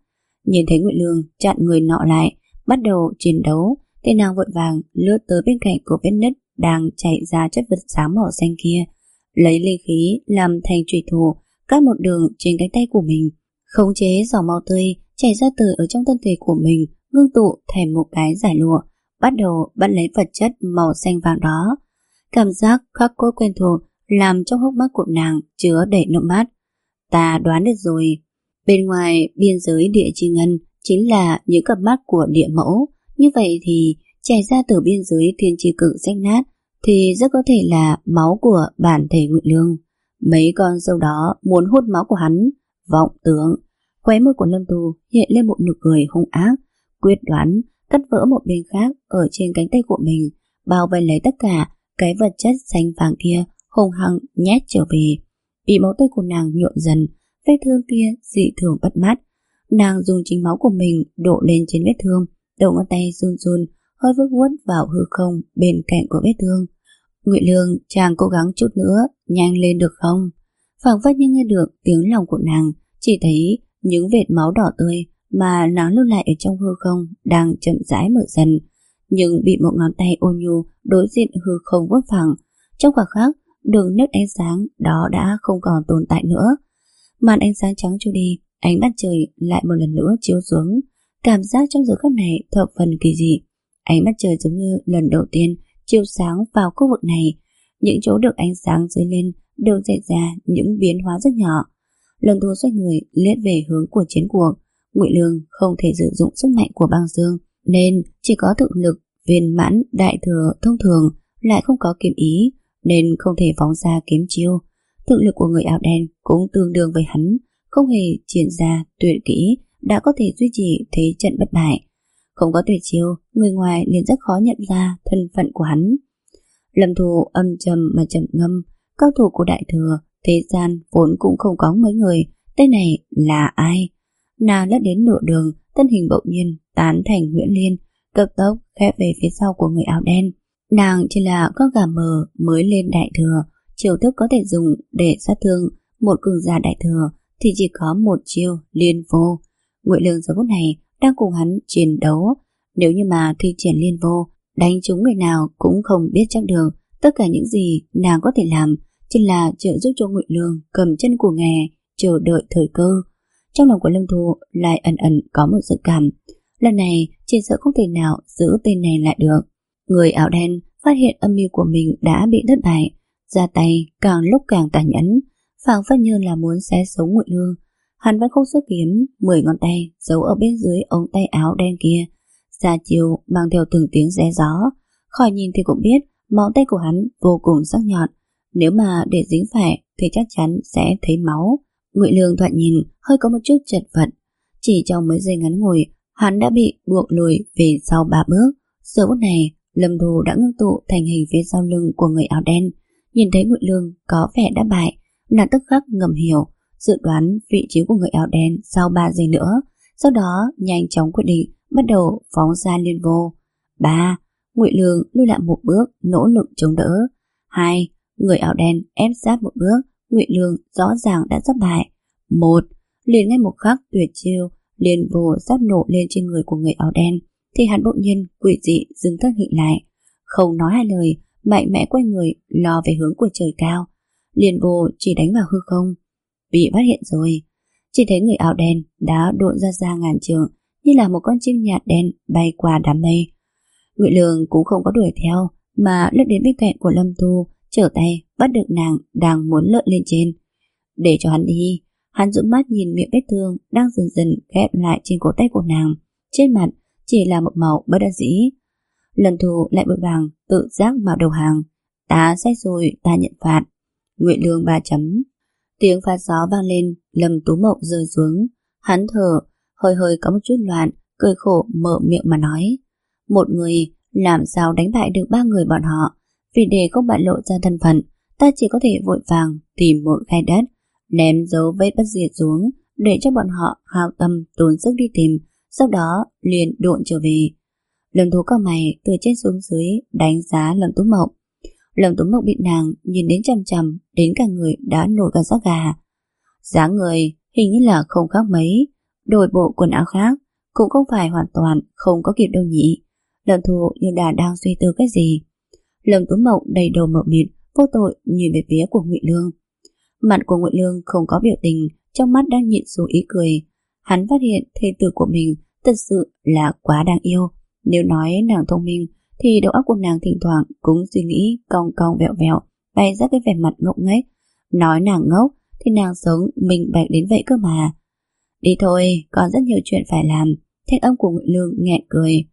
Nhìn thấy Ngụy Lương chặn người nọ lại, bắt đầu chiến đấu, thì nàng vội vàng lướt tới bên cạnh của vết nứt đang chảy ra chất vật xám màu xanh kia, lấy linh khí làm thành chùy thủ, cắt một đường trên cánh tay của mình, khống chế dòng máu tươi chảy ra từ ở trong thân thể của mình, ngưng tụ thành một cái giải lụa, bắt đầu bắt lấy vật chất màu xanh vàng đó. Cảm giác khắc cốt quen thuộc làm trong hốc mắt của nàng chứa đầy nước mắt. Ta đoán được rồi, bên ngoài biên giới địa chi ngân chính là những cặp mắt của địa mẫu. Như vậy thì chảy ra từ biên giới thiên chi cực rách nát thì rất có thể là máu của bản thể Ngụy Lương. Mấy con sâu đó muốn hút máu của hắn. Vọng tưởng. Khóe môi của Lâm Tu hiện lên một nụ cười hung ác, quyết đoán cắt vỡ một bên khác ở trên cánh tay của mình, bao vây lấy tất cả cái vật chất xanh vàng kia, hung hăng nhét trở về. Bị máu tươi của nàng nhuộm dần, vết thương kia dị thường bắt mắt. Nàng dùng chính máu của mình đổ lên trên vết thương, đầu ngón tay run run, hơi vuốt vuốt vào hư không bên cạnh của vết thương. Ngụy Lương, chàng cố gắng chút nữa, nhanh lên được không? Phảng phất như nghe được tiếng lòng của nàng, chỉ thấy những vệt máu đỏ tươi mà nàng lưu lại ở trong hư không đang chậm rãi mở dần, nhưng bị một ngón tay ôn nhu đối diện hư không vuốt phẳng. Trong khoảnh khắc, đường nét ánh sáng đó đã không còn tồn tại nữa. Màn ánh sáng trắng trôi đi, ánh mặt trời lại một lần nữa chiếu xuống. Cảm giác trong giờ khắc này thập phần kỳ dị. Ánh mặt trời giống như lần đầu tiên chiếu sáng vào khu vực này. Những chỗ được ánh sáng dưới lên đều xảy ra những biến hóa rất nhỏ. Lâm Tu xoay người liếc về hướng của chiến cuộc. Ngụy Lương không thể sử dụng sức mạnh của băng dương, nên chỉ có thực lực viên mãn đại thừa thông thường, lại không có kiếm ý, nên không thể phóng ra kiếm chiêu. Thực lực của người áo đen cũng tương đương với hắn, không hề triển ra tuyệt kỹ đã có thể duy trì thế trận bất bại. Không có tuyệt chiêu, người ngoài liền rất khó nhận ra thân phận của hắn. Lâm Tu âm trầm mà trầm ngâm, cao thủ của đại thừa thế gian vốn cũng không có mấy người, tên này là ai? Nàng đã đến nửa đường, thân hình bỗng nhiên tán thành huyễn liên, cấp tốc khép về phía sau của người áo đen. Nàng chỉ là con gà mờ mới lên đại thừa, chiêu thức có thể dùng để sát thương một cường giả đại thừa thì chỉ có một chiêu liên vô. Ngụy Lương giờ phút này đang cùng hắn chiến đấu, nếu như mà thi triển liên vô, đánh trúng người nào cũng không biết chắc được. Tất cả những gì nàng có thể làm chỉ là trợ giúp cho Ngụy Lương cầm chân của nghè, chờ đợi thời cơ. Trong lòng của Lâm Thu lại ẩn ẩn có một dự cảm, lần này chỉ sợ không thể nào giữ tên này lại được. Người áo đen phát hiện âm mưu của mình đã bị thất bại, ra tay càng lúc càng tàn nhẫn, phảng phất như là muốn xé sống Ngụy Lương. Hắn vẫn không xuất kiếm, mười ngón tay giấu ở bên dưới ống tay áo đen kia, ra chiều mang theo từng tiếng ré gió. Khỏi nhìn thì cũng biết máu tay của hắn vô cùng sắc nhọn, nếu mà để dính phải thì chắc chắn sẽ thấy máu. Ngụy Lương thoạt nhìn hơi có một chút chật vật, chỉ trong mấy giây ngắn ngủi hắn đã bị buộc lùi về sau ba bước. Giờ phút này Lâm Thu đã ngưng tụ thành hình phía sau lưng của người áo đen. Nhìn thấy Ngụy Lương có vẻ đã bại, nàng tức khắc ngầm hiểu, dự đoán vị trí của người áo đen sau ba giây nữa, sau đó nhanh chóng quyết định bắt đầu phóng ra liên vô. Ba, Ngụy Lương lùi lại một bước, nỗ lực chống đỡ. Hai, người áo đen ép sát một bước, Ngụy Lương rõ ràng đã thất bại. Một, liền ngay một khắc tuyệt chiêu liên vô sắp nổ lên trên người của người áo đen, thì hắn bỗng nhiên quỷ dị dừng thân hình lại, không nói hai lời, mạnh mẽ quay người lò về hướng của trời cao. Liên vô chỉ đánh vào hư không. Bị phát hiện rồi. Chỉ thấy người áo đen đã độn ra ra ngàn trượng, như là một con chim nhạt đen bay qua đám mây. Ngụy Lương cũng không có đuổi theo, mà lướt đến bên cạnh của Lâm Tu, trở tay bắt được nàng đang muốn lợn lên trên. Để cho hắn đi. Hắn dụi mắt nhìn miệng vết thương đang dần dần khép lại trên cổ tay của nàng, trên mặt chỉ là một màu bất đắc dĩ. Lâm Tu lại vội vàng tự giác vào đầu hàng. Ta sai rồi, ta nhận phạt. Ngụy Lương ba chấm. Tiếng phá gió vang lên, Lâm Tú Mộng rơi xuống. Hắn thở, hơi hơi có một chút loạn, cười khổ mở miệng mà nói: một người làm sao đánh bại được ba người bọn họ? Vì để không bại lộ ra thân phận, ta chỉ có thể vội vàng tìm một khe đất, ném dấu vết bất diệt xuống, để cho bọn họ hao tâm tốn sức đi tìm, sau đó liền độn trở về. Lâm Tú cao mày từ trên xuống dưới đánh giá Lâm Tú Mộng. Lâm Tú Mộng bị nàng nhìn đến chằm chằm, đến cả người đã nổi cả da gà. Dáng người hình như là không khác mấy, đổi bộ quần áo khác, cũng không phải hoàn toàn không có kịp đâu nhỉ. Lâm Thu như đã đang suy tư cái gì. Lâm Tú Mộng đầy đầu mờ mịt, vô tội nhìn về phía của Ngụy Lương. Mặt của Ngụy Lương không có biểu tình, trong mắt đang nhịn xuống ý cười. Hắn phát hiện thê tử của mình thật sự là quá đáng yêu. Nếu nói nàng thông minh thì đầu óc của nàng thỉnh thoảng cũng suy nghĩ cong cong vẹo vẹo, bày ra cái vẻ mặt ngốc nghếch. Nói nàng ngốc thì nàng sống mình bạch đến vậy cơ mà. Đi thôi, còn rất nhiều chuyện phải làm. Thanh âm của Ngụy Lương nghẹn cười.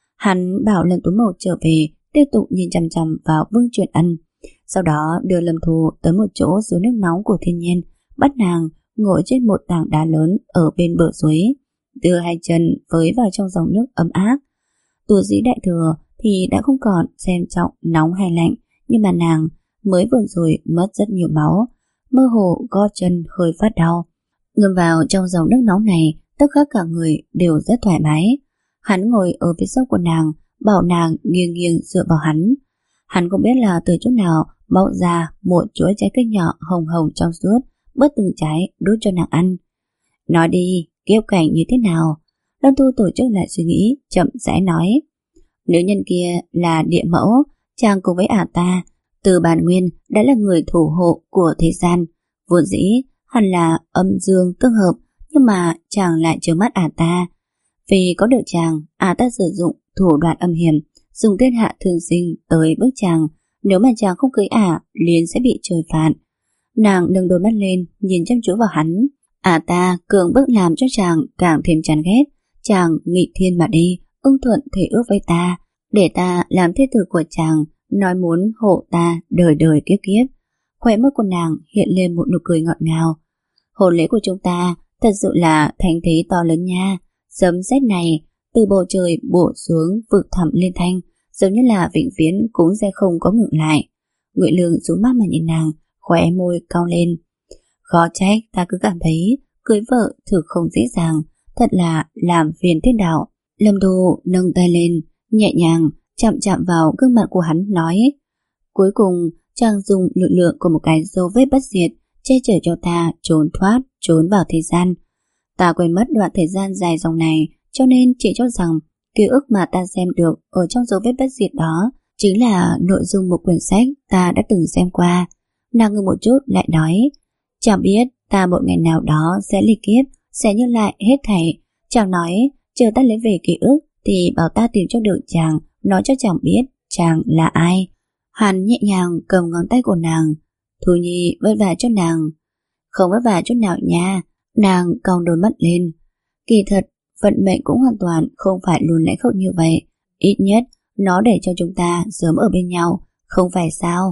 Hắn bảo Lâm Tú Mộc trở về, tiếp tục nhìn chằm chằm vào Vương Truyền Ân. Sau đó đưa Lâm Thu tới một chỗ suối nước nóng của thiên nhiên, bắt nàng ngồi trên một tảng đá lớn ở bên bờ suối, đưa hai chân với vào trong dòng nước ấm áp. Tu sĩ đại thừa thì đã không còn xem trọng nóng hay lạnh, nhưng mà nàng mới vừa rồi mất rất nhiều máu, mơ hồ gót chân hơi phát đau. Ngâm vào trong dòng nước nóng này, tất cả cả người đều rất thoải mái. Hắn ngồi ở phía sau của nàng, bảo nàng nghiêng nghiêng dựa vào hắn. Hắn không biết là từ chỗ nào mọc ra một chuỗi trái cây nhỏ hồng hồng trong suốt, bớt từng trái đút cho nàng ăn. Nói đi, kiếp cảnh như thế nào? Lâm Thu tổ chức lại suy nghĩ, chậm rãi nói. Nữ nhân kia là địa mẫu, chàng cùng với ả ta từ bản nguyên đã là người thủ hộ của thế gian. Vốn dĩ hẳn là âm dương tương hợp, nhưng mà chàng lại trướng mắt ả ta. Vì có được chàng, ả ta sử dụng thủ đoạn âm hiểm, dùng thiên hạ thương sinh tới bức chàng. Nếu mà chàng không cưới ả, liền sẽ bị trời phạt. Nàng nâng đôi mắt lên, nhìn chăm chú vào hắn. Ả ta cường bức làm cho chàng càng thêm chán ghét. Chàng nghịch thiên mà đi, ưng thuận thể ước với ta, để ta làm thế tử của chàng, nói muốn hộ ta đời đời kiếp kiếp. Khóe môi của nàng hiện lên một nụ cười ngọt ngào. Hôn lễ của chúng ta thật sự là thành thế to lớn nha. Sấm sét này từ bầu trời bổ xuống vực thẳm lên thanh, giống như là vĩnh viễn cũng sẽ không có ngừng lại. Ngụy Lương rũ mắt mà nhìn nàng, khóe môi cong lên. Khó trách ta cứ cảm thấy cưới vợ thử không dễ dàng, thật là làm phiền thiên đạo. Lâm Thu nâng tay lên, nhẹ nhàng chạm chạm vào gương mặt của hắn, nói. Cuối cùng chàng dùng lực lượng của một cái dấu vết bất diệt che chở cho ta trốn thoát, trốn vào thế gian. Ta quên mất đoạn thời gian dài dòng này, cho nên chỉ cho rằng ký ức mà ta xem được ở trong dấu vết bất diệt đó chính là nội dung một quyển sách ta đã từng xem qua. Nàng ngừng một chút lại nói, chẳng biết ta một ngày nào đó sẽ ly kiếp, sẽ nhớ lại hết thảy. Chàng nói chờ ta lấy về ký ức thì bảo ta tìm cho được chàng, nói cho chàng biết chàng là ai. Hắn nhẹ nhàng cầm ngón tay của nàng. Thu Nhi vất vả cho nàng. Không vất vả chút nào nha. Nàng cong đôi mắt lên. Kỳ thật vận mệnh cũng hoàn toàn không phải luôn lẽ khẩu như vậy. Ít nhất nó để cho chúng ta sớm ở bên nhau, không phải sao?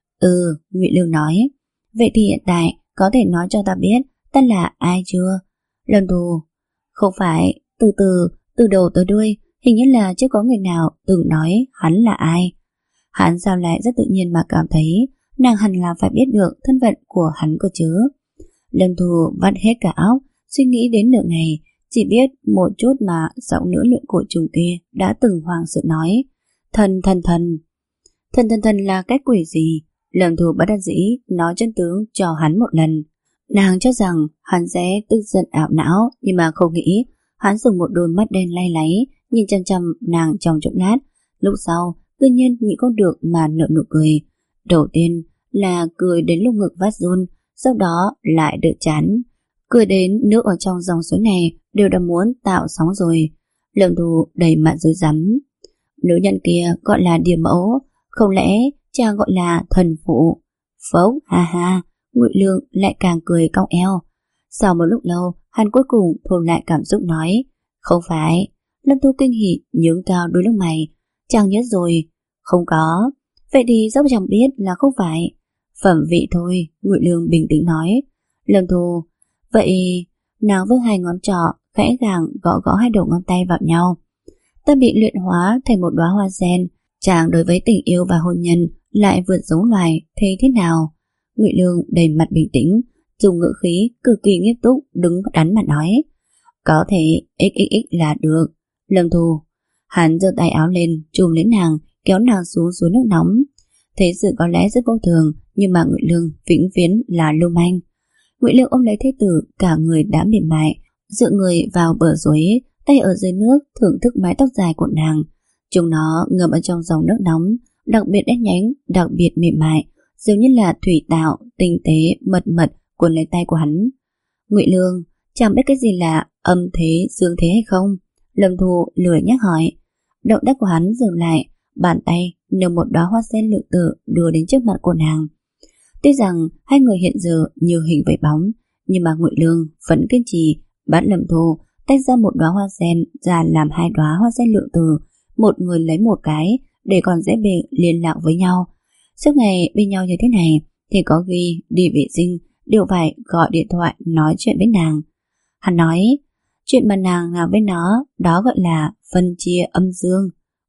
Ừ, Ngụy Lương nói. Vậy thì hiện tại có thể nói cho ta biết ta là ai chưa? Lâm Thu. Không phải, từ từ, từ đầu tới đuôi, hình như là chưa có người nào từng nói hắn là ai. Hắn sao lại rất tự nhiên mà cảm thấy nàng hẳn là phải biết được thân phận của hắn cơ chứ. Lâm Thu vắt hết cả óc, suy nghĩ đến nửa ngày, chỉ biết một chút mà giọng nữ luyện cổ trùng kia đã từng hoàng sự nói. Thần thần thần. Thần thần thần là cái quỷ gì? Lâm Thu bất đắc dĩ nói chân tướng cho hắn một lần. Nàng cho rằng hắn sẽ tức giận ảo não, nhưng mà không nghĩ hắn dùng một đôi mắt đen lay láy nhìn chăm chăm nàng trong chốc lát. Lúc sau tự nhiên nhịn không được mà nở nụ cười. Đầu tiên là cười đến lồng ngực phát run, sau đó lại đỡ chán. Cười đến nước ở trong dòng suối này đều đã muốn tạo sóng rồi. Lâm Thu đầy mặt rối rắm. Nữ nhân kia gọi là địa mẫu, không lẽ cha gọi là thần phụ? Phốc, ha ha. Ngụy Lương lại càng cười cong eo. Sau một lúc lâu, hắn cuối cùng thôn lại cảm xúc nói, không phải. Lâm Thu kinh hỉ nhướng cao đôi lông mày. Chàng nhớ rồi. Không có. Vậy thì dẫu chẳng biết là không phải. Phẩm vị thôi, Ngụy Lương bình tĩnh nói. Lâm Thu. Vậy nàng với hai ngón trỏ khẽ gàng gõ gõ hai đầu ngón tay vào nhau. Ta bị luyện hóa thành một đóa hoa sen. Chàng đối với tình yêu và hôn nhân lại vượt giống loài, thế thế nào? Ngụy Lương đầy mặt bình tĩnh, dùng ngữ khí cực kỳ nghiêm túc đứng đắn mà nói. Có thể ích ích ích là được. Lâm Thu. Hắn giơ tay áo lên chùm lấy nàng, kéo nàng xuống suối nước nóng. Thế sự có lẽ rất vô thường, nhưng mà Ngụy Lương vĩnh viễn là lưu manh. Ngụy Lương ôm lấy thế tử, cả người đã mềm mại, dựa người vào bờ suối, tay ở dưới nước thưởng thức mái tóc dài của nàng. Chúng nó ngâm ở trong dòng nước nóng, đặc biệt đen nhánh, đặc biệt mềm mại, dường như là thủy tạo, tinh tế, mật mật cuốn lấy tay của hắn. Ngụy Lương, chẳng biết cái gì là âm thế, dương thế hay không? Lâm Thu lười nhắc hỏi. Động tác của hắn dừng lại, bàn tay nâng một đóa hoa sen lượng tử đưa đến trước mặt của nàng. Tuy rằng hai người hiện giờ như hình với bóng, nhưng mà Ngụy Lương vẫn kiên trì bắt Lâm Thu tách ra một đóa hoa sen ra làm hai đóa hoa sen lượng tử, một người lấy một cái để còn dễ bề liên lạc với nhau. Suốt ngày bên nhau như thế này thì có ghi đi vệ sinh đều phải gọi điện thoại nói chuyện với nàng. Hắn nói, chuyện mà nàng làm với nó đó gọi là phân chia âm dương.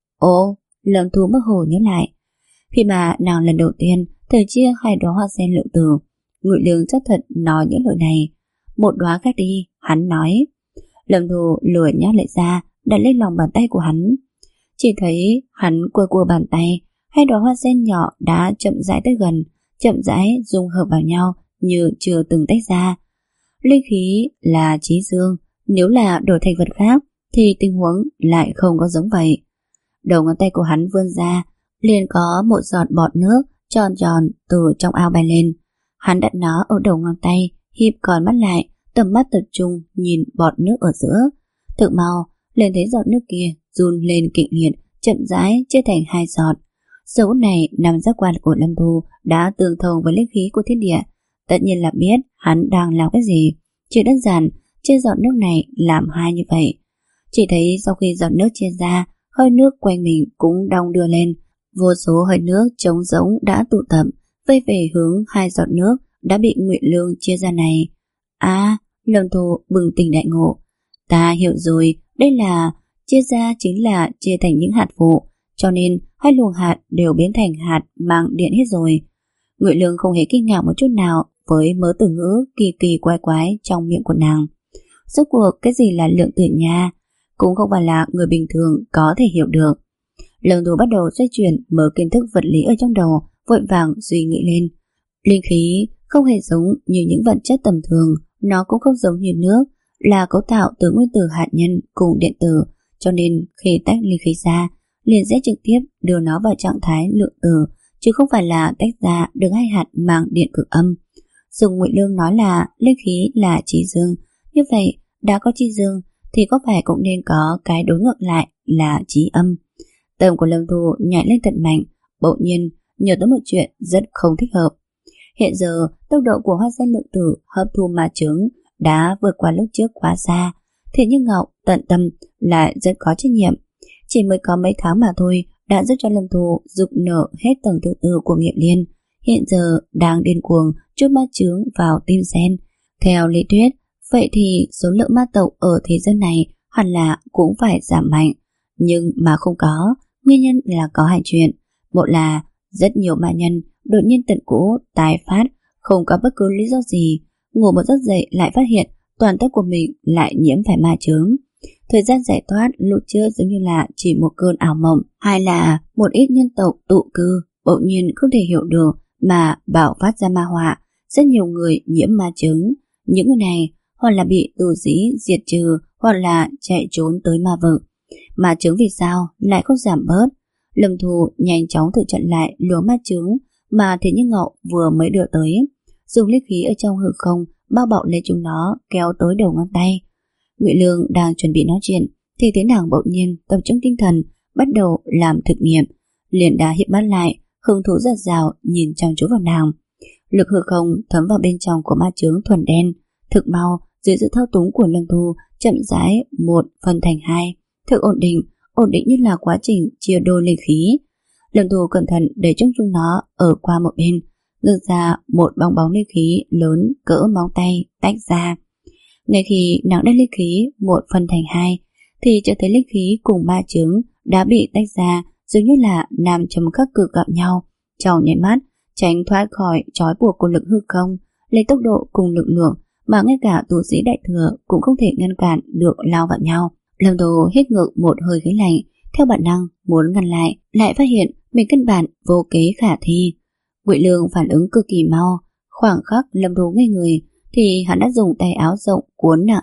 Ồ, Lâm Thu mơ hồ nhớ lại. Khi mà nàng lần đầu tiên thử chia hai đóa hoa sen lượng tử, Ngụy Lương chắc thật nói những lời này. Một đóa khác đi, hắn nói. Lâm Thu lười nhác lại ra, đặt lên lòng bàn tay của hắn. Chỉ thấy hắn cua cua bàn tay, hai đóa hoa sen nhỏ đã chậm rãi tới gần, chậm rãi dung hợp vào nhau như chưa từng tách ra. Linh khí là trí dương, nếu là đổi thành vật khác thì tình huống lại không có giống vậy. Đầu ngón tay của hắn vươn ra, liền có một giọt bọt nước tròn tròn từ trong ao bay lên. Hắn đặt nó ở đầu ngón tay, híp con mắt lại, tầm mắt tập trung nhìn bọt nước ở giữa. Thực mau, liền thấy giọt nước kia run lên kịch liệt, chậm rãi chia thành hai giọt. Dấu này nằm giác quan của Lâm Thu đã tương thông với linh khí của thiên địa, tất nhiên là biết hắn đang làm cái gì. Chỉ đơn giản chia giọt nước này làm hai như vậy. Chỉ thấy sau khi giọt nước chia ra, hơi nước quanh mình cũng đong đưa lên, vô số hơi nước trống rỗng đã tụ tập vây về hướng hai giọt nước đã bị Ngụy Lương chia ra này. À, Lâm Thu bừng tỉnh đại ngộ. Ta hiểu rồi, đây là chia ra chính là chia thành những hạt vụ, cho nên hai luồng hạt đều biến thành hạt mang điện hết rồi. Ngụy Lương không hề kinh ngạc một chút nào với mớ từ ngữ kỳ kỳ quái quái trong miệng của nàng. Rốt cuộc cái gì là lượng tử nha, cũng không phải là người bình thường có thể hiểu được. Lâm Thu bắt đầu xoay chuyển mở kiến thức vật lý ở trong đầu, vội vàng suy nghĩ lên. Linh khí không hề giống như những vật chất tầm thường, nó cũng không giống như nước, là cấu tạo từ nguyên tử hạt nhân cùng điện tử, cho nên khi tách linh khí ra, liền sẽ trực tiếp đưa nó vào trạng thái lượng tử, chứ không phải là tách ra được hai hạt mang điện cực âm. Dùng Ngụy Lương nói là linh khí là trí dương, như vậy đã có trí dương thì có phải cũng nên có cái đối ngược lại là trí âm. Tâm của Lâm Thu nhảy lên thật mạnh, bỗng nhiên nhớ tới một chuyện rất không thích hợp. Hiện giờ tốc độ của hoa sen lượng tử hấp thu ma chướng đã vượt qua lúc trước quá xa, thế nhưng Ngọc tận tâm lại rất có trách nhiệm. Chỉ mới có mấy tháng mà thôi đã giúp cho Lâm Thu dục nở hết tầng thứ tư của nghiệp liên, hiện giờ đang điên cuồng chút ma chướng vào tim sen. Theo lý thuyết, vậy thì số lượng ma tộc ở thế gian này hẳn là cũng phải giảm mạnh, nhưng mà không có. Nguyên nhân là có hai chuyện. Một là rất nhiều ma nhân đột nhiên tận cũ tái phát, không có bất cứ lý do gì, ngủ một giấc dậy lại phát hiện toàn thân của mình lại nhiễm phải ma chướng. Thời gian giải thoát lúc trước giống như là chỉ một cơn ảo mộng. Hai là một ít nhân tộc tụ cư bỗng nhiên không thể hiểu được mà bạo phát ra ma họa, rất nhiều người nhiễm ma chướng. Những người này hoặc là bị tù dĩ diệt trừ, hoặc là chạy trốn tới ma vực. Ma chướng vì sao lại không giảm bớt? Lâm Thu nhanh chóng thử chặn lại luồng ma chướng mà Thế Như Ngậu vừa mới đưa tới, dùng linh khí ở trong hư không bao bọc lấy chúng nó, kéo tới đầu ngón tay. Ngụy Lương đang chuẩn bị nói chuyện thì thấy nàng bỗng nhiên tập trung tinh thần, bắt đầu làm thực nghiệm. Liền đã hiếp mắt lại, hứng thú giật rào nhìn chăm chú vào nàng. Lực hư không thấm vào bên trong của ma chướng thuần đen. Thực mau, dưới sự thao túng của Lâm Thu, chậm rãi một phân thành hai, thực ổn định, ổn định như là quá trình chia đôi linh khí. Lâm Thu cẩn thận để chung chung nó ở qua một bên, ngược ra một bong bóng linh khí lớn cỡ móng tay tách ra. Ngay khi nàng đem linh khí một phân thành hai, thì cho thấy linh khí cùng ma chướng đã bị tách ra, giống như là nam châm khắc cực gặp nhau, trong nháy mắt tránh thoát khỏi trói buộc của lực hư không, lấy tốc độ cùng lực lượng mà ngay cả tu sĩ đại thừa cũng không thể ngăn cản được lao vào nhau. Lâm Thu hít ngược một hơi khí lạnh, theo bản năng muốn ngăn lại, lại phát hiện mình căn bản vô kế khả thi. Ngụy Lương phản ứng cực kỳ mau, khoảng khắc Lâm Thu ngây người thì hắn đã dùng tay áo rộng cuốn nàng lên,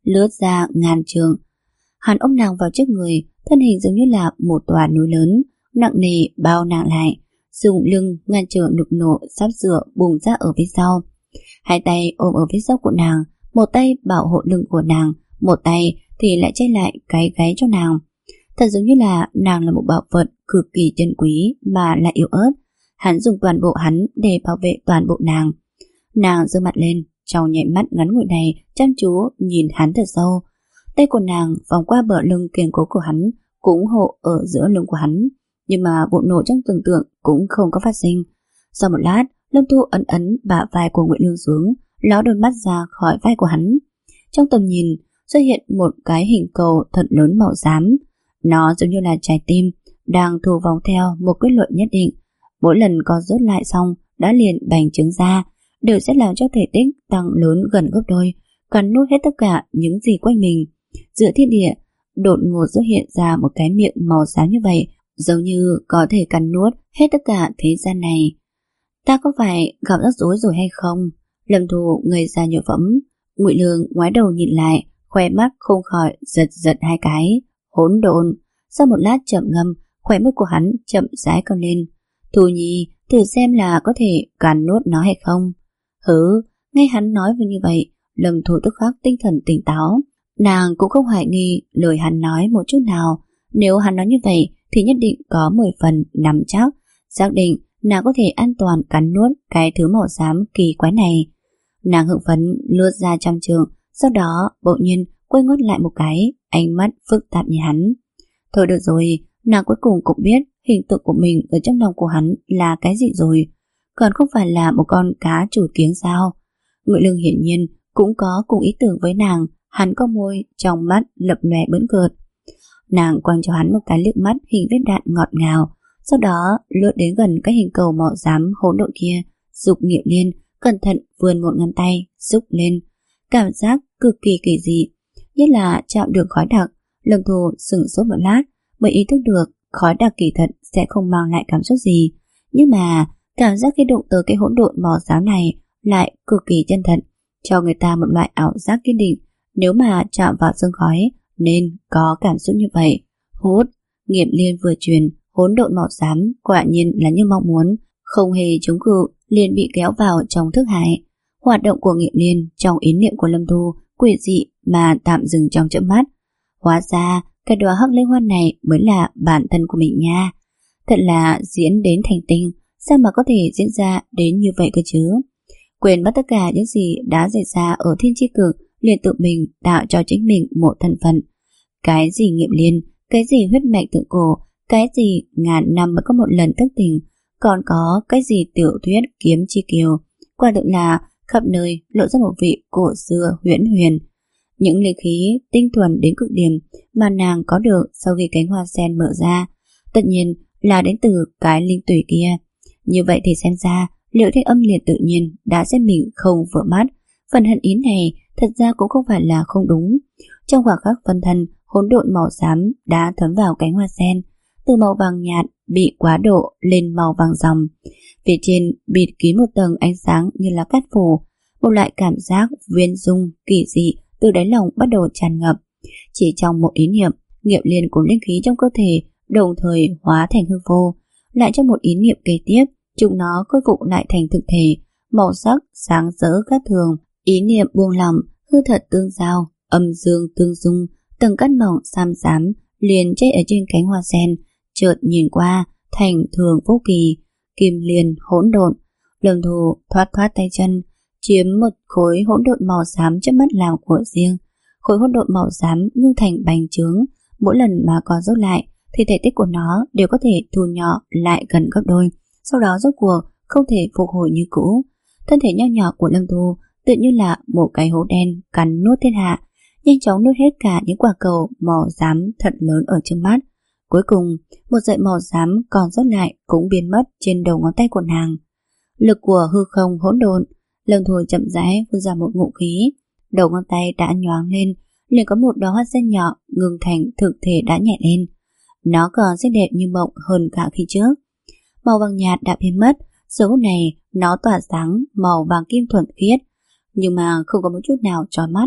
lướt ra ngàn trường. Hắn ôm nàng vào trước người, thân hình giống như là một tòa núi lớn, nặng nề bao nàng lại, dùng lưng ngăn trở nục nộ sắp sửa bùng ra ở phía sau. Hai tay ôm ở phía sau của nàng, một tay bảo hộ lưng của nàng, một tay thì lại che lại cái gáy cho nàng. Thật giống như là nàng là một bảo vật cực kỳ chân quý mà lại yếu ớt. Hắn dùng toàn bộ hắn để bảo vệ toàn bộ nàng. Nàng giơ mặt lên, trong nhảy mắt ngắn ngủi này chăm chú nhìn hắn thật sâu. Tay của nàng vòng qua bờ lưng kiên cố của hắn, cũng hộ ở giữa lưng của hắn. Nhưng mà vụ nổ trong tưởng tượng cũng không có phát sinh. Sau một lát, Lâm Thu ấn ấn bả vai của Ngụy Lương xuống, ló đôi mắt ra khỏi vai của hắn. Trong tầm nhìn xuất hiện một cái hình cầu thật lớn màu xám. Nó giống như là trái tim đang thu vòng theo một quy luật nhất định. Mỗi lần co rút lại xong đã liền bành trướng ra, đều sẽ làm cho thể tích tăng lớn gần gấp đôi, cắn nuốt hết tất cả những gì quanh mình. Giữa thiên địa đột ngột xuất hiện ra một cái miệng màu xám như vậy, giống như có thể cắn nuốt hết tất cả thế gian này. Ta có phải gặp rắc rối rồi hay không? Lâm Thu ngây ra nhựa phẩm. Ngụy Lương ngoái đầu nhìn lại, khóe mắt không khỏi giật giật hai cái. Hỗn độn. Sau một lát chậm ngâm, khóe mắt của hắn chậm rãi cong lên. Thu Nhi, thử xem là có thể cắn nuốt nó hay không. Hứ, nghe hắn nói như vậy, Lâm Thu tức khắc tinh thần tỉnh táo. Nàng cũng không hoài nghi lời hắn nói một chút nào. Nếu hắn nói như vậy thì nhất định có mười phần nắm chắc, xác định nàng có thể an toàn cắn nuốt cái thứ màu xám kỳ quái này. Nàng hưng phấn lướt ra trăm trường, sau đó bỗng nhiên quay ngoắt lại một cái, ánh mắt phức tạp như hắn. Thôi được rồi, nàng cuối cùng cũng biết hình tượng của mình ở trong lòng của hắn là cái gì rồi, còn không phải là một con cá chổi kiếng sao? Ngụy Lương hiển nhiên cũng có cùng ý tưởng với nàng. Hắn có môi, trong mắt lập lòe bỡn cợt. Nàng quăng cho hắn một cái liếc mắt hình vết đạn ngọt ngào, sau đó lướt đến gần cái hình cầu màu xám hỗn độn kia, dục Nghiệm Liên cẩn thận vươn một ngón tay xúc lên. Cảm giác cực kỳ kỳ dị, nhất là chạm được khói đặc. Lâm Thu sững sốt một lát mới ý thức được khói đặc kỳ thật sẽ không mang lại cảm xúc gì, nhưng mà cảm giác khi đụng tới cái hỗn độn màu xám này lại cực kỳ chân thật, cho người ta một loại ảo giác kiên định. Nếu mà chạm vào sương khói nên có cảm xúc như vậy. Hút, Nghiệm Liên vừa truyền, hỗn độn màu xám quả nhiên là như mong muốn, không hề chống cự, liền bị kéo vào trong thức hải. Hoạt động của Nghiệm Liên trong ý niệm của Lâm Thu quỷ dị mà tạm dừng trong chớp mắt. Hóa ra cái đóa hắc liên hoa này mới là bản thân của mình nha. Thật là diễn đến thành tinh, sao mà có thể diễn ra đến như vậy cơ chứ? Quên mất tất cả những gì đã xảy ra ở thiên chi cực, liền tự mình tạo cho chính mình một thân phận. Cái gì Nghiệm Liên, cái gì huyết mạch thượng cổ, cái gì ngàn năm mới có một lần thức tỉnh, còn có cái gì tiểu thuyết kiếm chi kiều, quả thực là khắp nơi lộ ra một vị cổ xưa huyễn huyền. Những linh khí tinh thuần đến cực điểm mà nàng có được sau khi cánh hoa sen mở ra, tất nhiên là đến từ cái linh tủy kia. Như vậy thì xem ra Liệu Thanh Âm liền tự nhiên đã xem mình không vừa mắt. Phần hận ý này thật ra cũng không phải là không đúng. Trong khoảng khắc phân thân, hỗn độn màu xám đã thấm vào cánh hoa sen, từ màu vàng nhạt bị quá độ lên màu vàng ròng. Phía trên bịt kín một tầng ánh sáng như là cát phủ. Một loại cảm giác viên dung kỳ dị từ đáy lòng bắt đầu tràn ngập. Chỉ trong một ý niệm, Nghiệm Liên cùng linh khí trong cơ thể đồng thời hóa thành hư vô. Lại trong một ý niệm kế tiếp, chúng nó khôi phục lại thành thực thể, màu sắc sáng rỡ khác thường. Ý niệm buông lỏng, hư thật tương giao, âm dương tương dung, từng cát mỏng xám xám liền che ở trên cánh hoa sen, chợt nhìn qua thành thường vô kỳ, kim liên hỗn độn. Lâm Thu thoát thoát tay chân, chiếm một khối hỗn độn màu xám trước mắt làm của riêng. Khối hỗn độn màu xám ngưng thành bành trướng, mỗi lần mà co rút lại thì thể tích của nó đều có thể thu nhỏ lại gần gấp đôi, sau đó rốt cuộc không thể phục hồi như cũ. Thân thể nho nhỏ của Lâm Thu tự như là một cái hố đen cắn nuốt thiên hạ, nhanh chóng nuốt hết cả những quả cầu màu xám thật lớn ở trước mắt. Cuối cùng, một sợi màu xám còn sót lại cũng biến mất trên đầu ngón tay của nàng. Lực của hư không hỗn độn, Lâm Thu chậm rãi phun ra một ngụm khí, đầu ngón tay đã nhoáng lên, liền có một đóa hoa sen nhỏ ngừng thành thực thể đã nhẹ lên. Nó còn xinh đẹp như mộng hơn cả khi trước. Màu vàng nhạt đã biến mất, giờ phút này nó tỏa sáng màu vàng kim thuần khiết, nhưng mà không có một chút nào chói mắt.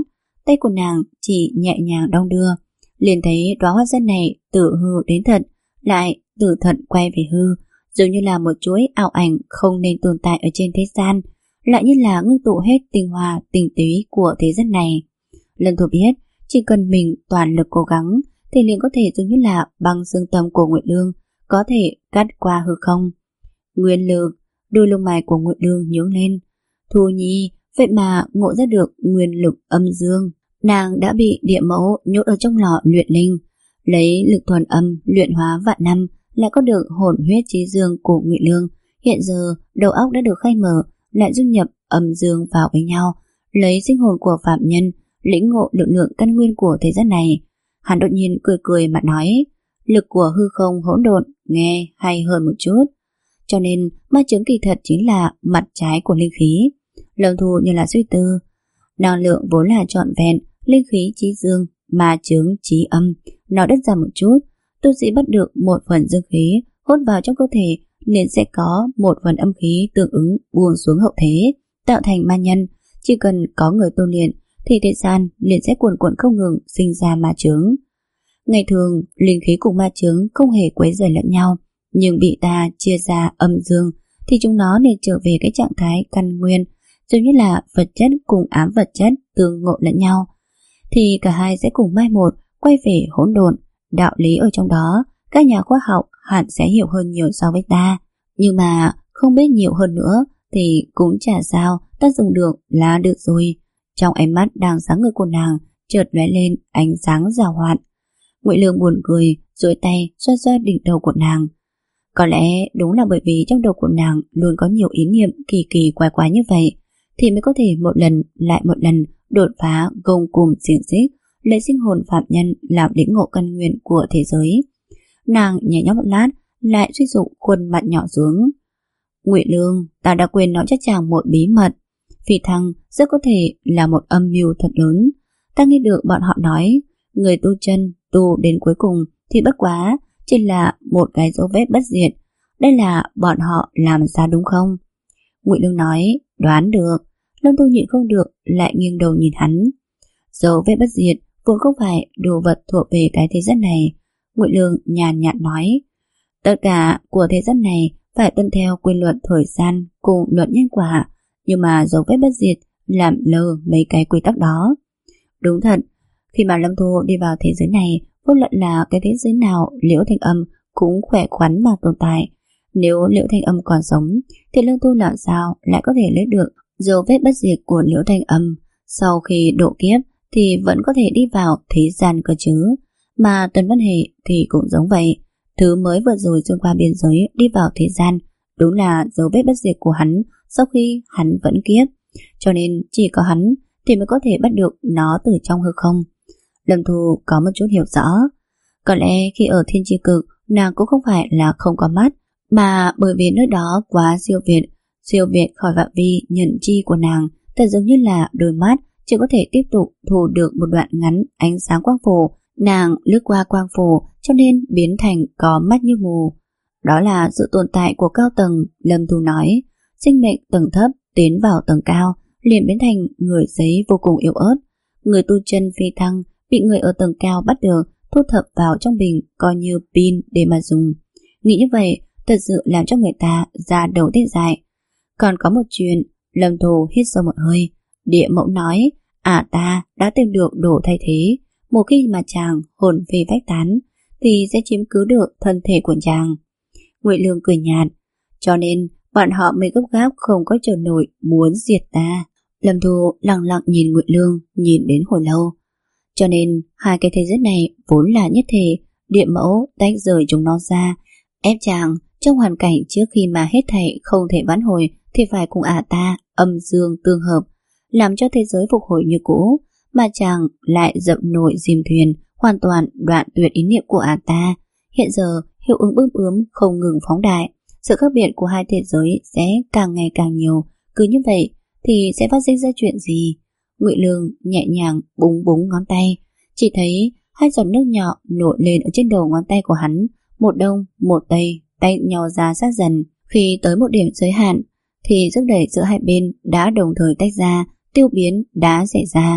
tay của nàng chỉ nhẹ nhàng đong đưa, liền thấy đóa hoa sen này từ hư đến thật, lại từ thật quay về hư, giống như là một chuỗi ảo ảnh không nên tồn tại ở trên thế gian, lại như là ngưng tụ hết tinh hoa tinh túy của thế gian này. Lâm Thu biết, chỉ cần mình toàn lực cố gắng thì liền có thể giống như là băng xương tâm của Nguyệt Lương, có thể cắt qua hư không. Nguyên lực, đôi lông mày của Nguyệt Lương nhướng lên. Thu Nhi, vậy mà ngộ ra được nguyên lực âm dương. Nàng đã bị địa mẫu nhốt ở trong lò luyện linh, lấy lực thuần âm luyện hóa vạn năm, lại có được hồn huyết chí dương của Ngụy Lương. Hiện giờ đầu óc đã được khai mở, lại dung nhập âm dương vào với nhau, lấy sinh hồn của phạm nhân lĩnh ngộ lực lượng căn nguyên của thế gian này. Hắn đột nhiên cười cười mà nói, lực của hư không hỗn độn nghe hay hơn một chút. Cho nên ma chướng kỳ thật chính là mặt trái của linh khí. Lâm Thu như là suy tư, năng lượng vốn là trọn vẹn, linh khí chí dương, ma chướng chí âm. Nói đơn giản một chút, tu sĩ bắt được một phần dương khí hút vào trong cơ thể, liền sẽ có một phần âm khí tương ứng buông xuống hậu thế, tạo thành ma nhân. Chỉ cần có người tu luyện thì thế gian liền sẽ cuồn cuộn không ngừng sinh ra ma chướng. Ngày thường linh khí cùng ma chướng không hề quấy rầy lẫn nhau, nhưng bị ta chia ra âm dương thì chúng nó nên trở về cái trạng thái căn nguyên, giống như là vật chất cùng ám vật chất tương ngộ lẫn nhau, thì cả hai sẽ cùng mai một quay về hỗn độn. Đạo lý ở trong đó các nhà khoa học hẳn sẽ hiểu hơn nhiều so với ta, nhưng mà không biết nhiều hơn nữa thì cũng chả sao, ta dùng được là được rồi. Trong ánh mắt đang sáng ngời của nàng chợt lóe lên ánh sáng giảo hoạt. Ngụy Lương buồn cười, duỗi tay xoa xoa đỉnh đầu của nàng. Có lẽ đúng là bởi vì trong đầu của nàng luôn có nhiều ý niệm kỳ kỳ quái quái như vậy, thì mới có thể một lần lại một lần đột phá gông cùm xiềng xích, lấy sinh hồn phạm nhân làm lĩnh ngộ căn nguyên của thế giới. Nàng nhảy nhót một lát, lại suy dụng khuôn mặt nhỏ xuống. Ngụy Lương, ta đã quên nói cho chàng một bí mật. Phi thăng rất có thể là một âm mưu thật lớn. Ta nghe được bọn họ nói, người tu chân tu đến cuối cùng thì bất quá chỉ là một cái dấu vết bất diệt. Đây là bọn họ làm ra đúng không? Ngụy Lương nói, đoán được. Lâm Tu nhịn không được, lại nghiêng đầu nhìn hắn. Dấu vết bất diệt vốn không phải đồ vật thuộc về cái thế gian này. Ngụy Lương nhàn nhạt nói, tất cả của thế gian này phải tuân theo quy luật thời gian cùng luật nhân quả, nhưng mà dấu vết bất diệt làm lơ mấy cái quy tắc đó. Đúng thật, khi mà Lâm Thu đi vào thế giới này, vô luận là cái thế giới nào, Liễu Thanh Âm cũng khỏe khoắn mà tồn tại. Nếu Liễu Thanh Âm còn sống thì Lâm Thu làm sao lại có thể lấy được dấu vết bất diệt của Liễu Thanh Âm? Sau khi độ kiếp thì vẫn có thể đi vào thế gian cơ chứ. Mà Tần Văn Hề thì cũng giống vậy. Thứ mới vừa rồi xuyên qua biên giới đi vào thế gian, đúng là dấu vết bất diệt của hắn sau khi hắn vẫn kiếp. Cho nên chỉ có hắn thì mới có thể bắt được nó từ trong hư không. Lâm Thu có một chút hiểu rõ. Có lẽ khi ở Thiên Chi Cực, nàng cũng không phải là không có mắt, mà bởi vì nơi đó quá siêu việt, siêu việt khỏi phạm vi nhận chi của nàng, thật giống như là đôi mắt chỉ có thể tiếp tục thu được một đoạn ngắn ánh sáng quang phổ. Nàng lướt qua quang phổ cho nên biến thành có mắt như mù. Đó là sự tồn tại của cao tầng. Lâm Thu nói, sinh mệnh tầng thấp tiến vào tầng cao liền biến thành người giấy vô cùng yếu ớt. Người tu chân phi thăng bị người ở tầng cao bắt được, thu thập vào trong bình coi như pin để mà dùng. Nghĩ như vậy thật sự làm cho người ta ra đầu tê dại. Còn có một chuyện, Lâm Thu hít sâu một hơi. Địa mẫu nói, à ta đã tìm được đồ thay thế. Một khi mà chàng hồn phi phách tán thì sẽ chiếm cứ được thân thể của chàng. Ngụy Lương cười nhạt, cho nên bọn họ mới gấp gáp không có chờ nổi muốn diệt ta. Lâm Thu lặng lặng nhìn Ngụy Lương, nhìn đến hồi lâu. Cho nên hai cái thế giới này vốn là nhất thể. Địa mẫu tách rời chúng nó ra, ép chàng trong hoàn cảnh trước khi mà hết thảy không thể vãn hồi thì phải cùng ả ta âm dương tương hợp, làm cho thế giới phục hồi như cũ. Mà chàng lại dậm nổi dìm thuyền, hoàn toàn đoạn tuyệt ý niệm của ả ta. Hiện giờ hiệu ứng bướm bướm không ngừng phóng đại, sự khác biệt của hai thế giới sẽ càng ngày càng nhiều. Cứ như vậy thì sẽ phát sinh ra chuyện gì? Ngụy Lương nhẹ nhàng búng búng ngón tay, chỉ thấy hai giọt nước nhỏ nổi lên ở trên đầu ngón tay của hắn, một đông một tây tay nhau ra sát dần. Khi tới một điểm giới hạn thì sức đẩy giữa hai bên đã đồng thời tách ra, tiêu biến đã xảy ra.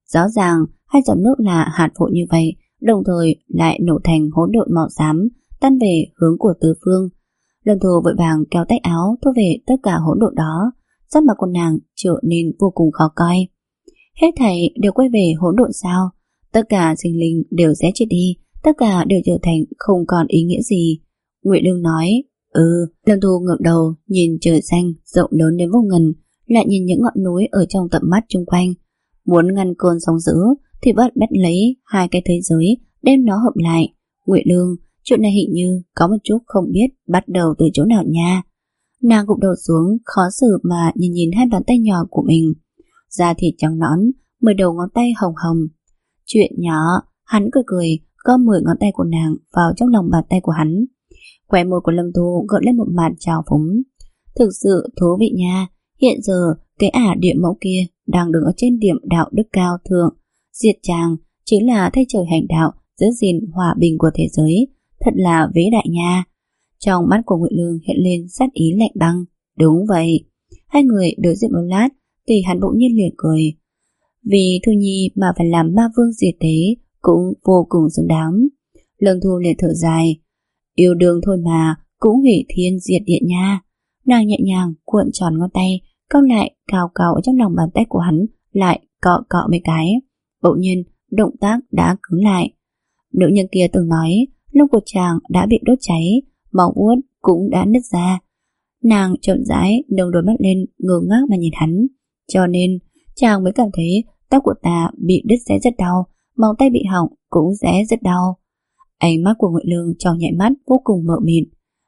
Rõ ràng hai giọt nước là hạt vụ như vậy, đồng thời lại nổ thành hỗn độn màu xám, tan về hướng của tứ phương. Lâm Thu vội vàng kéo tay áo thu về tất cả hỗn độn đó, sắc mặt của nàng trở nên vô cùng khó coi. Hết thảy đều quay về hỗn độn sao? Tất cả sinh linh đều sẽ chết đi, tất cả đều trở thành không còn ý nghĩa gì. Ngụy Lương nói, ừ. Lâm Thu ngẩng đầu nhìn trời xanh rộng lớn đến vô ngần, lại nhìn những ngọn núi ở trong tầm mắt chung quanh. Muốn ngăn cơn sóng dữ thì bắt bắt lấy hai cái thế giới, đem nó hợp lại. Ngụy Lương, chuyện này hình như có một chút không biết bắt đầu từ chỗ nào nha. Nàng gục đầu xuống, khó xử mà nhìn nhìn hai bàn tay nhỏ của mình. Da thịt trắng nõn, mười đầu ngón tay hồng hồng. Chuyện nhỏ, hắn cười cười, gom mười ngón tay của nàng vào trong lòng bàn tay của hắn. Khóe môi của Lâm Thu gợn lên một màn trào phúng. Thực sự thú vị nha. Hiện giờ cái ả địa mẫu kia đang đứng ở trên điểm đạo đức cao thượng. Diệt chàng chính là thay trời hành đạo, giữ gìn hòa bình của thế giới. Thật là vĩ đại nha. Trong mắt của Ngụy Lương hiện lên sát ý lạnh băng. Đúng vậy. Hai người đối diện một lát thì hắn bỗng nhiên liền cười. Vì Thu Nhi mà phải làm ma vương diệt thế cũng vô cùng xứng đáng. Lâm Thu liền thở dài. Yêu đương thôi mà, cũng hủy thiên diệt địa nha. Nàng nhẹ nhàng cuộn tròn ngón tay, cong lại cào cào ở trong lòng bàn tay của hắn, lại cọ cọ mấy cái. Bỗng nhiên động tác đã cứng lại. Nữ nhân kia từng nói lông của chàng đã bị đốt cháy, máu uốt cũng đã nứt ra. Nàng chậm rãi nâng đôi mắt lên, ngơ ngác mà nhìn hắn. Cho nên chàng mới cảm thấy tóc của ta bị đứt sẽ rất đau, móng tay bị hỏng cũng sẽ rất đau. Ánh mắt của Ngụy Lương trong nhạy mắt vô cùng mờ mịt.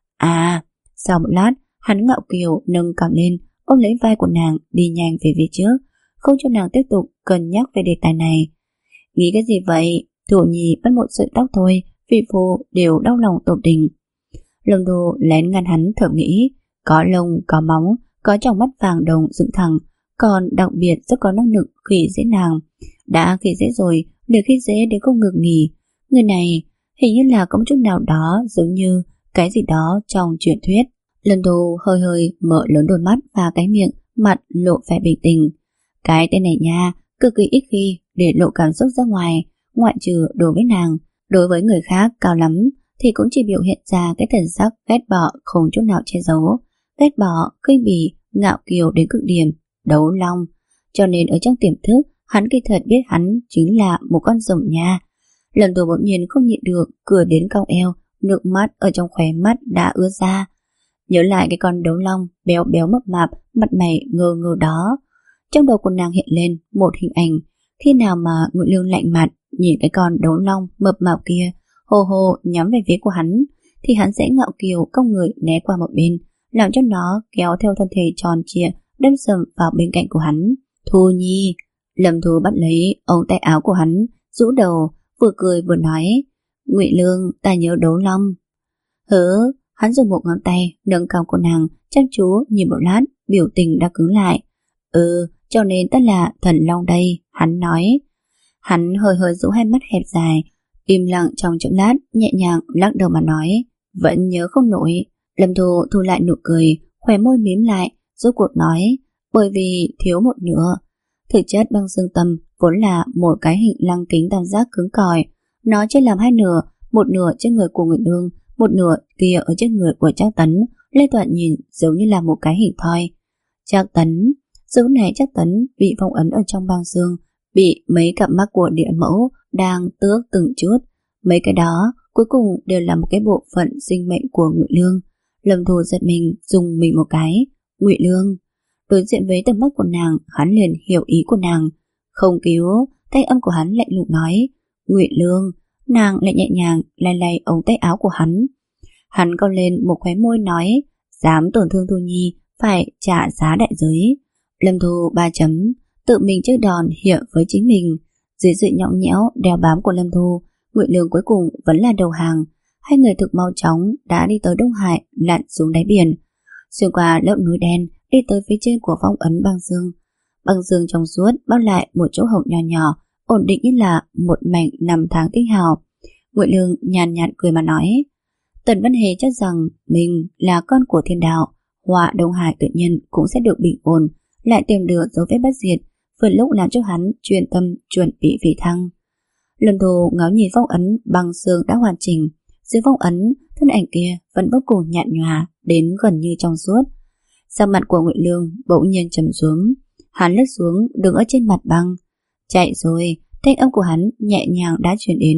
À, sau một lát, hắn ngạo kiều nâng cằm lên, ôm lấy vai của nàng đi nhanh về phía trước, không cho nàng tiếp tục cân nhắc về đề tài này. Nghĩ cái gì vậy? Thủ Nhi mất một sợi tóc thôi, vị phu đều đau lòng tột đỉnh. Lâm Thu lén ngăn hắn thầm nghĩ, có lông, có móng, có trong mắt vàng đồng dựng thẳng, còn đặc biệt rất có năng lực khi dễ nàng. Đã khi dễ rồi, để khi dễ đến không ngừng nghỉ. Người này hình như là có một chút nào đó giống như cái gì đó trong truyền thuyết. Lâm Thu hơi hơi mở lớn đôi mắt và cái miệng, mặt lộ vẻ bình tĩnh. Cái tên này nha, cực kỳ ít khi để lộ cảm xúc ra ngoài, ngoại trừ đối với nàng. Đối với người khác cao lắm thì cũng chỉ biểu hiện ra cái thần sắc ghét bỏ không chút nào che giấu. Ghét bỏ, khinh bỉ, ngạo kiều đến cực điểm, đấu long. Cho nên ở trong tiềm thức, hắn kỳ thật biết hắn chính là một con rồng nha. Lần đầu bỗng nhiên không nhịn được, cười đến cong eo, nước mắt ở trong khóe mắt đã ứa ra. Nhớ lại cái con đấu long béo béo mập mạp, mặt mày ngơ ngơ đó. Trong đầu của nàng hiện lên một hình ảnh. Khi nào mà Ngụy Lương lạnh mặt nhìn cái con đấu long mập mạp kia hồ hồ nhắm về phía của hắn, thì hắn sẽ ngạo kiều cong người né qua một bên, làm cho nó kéo theo thân thể tròn trịa đâm sầm vào bên cạnh của hắn. Thu Nhi. Lâm Thu bắt lấy ống tay áo của hắn, rũ đầu, vừa cười vừa nói, Ngụy Lương, ta nhớ đấu long. Hứ. Hắn dùng một ngón tay nâng cằm của nàng, chăm chú nhìn một lát, biểu tình đã cứng lại. Ừ, cho nên ta là thần long đây, hắn nói. Hắn hơi hơi rũ hai mắt hẹp dài, im lặng trong chốc lát, nhẹ nhàng lắc đầu mà nói, vẫn nhớ không nổi. Lâm Thu thu lại nụ cười, khóe môi mím lại, rốt cuộc nói, bởi vì thiếu một nửa. Thực chất băng xương tâm vốn là một cái hình lăng kính tam giác cứng cỏi, nó chia làm hai nửa, một nửa trên người của Ngụy Lương, một nửa kia ở trên người của Trác Tấn. Lê Toàn nhìn giống như là một cái hình thoi. Trác Tấn, giờ này Trác Tấn bị phong ấn ở trong băng xương, bị mấy cặp mắt của địa mẫu đang tước từng chút. Mấy cái đó cuối cùng đều là một cái bộ phận sinh mệnh của Ngụy Lương. Lâm Thu giật mình, dùng mình một cái. Ngụy Lương. Đối diện với tầm mắt của nàng, hắn liền hiểu ý của nàng. Không cứu. Tay âm của hắn lạnh lùng nói, Ngụy Lương. Nàng lại nhẹ nhàng lay lay ống tay áo của hắn. Hắn cong lên một khóe môi nói, dám tổn thương Thu Nhi phải trả giá đại giới. Lâm Thu ba chấm, tự mình trước đòn hiện với chính mình. Dưới sự nhõng nhẽo đeo bám của Lâm Thu, Ngụy Lương cuối cùng vẫn là đầu hàng. Hai người thực mau chóng đã đi tới Đông Hải, lặn xuống đáy biển, xuyên qua lớp núi đen, đi tới phía trên của phong ấn băng dương. Băng dương trong suốt bao lại một chỗ hổng nhỏ nhỏ, ổn định như là một mảnh năm tháng tinh hào. Ngụy Lương nhàn nhạt cười mà nói, Tần Văn Hề chắc rằng mình là con của thiên đạo, họa Đông Hải tự nhiên cũng sẽ được bình ổn, lại tìm được dấu vết bất diệt, vừa lúc làm cho hắn chuyên tâm chuẩn bị vị thăng. Lâm Thu ngó nhìn phong ấn bằng xương đã hoàn chỉnh. Dưới phong ấn, thân ảnh kia vẫn vô cùng nhạt nhòa đến gần như trong suốt. Sắc mặt của Ngụy Lương bỗng nhiên trầm xuống. Hắn lướt xuống đứng ở trên mặt băng. Chạy rồi, thanh âm của hắn nhẹ nhàng đã truyền đến.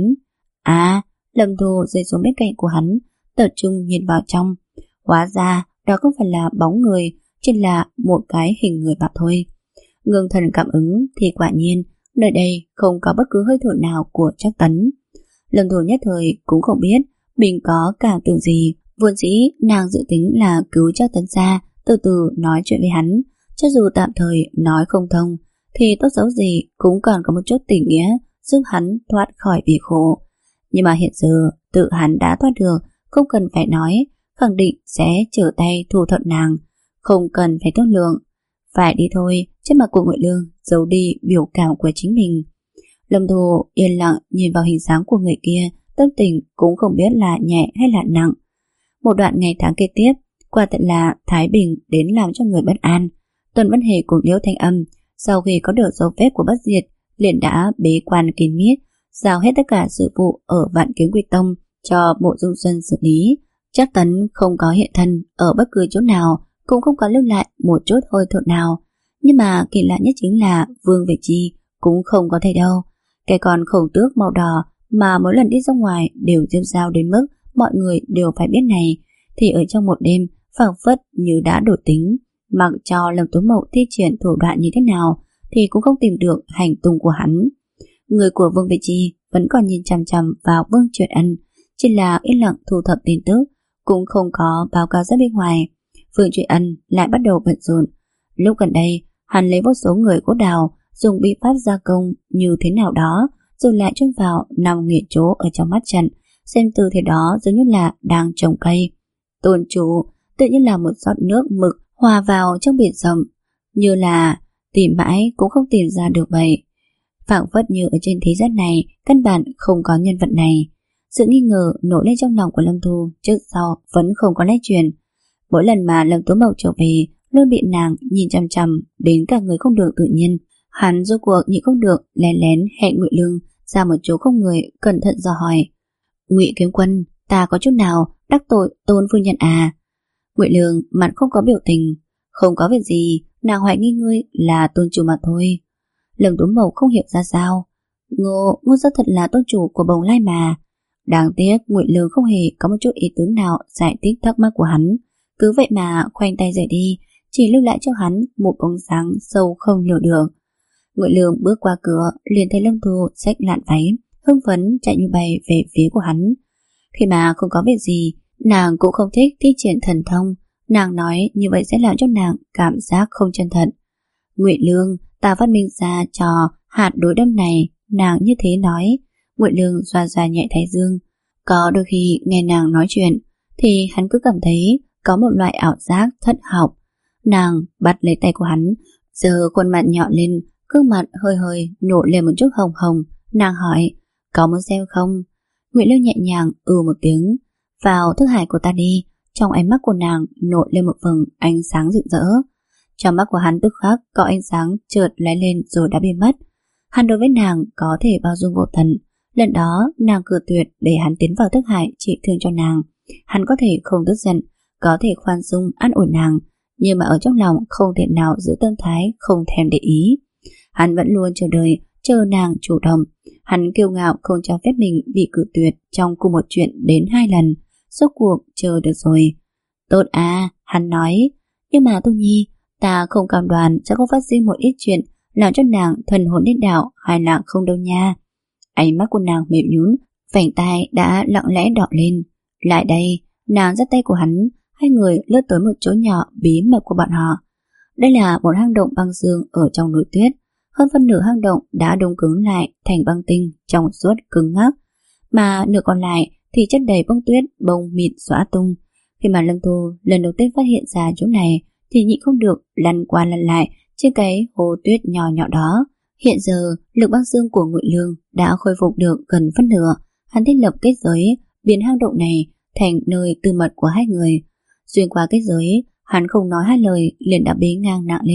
À, Lâm Thu rơi xuống bên cạnh của hắn, tập trung nhìn vào trong. Hóa ra đó không phải là bóng người, chỉ là một cái hình người mà thôi. Ngưng thần cảm ứng thì quả nhiên nơi đây không có bất cứ hơi thở nào của Trác Tấn. Lâm Thu nhất thời cũng không biết mình có cảm tưởng gì. Vốn dĩ nàng dự tính là cứu Trác Tấn ra, từ từ nói chuyện với hắn. Cho dù tạm thời nói không thông thì tốt xấu gì cũng còn có một chút tình nghĩa giúp hắn thoát khỏi bị khổ. Nhưng mà hiện giờ tự hắn đã thoát được, không cần phải nói, khẳng định sẽ trở tay thủ thuận nàng, không cần phải thương lượng. Phải đi thôi. Trên mặt của Ngụy Lương giấu đi biểu cảm của chính mình. Lâm Thu yên lặng nhìn vào hình dáng của người kia, tâm tình cũng không biết là nhẹ hay là nặng. Một đoạn ngày tháng kế tiếp quả thật là thái bình đến làm cho người bất an. Tuần Văn Hề cùng Liễu Thanh Âm sau khi có được dấu vết của Bất Diệt liền đã bế quan kín mít, giao hết tất cả sự vụ ở Vạn Kiếm Quy Tông cho Mộ Dung Xuân xử lý. Trác Tấn không có hiện thân ở bất cứ chỗ nào, cũng không có lưu lại một chút hơi thở nào. Nhưng mà kỳ lạ nhất chính là Vương Vệ Chi cũng không có thấy đâu. Cái con khổng tước màu đỏ mà mỗi lần đi ra ngoài đều rêu rao đến mức mọi người đều phải biết này, thì ở trong một đêm phảng phất như đã đổi tính. Mặc cho Lâm Tú Mậu thi triển thủ đoạn như thế nào thì cũng không tìm được hành tung của hắn. Người của Vương Vệ Chi vẫn còn nhìn chằm chằm vào Vương Truyền Ân, chỉ là yên lặng thu thập tin tức, cũng không có báo cáo ra bên ngoài. Vương Truyền Ân lại bắt đầu bận rộn. Lúc gần đây hắn lấy một số người gỗ đào dùng bí pháp gia công như thế nào đó, rồi lại chôn vào nằm nghỉ chỗ ở trong mắt trận, xem từ thế đó giống như là đang trồng cây. Tôn chủ tự nhiên là một giọt nước mực hòa vào trong biển rộng, như là tìm mãi cũng không tìm ra được vậy. Phảng phất như ở trên thế gian này căn bản không có nhân vật này. Sự nghi ngờ nổi lên trong lòng của Lâm Thu trước sau vẫn không có lẽ truyền. Mỗi lần mà Lâm Tú Mậu trở về luôn bị nàng nhìn chằm chằm đến cả người không được tự nhiên. Hắn rốt cuộc nhịn không được lén lén hẹn Ngụy Lương ra một chỗ không người, cẩn thận dò hỏi: Ngụy Kiếm Quân, ta có chút nào đắc tội Tôn phu nhân à? Ngụy Lương mặt không có biểu tình: Không có việc gì, nàng hoài nghi ngươi là tôn chủ mà thôi. Lâm Tú Mậu không hiểu ra sao: Ngô, ngô rất thật là tôn chủ của Bồng Lai mà. Đáng tiếc Ngụy Lương không hề có một chút ý tứ nào giải thích thắc mắc của hắn, cứ vậy mà khoanh tay rời đi, chỉ lưu lại cho hắn một bóng dáng sâu không lường được. Ngụy Lương bước qua cửa liền thấy Lâm Thu xách lạn váy, hưng phấn chạy như bay về phía của hắn. Khi mà không có việc gì, nàng cũng không thích thi triển thần thông. Nàng nói như vậy sẽ làm cho nàng cảm giác không chân thật. Ngụy Lương, ta phát minh ra trò hạt đối đâm này, nàng như thế nói. Ngụy Lương xoa xoa nhẹ thái dương. Có đôi khi nghe nàng nói chuyện thì hắn cứ cảm thấy có một loại ảo giác thất học. Nàng bắt lấy tay của hắn, giờ khuôn mặt nhọn lên, gương mặt hơi hơi nổi lên một chút hồng hồng. Nàng hỏi: Có muốn xem không? Ngụy Lương nhẹ nhàng ừ một tiếng. Vào thức hải của ta đi. Trong ánh mắt của nàng nổi lên một phần ánh sáng rực rỡ. Trong mắt của hắn tức khắc có ánh sáng chợt lóe lên rồi đã biến mất. Hắn đối với nàng có thể bao dung vô tận. Lần đó nàng cự tuyệt để hắn tiến vào thức hải trị thương cho nàng. Hắn có thể không tức giận, có thể khoan dung an ủi nàng, nhưng mà ở trong lòng không thể nào giữ tâm thái không thèm để ý. Hắn vẫn luôn chờ đợi, chờ nàng chủ động. Hắn kiêu ngạo không cho phép mình bị cự tuyệt trong cùng một chuyện đến hai lần. Rốt cuộc chờ được rồi. Tốt à, hắn nói. Nhưng mà Tô Nhi, ta không cam đoan sẽ không phát sinh một ít chuyện làm cho nàng thần hồn điên đảo hay là không đâu nha. Ánh mắt của nàng mềm nhún, vành tai đã lặng lẽ đỏ lên. Lại đây, nàng dắt tay của hắn, hai người lướt tới một chỗ nhỏ bí mật của bọn họ. Đây là một hang động băng dương ở trong núi tuyết. Hơn phân nửa hang động đã đông cứng lại thành băng tinh trong suốt cứng ngắc, mà nửa còn lại thì chất đầy bông tuyết bông mịn xõa tung. Khi mà Lâm Thu lần đầu tiên phát hiện ra chỗ này thì nhịn không được lăn qua lăn lại trên cái hồ tuyết nhỏ nhỏ đó. Hiện giờ lực băng dương của Ngụy Lương đã khôi phục được gần phân nửa. Hắn thiết lập kết giới biến hang động này thành nơi tư mật của hai người. Xuyên qua kết giới, hắn không nói hai lời liền đã bế ngang nặng lên,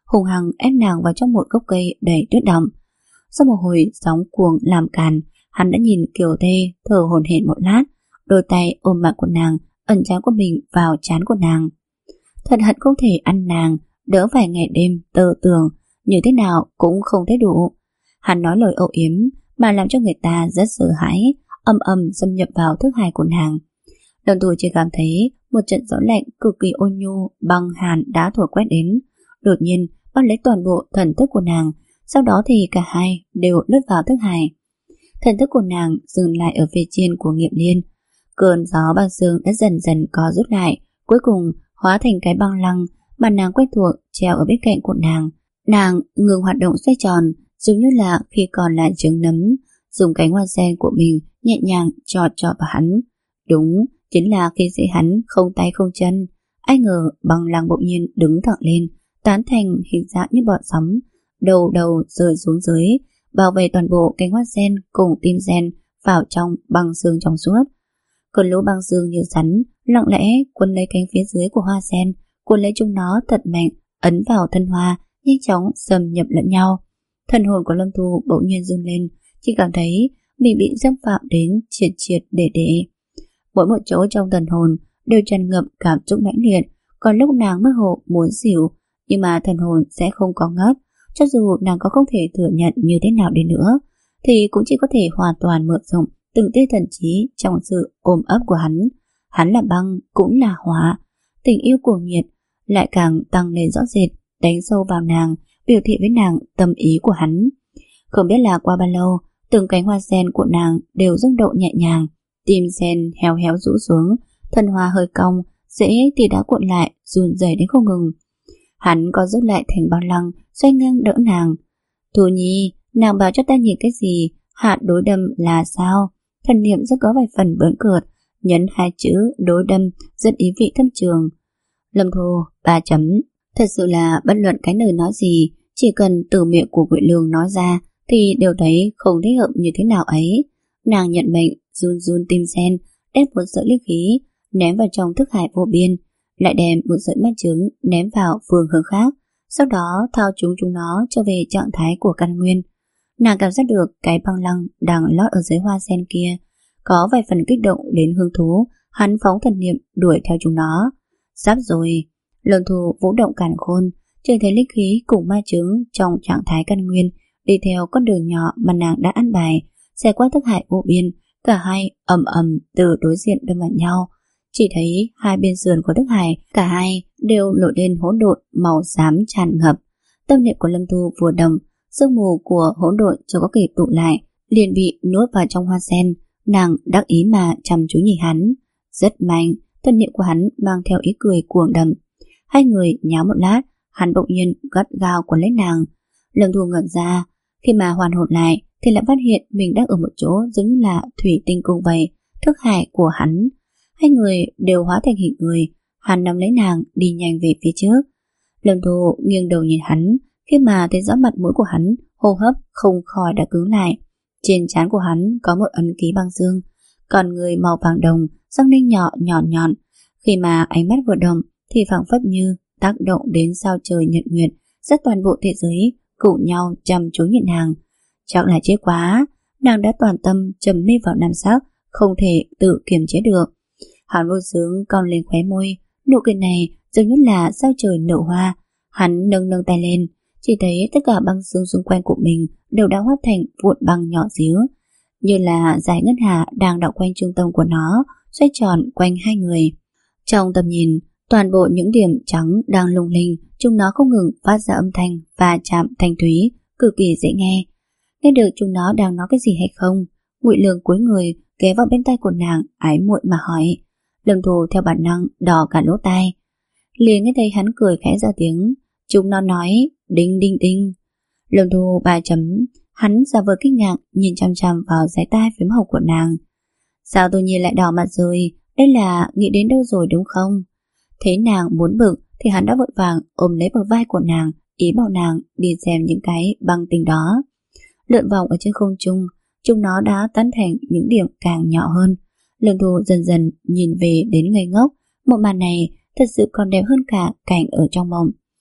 hùng hăng ép nàng vào trong một gốc cây đầy tuyết đọng. Sau một hồi sóng cuồng làm càn, hắn đã nhìn Kiều Thê thở hổn hển một lát, đôi tay ôm mặt của nàng, ẩn trán của mình vào trán của nàng. Thật hận không thể ăn nàng, đỡ phải ngày đêm tơ tưởng, như thế nào cũng không thấy đủ. Hắn nói lời âu yếm mà làm cho người ta rất sợ hãi, âm âm xâm nhập vào thức hải của nàng. Lâm Thu chỉ cảm thấy một trận gió lạnh cực kỳ ôn nhu băng hàn đã thổi quét đến, đột nhiên bắt lấy toàn bộ thần thức của nàng. Sau đó thì cả hai đều lướt vào thức hải. Thần thức của nàng dừng lại ở phía trên của Nghiệm Liên. Cơn gió băng sương đã dần dần co rút lại, cuối cùng hóa thành cái băng lăng mà nàng quen thuộc treo ở bên cạnh của nàng. Nàng ngừng hoạt động xoay tròn, giống như là khi còn là trứng nấm, dùng cánh hoa sen của mình nhẹ nhàng chọt chọt vào hắn. Đúng, chính là khi dễ hắn không tay không chân. Ai ngờ băng lăng bỗng nhiên đứng thẳng lên, tán thành hình dạng như bọt sóng, đầu đầu rơi xuống dưới, bao vây toàn bộ cánh hoa sen cùng tim sen vào trong băng sương trong suốt. Cơn lũ băng sương như rắn lặng lẽ quấn lấy cánh phía dưới của hoa sen, cuốn lấy chúng nó thật mạnh, ấn vào thân hoa, nhanh chóng xâm nhập lẫn nhau. Thần hồn của Lâm Thu bỗng nhiên run lên, chỉ cảm thấy mình bị xâm phạm đến triệt triệt để để. Mỗi một chỗ trong thần hồn đều tràn ngập cảm xúc mãnh liệt, còn lúc nàng mơ hồ muốn xỉu, nhưng mà thần hồn sẽ không có ngất. Cho dù nàng có không thể thừa nhận như thế nào đi nữa, thì cũng chỉ có thể hoàn toàn mở rộng từng tia thần trí trong sự ôm ấp của hắn. Hắn là băng, cũng là hỏa. Tình yêu cuồng nhiệt lại càng tăng lên rõ rệt, đánh sâu vào nàng, biểu thị với nàng tâm ý của hắn. Không biết là qua bao lâu, từng cánh hoa sen của nàng đều rung động nhẹ nhàng, tim sen héo héo rũ xuống, thân hoa hơi cong, rễ thì đã cuộn lại, run rẩy đến không ngừng. Hắn có rút lại thành băng lăng, xoay ngang đỡ nàng. Thu Nhi, nàng bảo cho ta nhìn cái gì? Hạt đối đâm là sao? Thần niệm rất có vài phần bỡn cợt, nhấn hai chữ đối đâm rất ý vị thâm trường. Lâm Thu, ba chấm. Thật sự là bất luận cái lời nói gì, chỉ cần từ miệng của Ngụy Lương nói ra thì đều thấy không thích hợp như thế nào ấy. Nàng nhận mệnh, run run tim sen, ép một sợi linh khí ném vào trong thức hải vô biên, lại đem một sợi mắt trứng ném vào phương hướng khác, sau đó thao chúng chúng nó trở về trạng thái của căn nguyên. Nàng cảm giác được cái băng lăng đang lót ở dưới hoa sen kia có vài phần kích động đến hứng thú. Hắn phóng thần niệm đuổi theo chúng nó. Sắp rồi. Lâm Thu vũ động càn khôn, chơi thấy linh khí cùng ma trứng trong trạng thái căn nguyên đi theo con đường nhỏ mà nàng đã ăn bài, xe qua thức hải vô biên. Cả hai ầm ầm từ đối diện đâm vào nhau. Chỉ thấy hai bên sườn của thức hải, cả hai đều lộ lên hỗn độn màu xám tràn ngập. Tâm niệm của Lâm Thu vừa động, sương mù của hỗn độn chưa có kịp tụ lại, liền bị nuốt vào trong hoa sen. Nàng đắc ý mà chăm chú nhìn hắn, rất mạnh. Thân niệm của hắn mang theo ý cười cuồng đậm. Hai người nháo một lát, hắn bỗng nhiên gắt gao quấn lấy nàng. Lâm Thu ngẩn ra, khi mà hoàn hồn lại thì lại phát hiện mình đang ở một chỗ giống như là thủy tinh cung vậy. Thức hải của hắn, hai người đều hóa thành hình người. Hắn nắm lấy nàng đi nhanh về phía trước. Lâm Thu nghiêng đầu nhìn hắn, khi mà thấy rõ mặt mũi của hắn, hô hấp không khỏi đã cứng lại. Trên trán của hắn có một ấn ký băng dương, còn người màu vàng đồng, răng nanh nhỏ nhọn nhọn. Khi mà ánh mắt vừa động thì phảng phất như tác động đến sao trời nhật nguyệt, rất toàn bộ thế giới cùng nhau chăm chú nhìn nàng. Chắc là chết quá, nàng đã toàn tâm trầm mê vào nam sắc, không thể tự kiềm chế được. Hắn vui sướng cong lên khóe môi, nụ cười này giống như là sao trời nở hoa. Hắn nâng nâng tay lên, chỉ thấy tất cả băng xương xung quanh của mình đều đã hóa thành vụn băng nhỏ xíu, như là dải ngân hà đang đảo quanh trung tâm của nó, xoay tròn quanh hai người. Trong tầm nhìn, toàn bộ những điểm trắng đang lung linh, chúng nó không ngừng phát ra âm thanh và chạm thanh thúy, cực kỳ dễ nghe. Nghe được chúng nó đang nói cái gì hay không? Ngụy Lương cúi người ghé vào bên tai của nàng, ái muội mà hỏi. Lâm Thu theo bản năng đỏ cả lỗ tai. Liền nghe thấy hắn cười khẽ ra tiếng. Chúng nó nói đinh đinh đinh. Lâm Thu ba chấm. Hắn giả vờ kinh ngạc nhìn chăm chăm vào dải tai phím hồng của nàng. Sao tự nhiên lại đỏ mặt rồi? Đây là nghĩ đến đâu rồi đúng không? Thấy nàng muốn bực thì hắn đã vội vàng ôm lấy bờ vai của nàng, ý bảo nàng đi xem những cái băng tinh đó. Lượn vòng ở trên không trung, chúng nó đã tán thành những điểm càng nhỏ hơn. Lâm Thu dần dần nhìn về đến ngây ngốc. Một màn này thật sự còn đẹp hơn cả cảnh ở trong mộng.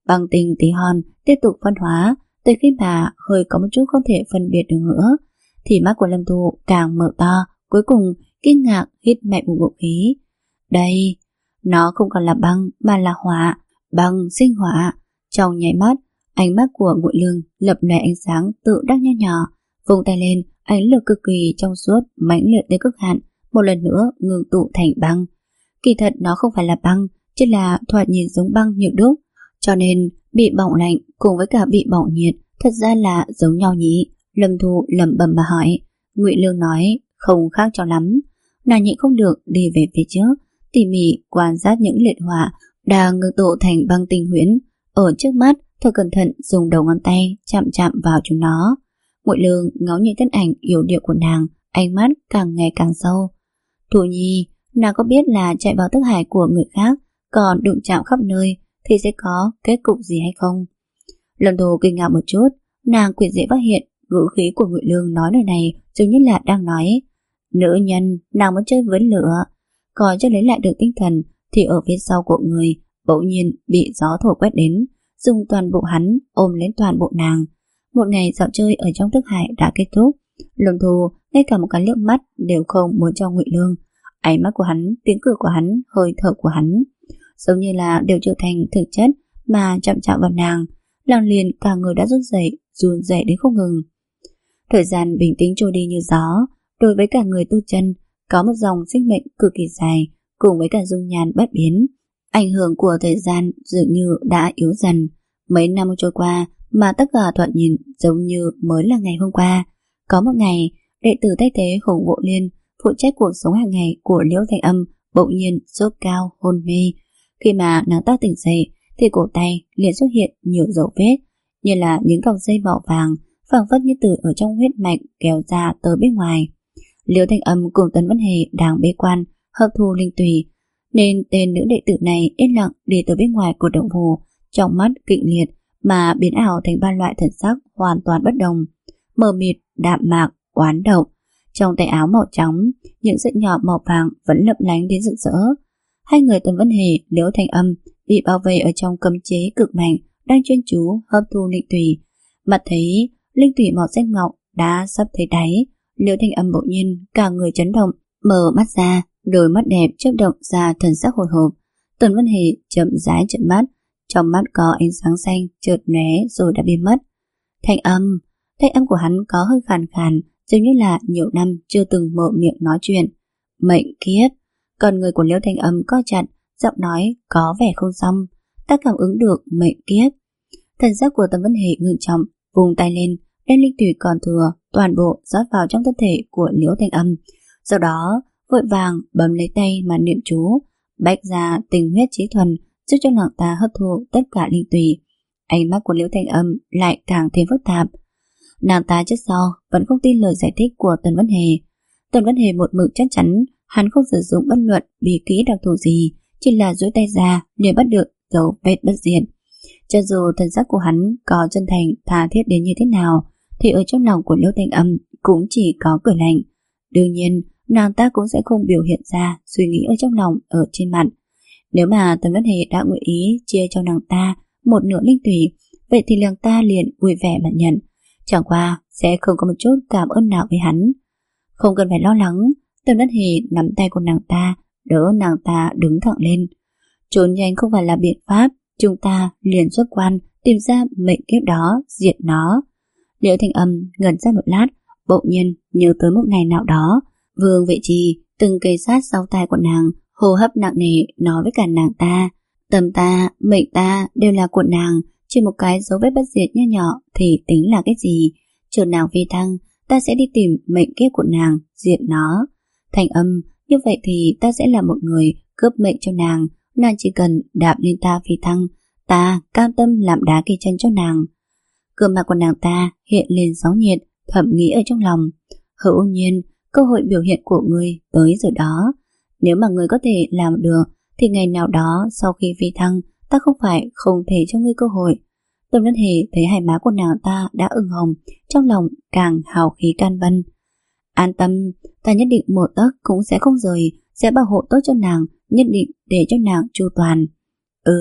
băng tinh tí hon tiếp tục phân hóa, tới khi mà hơi có một chút không thể phân biệt được nữa, thì mắt của Lâm Thu càng mở to, cuối cùng kinh ngạc hít mạnh một ngụm khí. Đây, nó không còn là băng mà là hỏa, băng sinh hỏa. Trong nháy mắt, ánh mắt của Ngụy Lương lập lòe ánh sáng tự đắc nho nhỏ, vung tay lên, ánh lửa cực kỳ trong suốt mãnh liệt đến cực hạn, một lần nữa ngưng tụ thành băng. Kỳ thật nó không phải là băng, chỉ là thoạt nhìn giống băng như đúc, cho nên bị bỏng lạnh cùng với cả bị bỏng nhiệt thật ra là giống nhau nhỉ. Lâm Thu lẩm bẩm mà hỏi. Ngụy Lương nói không khác cho lắm. Nàng nhịn không được đi về phía trước, tỉ mỉ quan sát những liệt hỏa đang ngưng tụ thành băng tinh huyễn ở trước mắt, thật cẩn thận dùng đầu ngón tay chạm chạm vào chúng nó. Ngụy Lương ngó nhìn thân ảnh yếu điệu của nàng, ánh mắt càng ngày càng sâu. Thu Nhi, nàng có biết là chạy vào thức hải của người khác, còn đụng chạm khắp nơi thì sẽ có kết cục gì hay không? Lâm Thu kinh ngạc một chút, nàng quyệt dễ phát hiện ngữ khí của Ngụy Lương nói lời này giống như là đang nói nữ nhân nàng muốn chơi với lửa. Còn chưa lấy lại được tinh thần thì ở phía sau của người bỗng nhiên bị gió thổi quét đến, dùng toàn bộ hắn ôm lấy toàn bộ nàng. Một ngày dạo chơi ở trong thức hải đã kết thúc. Lâm Thu ngay cả một cái liếc mắt đều không muốn cho Ngụy Lương. Ánh mắt của hắn, tiếng cười của hắn, hơi thở của hắn giống như là đều trở thành thực chất mà chạm chạm vào nàng. Nàng liền cả người đã run rẩy, run rẩy đến không ngừng. Thời gian bình tĩnh trôi đi như gió. Đối với cả người tu chân, có một dòng sinh mệnh cực kỳ dài, cùng với cả dung nhan bất biến. Ảnh hưởng của thời gian dường như đã yếu dần. Mấy năm trôi qua mà tất cả thoạt nhìn giống như mới là ngày hôm qua. Có một ngày, đệ tử thay thế Hùng Vô Liên, phụ trách cuộc sống hàng ngày của Liễu Thanh Âm, bỗng nhiên sốt cao hôn mê. Khi mà nàng ta tỉnh dậy thì cổ tay liền xuất hiện nhiều dấu vết, như là những cọng dây màu vàng, phảng phất như từ ở trong huyết mạch kéo ra tới bên ngoài. Liễu Thanh Âm cùng Tần Vân Hề đang bế quan hấp thu linh tùy, nên tên nữ đệ tử này yên lặng đi tới bên ngoài của động phủ, trong mắt kịch liệt mà biến ảo thành ba loại thần sắc hoàn toàn bất đồng: mờ mịt, đạm mạc, oán độc. Trong tay áo màu trắng, những sợi nhỏ màu vàng vẫn lấp lánh đến rực rỡ. Hai người Tần Vân Hề, Liễu Thanh Âm bị bao vây ở trong cấm chế cực mạnh, đang chuyên chú hấp thu linh tùy. Mặt thấy linh tùy màu xanh ngọc đã sắp thấy đáy, Liễu Thanh Âm bỗng nhiên cả người chấn động, mở mắt ra, đôi mắt đẹp chớp động ra thần sắc hồi hộp. Tần Vân Hề chậm rãi trợn mắt, trong mắt có ánh sáng xanh chợt lóe rồi đã biến mất. Thanh Âm, thanh âm của hắn có hơi khàn khàn, giống như là nhiều năm chưa từng mở miệng nói chuyện. Mệnh kiếp. Còn người của Liễu Thanh Âm co chặt, giọng nói có vẻ không xong. Ta cảm ứng được mệnh kiếp. Thần sắc của Tần Vân Hề ngưng trọng, vùng tay lên, đem linh tùy còn thừa toàn bộ rót vào trong thân thể của Liễu Thanh Âm. Sau đó vội vàng bấm lấy tay mà niệm chú, bách ra tình huyết trí thuần, giúp cho nàng ta hấp thu tất cả linh tùy. Ánh mắt của Liễu Thanh Âm lại càng thêm phức tạp. Nàng ta trước sau vẫn không tin lời giải thích của Tần Vân Hề. Tần Vân Hề một mực chắc chắn hắn không sử dụng bất luận bí kỹ đặc thù gì, chỉ là duỗi tay ra để bắt được dấu vết bất diệt. Cho dù thần sắc của hắn có chân thành tha thiết đến như thế nào, thì ở trong lòng của Liễu Thanh Âm cũng chỉ có cười lạnh. Đương nhiên, nàng ta cũng sẽ không biểu hiện ra suy nghĩ ở trong lòng ở trên mặt. Nếu mà Tần Vân Hề đã nguyện ý chia cho nàng ta một nửa linh tùy, vậy thì nàng ta liền vui vẻ mà nhận, chẳng qua sẽ không có một chút cảm ơn nào với hắn. Không cần phải lo lắng. Tần Vân Hề nắm tay của nàng ta, đỡ nàng ta đứng thẳng lên. Trốn nhanh không phải là biện pháp, chúng ta liền xuất quan tìm ra mệnh kiếp đó, diệt nó. Liễu Thanh Âm ngẩn ra một lát, bỗng nhiên nhớ tới một ngày nào đó, Vương Vệ Trì từng kề sát sau tai của nàng, hô hấp nặng nề nói với cả nàng ta: tâm ta, mệnh ta đều là của nàng, chỉ một cái dấu vết bất diệt nho nhỏ thì tính là cái gì? Chờ nàng phi thăng, ta sẽ đi tìm mệnh kiếp của nàng, diệt nó. Thanh Âm, như vậy thì ta sẽ là một người cướp mệnh cho nàng, nàng chỉ cần đạp lên ta phi thăng, ta cam tâm làm đá cây chân cho nàng. Gương mặt của nàng ta hiện lên sóng nhiệt, thầm nghĩ ở trong lòng: hữu nhiên, cơ hội biểu hiện của ngươi tới rồi đó. Nếu mà ngươi có thể làm được, thì ngày nào đó sau khi phi thăng, ta không phải không thể cho ngươi cơ hội. Tần Vân Hề thấy hai má của nàng ta đã ửng hồng, trong lòng càng hào khí can vân. An tâm, ta nhất định một tấc cũng sẽ không rời, sẽ bảo hộ tốt cho nàng, nhất định để cho nàng chu toàn. Ừ,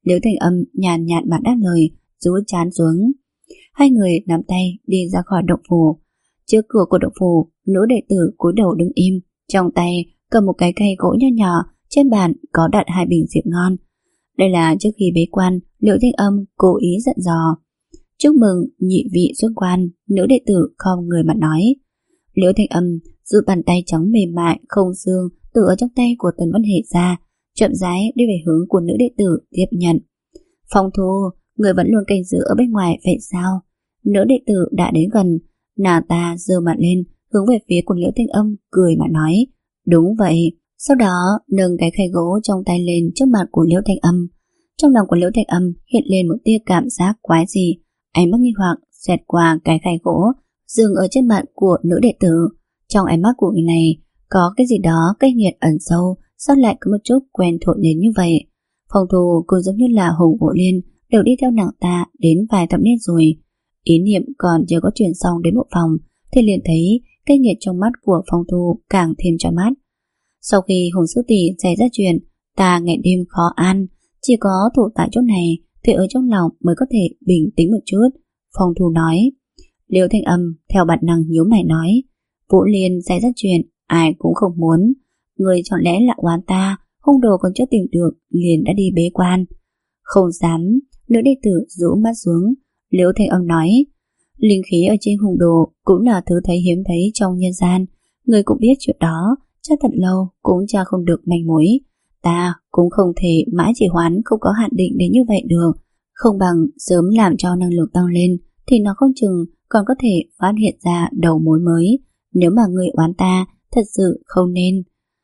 Liễu Thanh Âm nhàn nhạt mà đáp lời, rũ trán xuống. Hai người nắm tay đi ra khỏi động phủ. Trước cửa của động phủ, nữ đệ tử cúi đầu đứng im, trong tay cầm một cái cây gỗ nho nhỏ, trên bàn có đặt hai bình rượu ngon. Đây là trước khi bế quan, Liễu Thanh Âm cố ý dặn dò. Chúc mừng nhị vị xuất quan, nữ đệ tử khom người mà nói. Liễu Thanh Âm giữ bàn tay trắng mềm mại không xương từ ở trong tay của Tần Văn Hệ ra, chậm rãi đi về hướng của nữ đệ tử tiếp nhận. Phong Thu, người vẫn luôn canh giữ ở bên ngoài vậy sao? Nữ đệ tử đã đến gần, nàng ta giơ mặt lên hướng về phía của Liễu Thanh Âm, cười mà nói. Đúng vậy. Sau đó nâng cái khay gỗ trong tay lên trước mặt của Liễu Thanh Âm. Trong lòng của Liễu Thanh Âm hiện lên một tia cảm giác quái dị, ánh mắt nghi hoặc xẹt qua cái khay gỗ dừng ở trên mặt của nữ đệ tử. Trong ánh mắt của người này có cái gì đó cay nghiệt ẩn sâu, sao lại có một chút quen thuộc đến như vậy. Phong Thu cũng giống như là Hùng Bộ Liên đều đi theo nàng ta đến vài thập niên rồi. Ý niệm còn chưa có chuyển xong đến một phòng thì liền thấy cái nghiệt trong mắt của Phong Thu càng thêm cho mắt. Sau khi Hùng Sư Tỷ xảy ra chuyện, ta ngày đêm khó ăn, chỉ có thủ tại chỗ này thì ở trong lòng mới có thể bình tĩnh một chút. Phong Thu nói. Liễu Thanh Âm theo bản năng nhíu mày nói. Vũ Liên xảy ra chuyện, ai cũng không muốn. Người chẳng lẽ là oán ta, hung đồ còn chưa tìm được liền đã đi bế quan. Không dám. Nữ đệ tử rũ mắt xuống. Liễu Thanh Âm nói. Linh khí ở trên hung đồ cũng là thứ thấy hiếm thấy trong nhân gian. Người cũng biết chuyện đó, chắc thật lâu cũng tra không được manh mối. Ta cũng không thể mãi chỉ hoán không có hạn định đến như vậy được. Không bằng sớm làm cho năng lượng tăng lên thì nó không chừng còn có thể phát hiện ra đầu mối mới. Nếu mà người oán ta, thật sự không nên.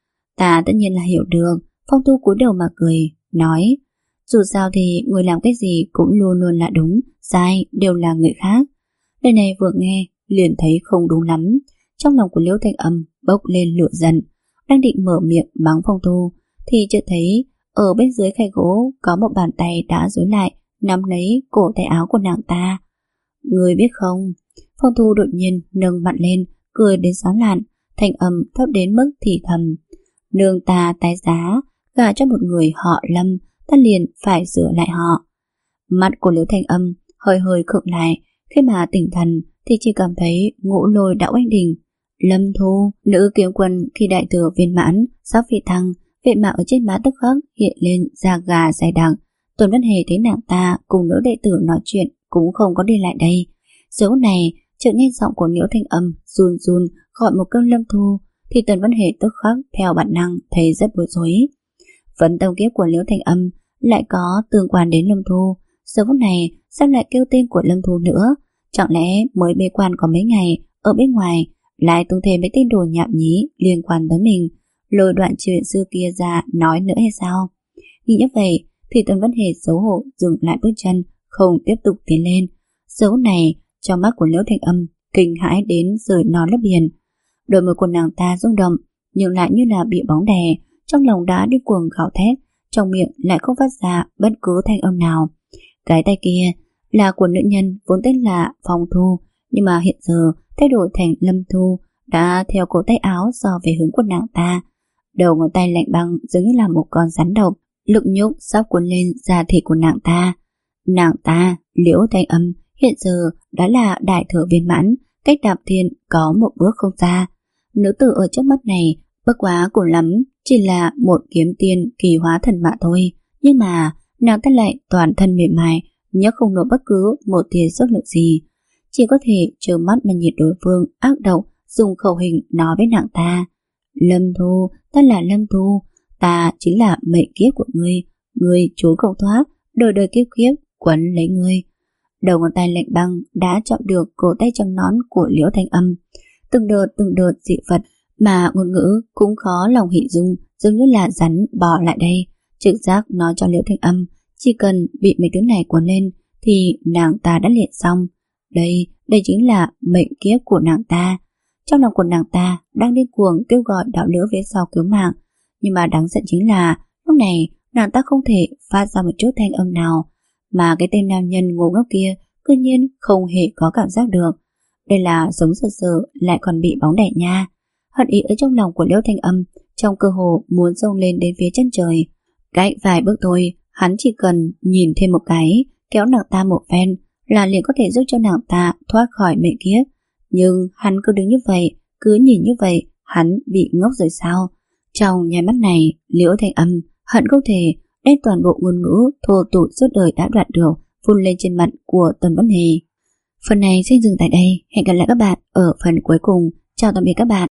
Ta tất nhiên là hiểu được. Phong Thu cúi đầu mà cười, nói. Dù sao thì người làm cái gì cũng luôn luôn là đúng, sai đều là người khác. Đời này vừa nghe liền thấy không đúng lắm. Trong lòng của Liễu Thanh Âm bốc lên lửa giận, đang định mở miệng mắng Phong Thu thì chợt thấy ở bên dưới khay gỗ có một bàn tay đã duỗi lại nắm lấy cổ tay áo của nàng ta. Người biết không? Phong Thu đột nhiên nâng mặt lên, cười đến sán lạn, thanh âm thấp đến mức thì thầm. Nương ta tái giá, gả cho một người họ Lâm, ta liền phải sửa lại họ. Mắt của Liễu Thanh Âm hơi hơi khựng lại, khi mà tỉnh thần thì chỉ cảm thấy ngũ lôi đã oanh đỉnh. Lâm Thu, nữ kiếm quân khi đại thừa viên mãn, sắp phi thăng, vậy mà ở trên má tức khắc hiện lên da gà dày đặc. Tuần Văn Hề thấy nàng ta cùng nữ đệ tử nói chuyện cũng không có đi lại đây. Dấu này chợt nghe giọng của Liễu Thanh Âm run run gọi một câu Lâm Thu thì Tuần Văn Hề tức khắc theo bản năng thấy rất bối rối. Vấn tâm kiếp của Liễu Thanh Âm lại có tương quan đến Lâm Thu. Giờ phút này sao lại kêu tên của Lâm Thu nữa? Chẳng lẽ mới bế quan có mấy ngày ở bên ngoài lại tung thêm mấy tên đồ nhảm nhí liên quan tới mình, lôi đoạn chuyện xưa kia ra nói nữa hay sao? Nghĩ như vậy thì Tuần Văn Hề xấu hổ dừng lại bước chân, không tiếp tục tiến lên. Dấu này trong mắt của Liễu Thanh Âm kinh hãi đến rời non lấp biển. Đôi môi của nàng ta rung động nhưng lại như là bị bóng đè, trong lòng đã điên cuồng gào thét, trong miệng lại không phát ra bất cứ thanh âm nào. Cái tay kia là của nữ nhân vốn tên là Phong Thu, nhưng mà hiện giờ thay đổi thành Lâm Thu, đã theo cổ tay áo dò về hướng của nàng ta. Đầu ngón tay lạnh băng giống như là một con rắn độc, lực nhúc sắp cuốn lên da thịt của nàng ta. Nàng ta, Liễu Thanh Âm, hiện giờ đã là đại thừa viên mãn, cách đạp thiên có một bước không xa. Nữ tử ở trước mắt này bất quá cùng lắm chỉ là một kiếm tiên kỳ hóa thần mà thôi, nhưng mà nàng ta lại toàn thân mềm mại, nhấc không nổi bất cứ một tia sức lực gì, chỉ có thể trơ mắt mà nhìn đối phương ác độc dùng khẩu hình nói với nàng ta. Lâm Thu, ta là Lâm Thu, ta chính là mệnh kiếp của ngươi, ngươi trốn không thoát, đời đời kiếp kiếp quấn lấy ngươi. Đầu ngón tay lạnh băng đã chạm được cổ tay trắng nón của Liễu Thanh Âm, từng đợt từng đợt dị vật mà ngôn ngữ cũng khó lòng hình dung, giống như là rắn bò lại đây. Trực giác nói cho Liễu Thanh Âm chỉ cần bị mấy thứ này cuốn lên thì nàng ta đã liệt xong. Đây, đây chính là mệnh kiếp của nàng ta. Trong lòng của nàng ta đang điên cuồng kêu gọi đạo lửa phía sau cứu mạng, nhưng mà đáng giận chính là lúc này nàng ta không thể phát ra một chút thanh âm nào, mà cái tên nam nhân ngu ngốc kia cứ nhiên không hề có cảm giác được. Đây là sống sờ sờ lại còn bị bóng đè nha. Hận ý ở trong lòng của Liễu Thanh Âm trong cơ hồ muốn xông lên đến phía chân trời. Cách vài bước thôi hắn chỉ cần nhìn thêm một cái, kéo nàng ta một phen là liền có thể giúp cho nàng ta thoát khỏi mệnh kiếp. Nhưng hắn cứ đứng như vậy, cứ nhìn như vậy, hắn bị ngốc rồi sao? Trong nháy mắt này, Liễu Thanh Âm hận không thể đem toàn bộ ngôn ngữ thô tục suốt đời đã đoạt được phun lên trên mặt của Tần Văn Hề. Phần này xin dừng tại đây, hẹn gặp lại các bạn ở phần cuối cùng. Chào tạm biệt các bạn.